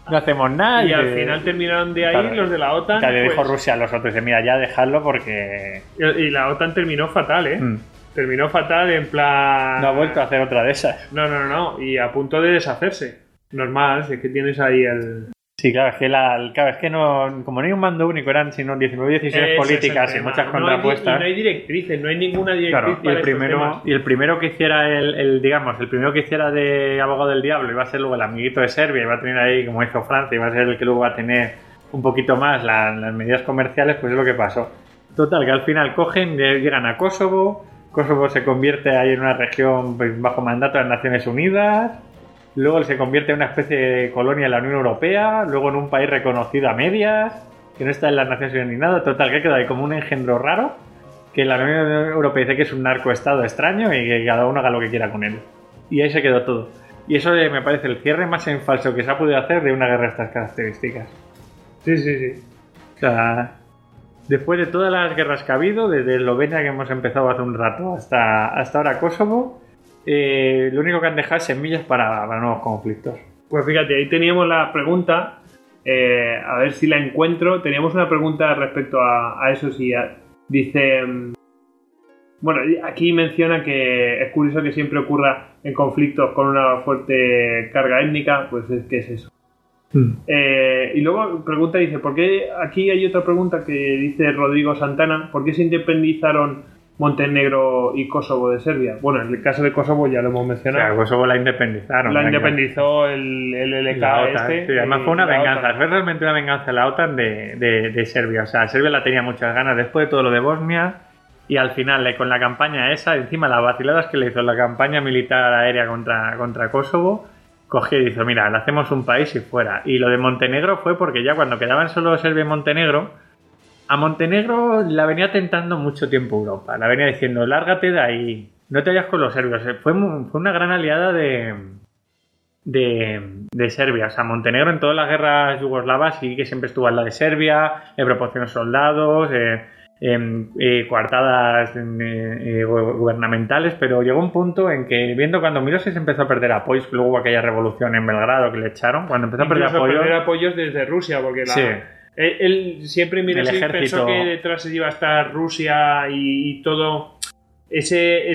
no hacemos nada. Y, y al que, final terminaron de ahí claro, los de la OTAN. Que le dijo pues, Rusia a los otros, dice, mira, ya dejadlo porque... Y, y la OTAN terminó fatal, ¿eh? Mm. Terminó fatal en plan... No ha vuelto a hacer otra de esas. No, no, no, no. Y a punto de deshacerse. Normal, si es que tienes ahí el... Sí, claro, es que, la, claro, es que no, como no hay un mando único, eran sino diecinueve decisiones Ese políticas es el y tema. muchas No contrapuestas. hay, y no hay directrices, no hay ninguna directriz Claro, y para el estos primero temas. y el primero que hiciera el, el, digamos, el primero que hiciera de abogado del diablo iba a ser luego el amiguito de Serbia, iba a tener ahí, como hizo Francia, iba a ser el que luego va a tener un poquito más la, las medidas comerciales, pues es lo que pasó. Total, que al final cogen, llegan a Kosovo, Kosovo se convierte ahí en una región pues, bajo mandato de las Naciones Unidas. Luego se convierte en una especie de colonia de la Unión Europea, luego en un país reconocido a medias, que no está en las Naciones Unidas ni nada. Total, que queda ahí como un engendro raro, que la Unión Europea dice que es un narcoestado extraño y que cada uno haga lo que quiera con él. Y ahí se quedó todo. Y eso me parece el cierre más en falso que se ha podido hacer de una guerra de estas características. Sí, sí, sí. O sea, después de todas las guerras que ha habido, desde Eslovenia que hemos empezado hace un rato hasta, hasta ahora Kosovo, Eh, lo único que han dejado es semillas para, para nuevos conflictos. Pues fíjate, ahí teníamos la pregunta, eh, a ver si la encuentro. Teníamos una pregunta respecto a, a eso. Si a, dice, bueno, aquí menciona que es curioso que siempre ocurra en conflictos con una fuerte carga étnica. Pues es que es eso. Mm. Eh, y luego pregunta, dice, ¿por qué? Aquí hay otra pregunta que dice Rodrigo Santana, ¿por qué se independizaron Montenegro y Kosovo de Serbia? Bueno, en el caso de Kosovo ya lo hemos mencionado. Claro, Kosovo la independizaron. La independizó el, el L K este. Sí, además fue una venganza, OTAN. fue realmente una venganza de la OTAN de, de, de Serbia. O sea, Serbia la tenía muchas ganas después de todo lo de Bosnia y al final con la campaña esa, encima las vaciladas que le hizo la campaña militar aérea contra, contra Kosovo, cogió y dijo, mira, le hacemos un país y fuera. Y lo de Montenegro fue porque ya cuando quedaban solo Serbia y Montenegro, a Montenegro la venía tentando mucho tiempo Europa. La venía diciendo, lárgate de ahí, no te vayas con los serbios. Fue, fue una gran aliada de, de, de Serbia. O sea, Montenegro en todas las guerras yugoslavas sí que siempre estuvo al lado de Serbia, le proporcionó soldados, eh, eh, eh, coartadas eh, eh, gubernamentales, pero llegó un punto en que, viendo cuando Milosevic empezó a perder apoyos, luego hubo aquella revolución en Belgrado que le echaron, cuando empezó a perder Incluso apoyos... perder apoyos desde Rusia, porque la... Sí. Él, él siempre mira, el pensó que detrás iba a estar Rusia y, y todo ese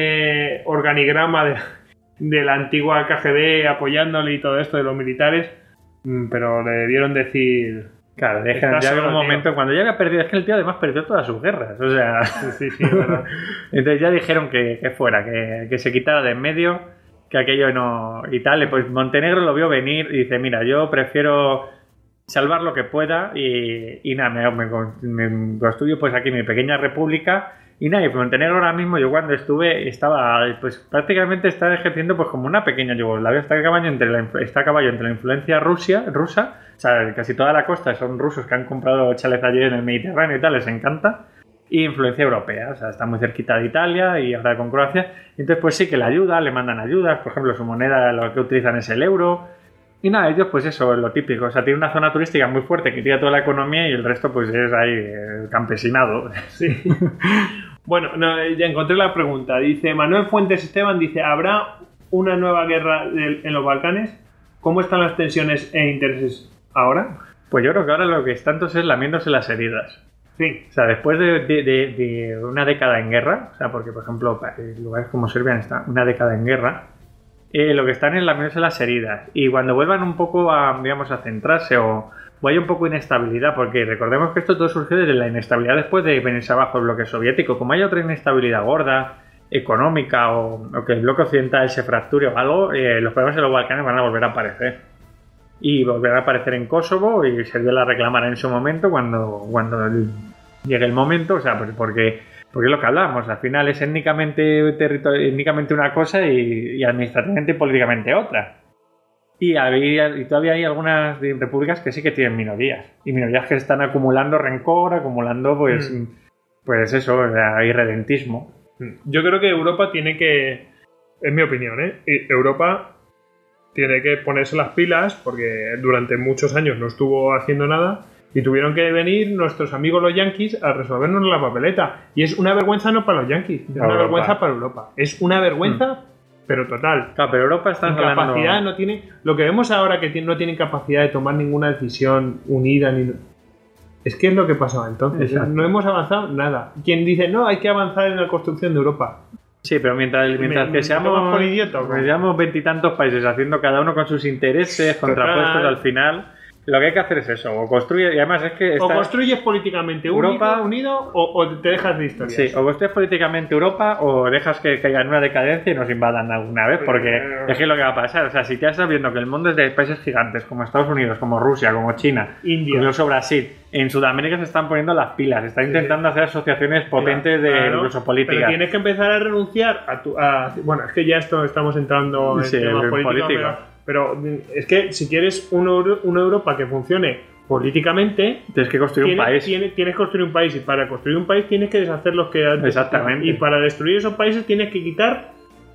ese organigrama de, de la antigua K G B apoyándole y todo esto de los militares, pero le debieron decir... Claro, deja, ya llegó un momento, cuando ya había perdido, es que el tío además perdió todas sus guerras, o sea... Sí, sí, sí, verdad. Entonces ya dijeron que, que fuera, que, que se quitara de en medio, que aquello no... y tal, pues Montenegro lo vio venir y dice, mira, yo prefiero... salvar lo que pueda y, y nada, me, me, me construyo pues aquí mi pequeña república y nada, y Montenegro ahora mismo yo cuando estuve estaba pues prácticamente estaba ejerciendo pues como una pequeña Yugoslavia, está a caballo entre la, está a caballo entre la influencia rusia, rusa, o sea, casi toda la costa son rusos que han comprado chalets allí en el Mediterráneo y tal, les encanta, y influencia europea, o sea, está muy cerquita de Italia y ahora con Croacia, entonces pues sí que le ayuda, le mandan ayudas, por ejemplo su moneda lo que utilizan es el euro. Y nada, ellos pues eso, es lo típico, o sea, tiene una zona turística muy fuerte que tira toda la economía y el resto pues es ahí el campesinado. Sí. Bueno, no, ya encontré la pregunta, dice Manuel Fuentes Esteban, dice, ¿habrá una nueva guerra de, en los Balcanes? ¿Cómo están las tensiones e intereses ahora? Pues yo creo que ahora lo que están es lamiéndose las heridas. Sí. O sea, después de, de, de, de una década en guerra, o sea, porque por ejemplo lugares como Serbia están una década en guerra, Eh, lo que están es lamiéndose las heridas y cuando vuelvan un poco a, digamos, a centrarse o, o hay un poco de inestabilidad, porque recordemos que esto todo surgió desde la inestabilidad después de venirse abajo el bloque soviético, como hay otra inestabilidad gorda, económica o, o que el bloque occidental se fracture o algo, eh, los problemas en los Balcanes van a volver a aparecer y volverá a aparecer en Kosovo y Serbia la reclamará en su momento cuando, cuando el, llegue el momento, o sea, porque Porque es lo que hablábamos, al final es étnicamente, étnicamente una cosa y, y administrativamente y políticamente otra. Y, había, y todavía hay algunas repúblicas que sí que tienen minorías. Y minorías que están acumulando rencor, acumulando pues, mm. pues eso, irredentismo. Yo creo que Europa tiene que, en mi opinión, ¿eh? Europa tiene que ponerse las pilas porque durante muchos años no estuvo haciendo nada. Y tuvieron que venir nuestros amigos los yanquis a resolvernos la papeleta. Y es una vergüenza no para los yanquis, es una Europa. vergüenza para Europa. Es una vergüenza mm. pero total. Claro, pero Europa está Incapacidad hablando... no tiene. Lo que vemos ahora que no tienen capacidad de tomar ninguna decisión unida ni. Es que es lo que pasaba entonces. Exacto. No hemos avanzado nada. Quien dice, no, hay que avanzar en la construcción de Europa. Sí, pero mientras, mientras Me- que me seamos tomas por idiota, ¿o cómo? que seamos veintitantos países haciendo cada uno con sus intereses contrapuestos Total. al final, lo que hay que hacer es eso, o construye, y además es que O está- construyes políticamente Europa- unido, unido o, o te dejas de historia. Sí, o construyes políticamente Europa o dejas que caiga en una decadencia y nos invadan alguna vez, porque Eh. es que es lo que va a pasar. O sea, si ya estás viendo que el mundo es de países gigantes como Estados Unidos, como Rusia, como China, India. incluso Brasil, en Sudamérica se están poniendo las pilas, se están intentando hacer asociaciones potentes de Claro, incluso políticas. Pero tienes que empezar a renunciar a tu. A, bueno, es que ya esto estamos entrando en Sí, temas en políticos, política. pero, pero es que si quieres una, Euro- una Europa que funcione políticamente, Tienes que construir tienes, un país. Tienes, tienes que construir un país y para construir un país tienes que deshacer los que antes Exactamente. estaban. Y para destruir esos países tienes que quitar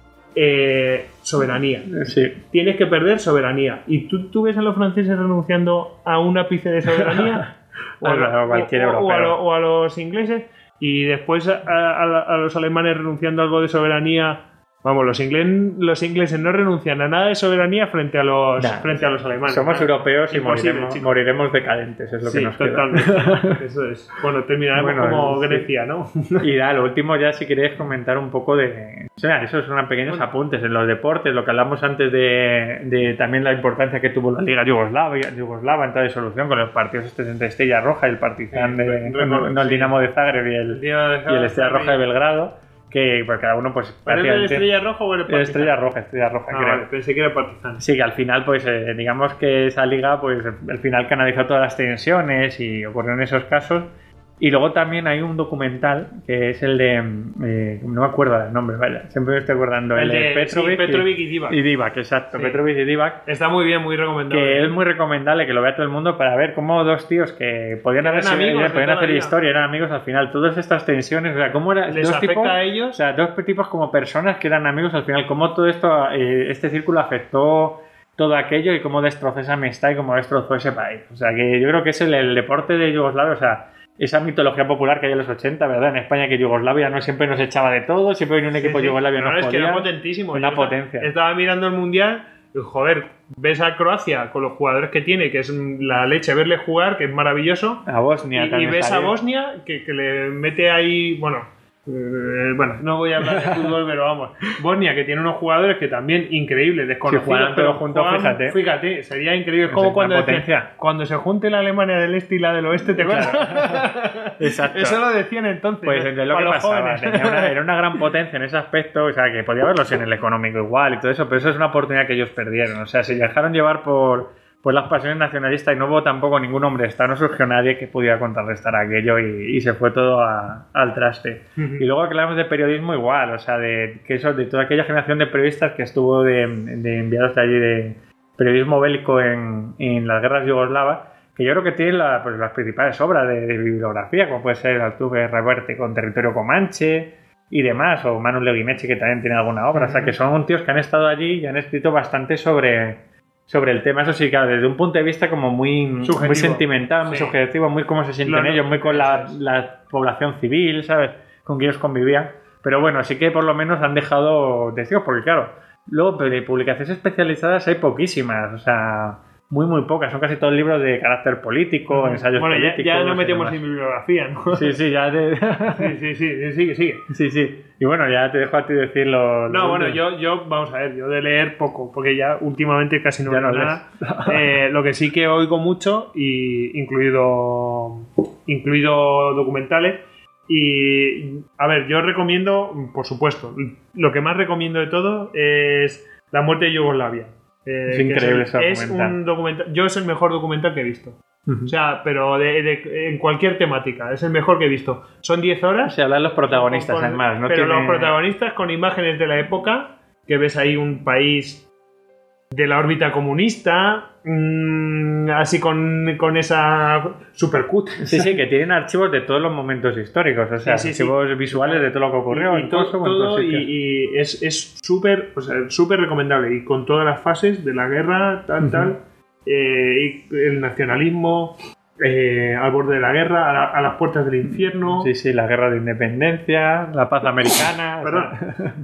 eh, soberanía. Sí. Tienes que perder soberanía. ¿Y tú, tú ves a los franceses renunciando a un ápice de soberanía? o, a, A cualquier o- o- o a europeo. lo- o a los ingleses. Y después a, a- a los alemanes renunciando a algo de soberanía. Vamos, los, ingles, los ingleses no renuncian a nada de soberanía frente a los, Nah, frente a los alemanes. Somos europeos y Imposible, moriremos, chico. moriremos decadentes, es lo que Sí, nos queda. totalmente. Eso es. Bueno, terminaremos Bueno, como sí. Grecia, ¿no? Y nada, lo último ya si queréis comentar un poco de... O sea, esos son pequeños apuntes en los deportes, lo que hablamos antes de, de también la importancia que tuvo la Liga Yugoslava, Yugoslava en toda disolución con los partidos estos entre Estrella Roja y el Partizan Sí, de... recuerdo, no, no, el sí. Dinamo de Zagreb y el, y el Estrella Roja de Belgrado, que pues cada uno pues ¿Pero es de prácticamente... Estrella Roja o el El Partizan? Estrella Roja, Estrella Roja, Ah, creo. vale, pensé que era Partizan. Sí, que al final, pues eh, digamos que esa liga, pues al final canalizó todas las tensiones y ocurrieron esos casos. Y luego también hay un documental que es el de, eh, no me acuerdo del nombre, vaya, siempre me estoy acordando, el, El de, de- Petrovic, sí, Petrovic y Divac. Y Divac, exacto, Sí. Petrovic y Divac. Está muy bien, muy recomendable. Que es muy recomendable que lo vea todo el mundo para ver cómo dos tíos que podían, Que haber eran sido- amigos de podían toda la hacer vida. historia, eran amigos al final, todas estas tensiones, o sea, cómo era, ¿Les dos afecta tipos, a ellos? o sea, dos tipos como personas que eran amigos al final, cómo todo esto, eh, este círculo afectó todo aquello y cómo destrozó esa amistad y cómo destrozó ese país. O sea, que yo creo que es el, el deporte de Yugoslavia, o sea, esa mitología popular que hay en los ochenta, ¿verdad? En España, que Yugoslavia no siempre nos echaba de todo, siempre venía un equipo Sí, sí. yugoslavio No, nos es que podía. era potentísimo. Una Yo potencia. Estaba mirando el mundial y, joder, ves a Croacia con los jugadores que tiene, que es la leche verle jugar, que es maravilloso. A Bosnia Y, y también ves está a bien. Bosnia que, que le mete ahí, bueno, eh, bueno, no voy a hablar de fútbol, pero vamos, Bosnia que tiene unos jugadores que también increíbles, desconocidos, Si jugaran pero todos juntos, juegan- fíjate. fíjate, sería increíble. Es Pues como es cuando una decían, potencia. cuando se junte la Alemania del Este y la del Oeste, ¿te acuerdas? Exacto. Eso lo decían entonces. Pues ¿eh? es lo Para que los pasaba, jóvenes. tenía una- era una gran potencia en ese aspecto, o sea, que podía verlos en el económico igual y todo eso, pero eso es una oportunidad que ellos perdieron, o sea, se dejaron llevar por, por las pasiones nacionalistas y no hubo tampoco ningún hombre estado, no surgió nadie que pudiera contrarrestar aquello y, y se fue todo a- al traste. Y luego que hablamos de periodismo igual, o sea, de que eso, de toda aquella generación de periodistas que estuvo de, de enviados de allí de periodismo bélico en, en las guerras yugoslavas, que yo creo que tienen la- pues, las principales obras de, de bibliografía, como puede ser Altuve Reverte con Territorio Comanche y demás, o Manu Leguinechi, que también tiene alguna obra. O sea, que son tíos que han estado allí y han escrito bastante sobre, sobre el tema. Eso sí, claro, desde un punto de vista como muy, muy Subjetivo. sentimental, muy Sí. subjetivo, muy cómo se sienten Lo- ellos, muy con la, eso es. la población civil, ¿sabes? Con que ellos convivían. Pero bueno, sí que por lo menos han dejado testigos, porque claro, luego de publicaciones especializadas hay poquísimas, o sea, muy muy pocas, son casi todos libros de carácter político, ensayos Bueno, ya, políticos. ya no y metemos demás. en bibliografía, ¿no? Sí, sí, ya te... sí, sí, sí, sigue, sigue. sí, sí. Y bueno, ya te dejo a ti decir lo... lo No, bueno, último. yo, yo, vamos a ver, yo de leer poco, porque ya últimamente casi no Ya leo no nada. Eh, lo que sí que oigo mucho, y incluido, incluido documentales. Y, a ver, yo recomiendo, por supuesto, lo que más recomiendo de todo es La muerte de Yugoslavia. Eh, Es que increíble es, el- ese es documental. un documental. Yo es el mejor documental que he visto. Ujú. O sea, pero de, de- en cualquier temática, es el mejor que he visto. Son diez horas. Se hablan los protagonistas, Con- además, ¿no? pero tiene- los protagonistas con imágenes de la época, que ves ahí un país de la órbita comunista, mmm, así con, con esa super cut. Sí, sí, que tienen archivos de todos los momentos históricos, o sea, Sí, sí, sí. archivos visuales de todo lo que ocurrió, y, y incluso todo, en todos todo, y, sitios. y es es súper o sea, súper recomendable, y con todas las fases de la guerra, tal, Ujú. tal, eh, y el nacionalismo, eh, al borde de la guerra, a, la- a las puertas del infierno. Sí, sí, la guerra de independencia, la paz americana. o Perdón. sea,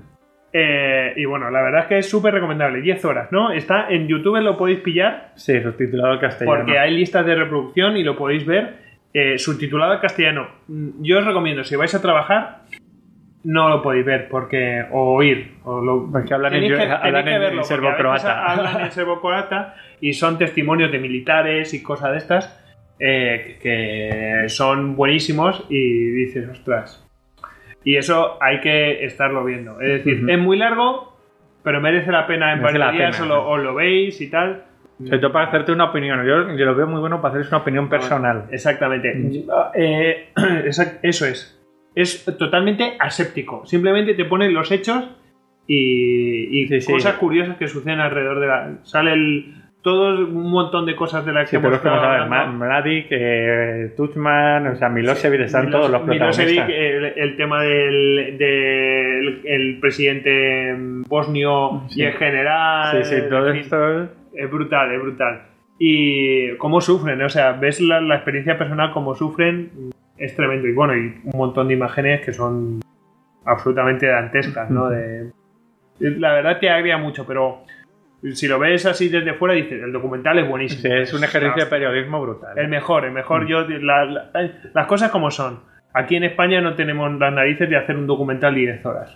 Eh, y bueno, la verdad es que es súper recomendable. diez horas, ¿no? Está en YouTube, lo podéis pillar. Sí, subtitulado al castellano. Porque hay listas de reproducción y lo podéis ver eh, subtitulado al castellano. Yo os recomiendo, si vais a trabajar, no lo podéis ver porque o oír. O lo, porque hablan en, que, hablan en, verlo, en serbo-croata. Hablan en serbo-croata y son testimonios de militares y cosas de estas eh, que son buenísimos y dices, ostras. Y eso hay que estarlo viendo. Es decir, uh-huh. es muy largo, pero merece la pena en varios días, os lo, os lo veis y tal. Sobre todo para hacerte una opinión. Yo, yo lo veo muy bueno para haceros una opinión personal. Exactamente. Uh-huh. Eh, eso es. Es totalmente aséptico. Simplemente te ponen los hechos y, y sí, cosas sí. curiosas que suceden alrededor de la... Sale el... Todo un montón de cosas de las sí, que hemos estado hablando. Mladic, eh, Tuchman, o sea, Milosevic, sí, están Milos, todos los protagonistas. Milosevic, el, el tema del, del el presidente bosnio sí. y el general. Sí, sí, todo esto es... es brutal, es brutal. Y cómo sufren, o sea, ves la, la experiencia personal, cómo sufren, es tremendo. Y bueno, y un montón de imágenes que son absolutamente dantescas, ¿no? De, la verdad te agria mucho, pero... Si lo ves así desde fuera, dices, el documental es buenísimo. Sí, es un ejercicio de periodismo brutal. El mejor, el mejor. Mm. Yo, la, la, las cosas como son. Aquí en España no tenemos las narices de hacer un documental de diez horas.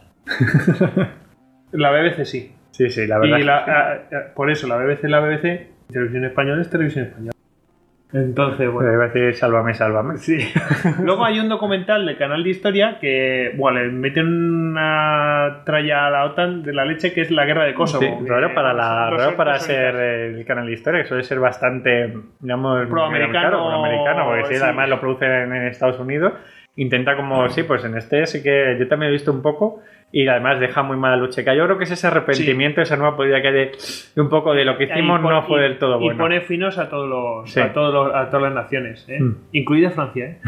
La B B C sí. Sí, sí, la verdad. Y la, a, a, por eso, la B B C es la B B C, Televisión Española es Televisión Española. Entonces, bueno. Debe decir, sálvame, sálvame. Sí. Luego hay un documental de Canal de Historia que, bueno, le meten una tralla a la OTAN de la leche, que es la guerra de Kosovo. Sí, raro para, la, raro para ser el Canal de Historia, que suele ser bastante, digamos, proamericano. Proamericano, porque sí, sí, además lo producen en Estados Unidos. Intenta como, sí, pues en este sí que yo también he visto un poco. Y además deja muy mala lucha. Yo creo que es ese arrepentimiento, sí. esa nueva política que hay de, de un poco de lo que hicimos pon, no fue y, del todo bueno. Y pone finos a todos los, sí. a todos los, a todas las naciones, ¿eh? Mm. Incluida Francia, ¿eh?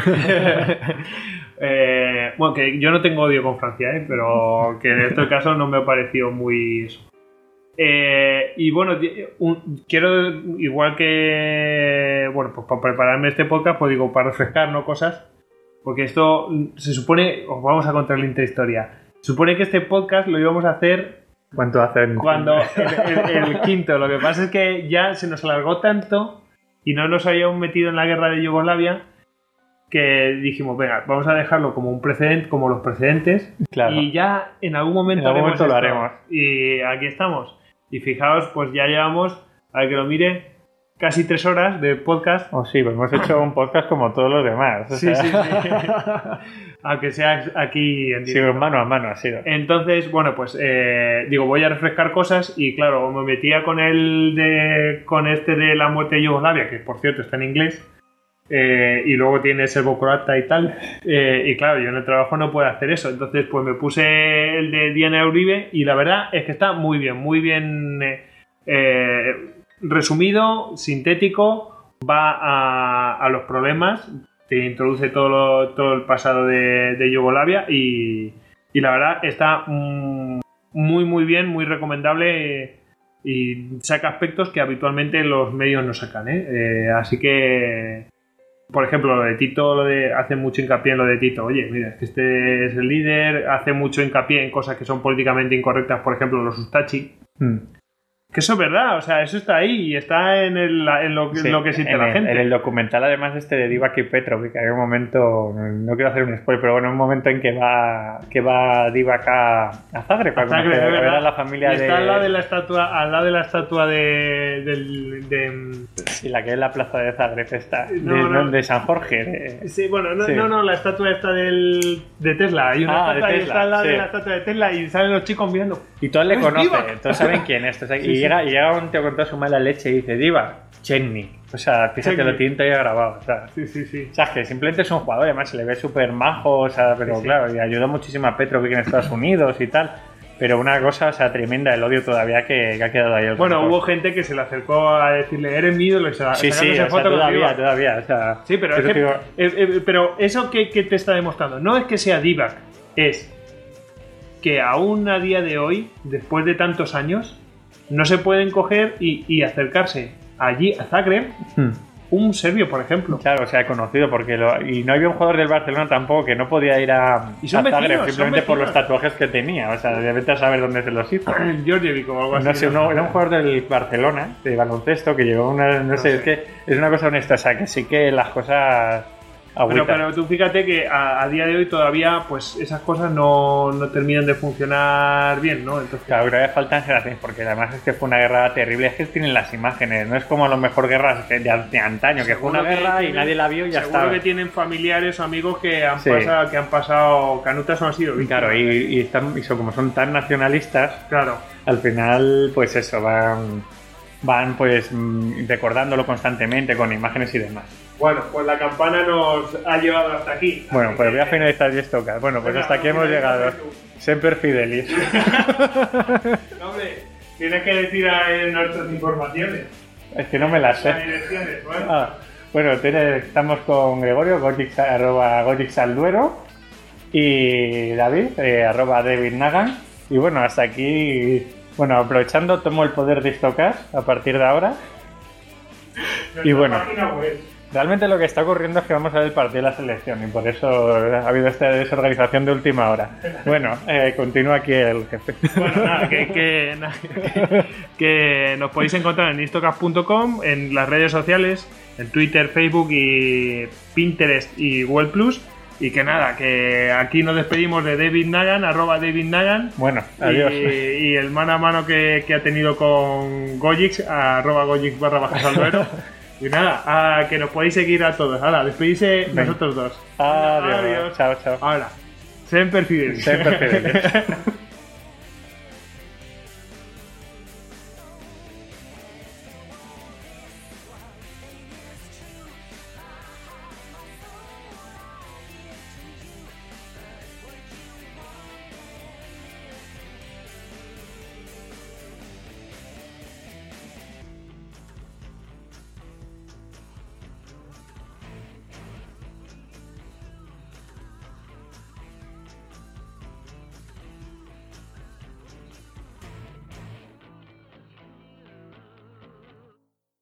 eh, bueno, que yo no tengo odio con Francia, ¿eh? Pero que en este caso no me ha parecido muy eso. Eh, y bueno, un, quiero, igual que, bueno, pues para prepararme este podcast, pues digo, para refrescar, ¿no? Cosas, porque esto se supone, os vamos a contar la intrahistoria. Supone que este podcast lo íbamos a hacer... ¿Cuánto hace? Cuando el, el, el quinto. Lo que pasa es que ya se nos alargó tanto y no nos habíamos metido en la guerra de Yugoslavia que dijimos, venga, vamos a dejarlo como un precedente, como los precedentes, claro. Y ya en algún momento, en algún momento lo haremos. Y aquí estamos. Y fijaos, pues ya llevamos, a ver que lo mire, casi tres horas de podcast. Oh, sí, pues hemos hecho un podcast como todos los demás. O sí, sea... sí, sí. Aunque sea aquí en directo. Sí, mano a mano ha sido. Entonces, bueno, pues eh, digo, voy a refrescar cosas y claro, me metía con el de con este de la muerte de Yugoslavia, que por cierto está en inglés, eh, y luego tiene serbo-croata y tal, eh, y claro, yo en el trabajo no puedo hacer eso, entonces pues me puse el de Diana Uribe y la verdad es que está muy bien, muy bien eh, eh, resumido, sintético, va a, a los problemas. Te introduce todo, lo, todo el pasado de, de Yugoslavia y, y la verdad está mm, muy muy bien, muy recomendable y saca aspectos que habitualmente los medios no sacan, ¿eh? Eh, así que, por ejemplo, lo de Tito, lo de, hace mucho hincapié en lo de Tito. Oye, mira, es que este es el líder, hace mucho hincapié en cosas que son políticamente incorrectas, por ejemplo, los Ustachi. Mm. Que eso es verdad, o sea, eso está ahí y está en, el, en, lo, sí, en lo que siente la el, gente. En el documental, además, este de Divac y Petrovic, que hay un momento, no quiero hacer un spoiler, pero bueno, un momento en que va que va Divac a, a Zagreb para conocer a ver a la familia y de... está al lado de la estatua, al lado de la estatua de... de, de... Sí, la que es la plaza de Zagreb está, no, de, no, de San Jorge. De... Sí, bueno, no, sí. no, no, la estatua está del, de Tesla. Hay una ah, estatua de Tesla, y está al lado sí. de la estatua de Tesla y salen los chicos viendo. Y todos le conocen, todos saben quién es. O sea, sí, y, sí. Llega, y llega un tío con toda su mala leche y dice, Diva, Chenny. O sea, piensa que lo tiene todavía grabado. O sea, sí, sí, sí. O sea, que simplemente es un jugador, además se le ve súper majo, o sea, pero sí, sí. claro, y ayudó muchísimo a Petrovic en Estados Unidos y tal. Pero una cosa, o sea, tremenda, el odio todavía que, que ha quedado ahí. Bueno, hubo gente que se le acercó a decirle, eres mi ídolo, y se sí, sí, o sea, todavía, todavía, o sea... Sí, pero, es que, digo... eh, eh, pero eso que, que te está demostrando, no es que sea Divac, es que aún a día de hoy, después de tantos años, no se pueden coger y, y acercarse allí a Zagreb hmm. un serbio, por ejemplo. Claro, o sea, conocido, porque lo, y no había un jugador del Barcelona tampoco que no podía ir a, Y son a Zagreb vecinos, simplemente son por los vecinos. tatuajes que tenía, o sea, de vete a saber dónde se los hizo. Georgievic o algo así. No sé, uno, era un jugador del Barcelona, de baloncesto, que llevó una, no, sé, sé. es que es una cosa honesta, o sea, que sí que las cosas Pero, agüitan. pero tú fíjate que a, a día de hoy todavía pues esas cosas no, no terminan de funcionar bien, ¿no? Entonces, Claro, creo que faltan generaciones, porque además es que fue una guerra terrible, es que tienen las imágenes, no es como a lo mejor guerras que de, de antaño, que fue una seguro que guerra y tienen- nadie la vio y ya seguro está. que tienen familiares o amigos que han, Sí. pasado, que han pasado canutas o han sido víctimas. Claro, y, y, están, y son, como son tan nacionalistas, Claro. al final, pues eso, van, van pues mm, recordándolo constantemente con imágenes y demás. Bueno, pues la campana nos ha llevado hasta aquí. Bueno, Así pues que- voy a finalizar ya esto. Bueno, pues Venga, hasta aquí hemos finaliza llegado. tú. Semper Fidelis. No, hombre, tienes que decir en nuestras informaciones. Es que no me las Las sé. direcciones, bueno. Ah, bueno, tiene- estamos con Gregorio, Gotix, arroba Gotix Alduero, y David, eh, arroba David Nagan. Y bueno, hasta aquí, bueno, aprovechando, tomo el poder de Histocast a partir de ahora. Nuestra y bueno. página web. Realmente lo que está ocurriendo es que vamos a ver el partido de la selección y por eso ha habido esta desorganización de última hora. Bueno, eh, continúa aquí el jefe. Bueno, nada, que, que, nada, que, que nos podéis encontrar en istocast punto com, en las redes sociales, en Twitter, Facebook y Pinterest y Google Plus. Y que nada, que aquí nos despedimos de David Nagan, arroba David Nagan. Bueno, adiós. Y, y el mano a mano que, que ha tenido con Gojix, arroba Gojix barra baja Salduero. Y nada, a que nos podéis seguir a todos. Ahora, despedidse Venga. nosotros dos. Adiós. Adiós. Chao, chao. Ahora, Semper Fidelis. Semper Fidelis.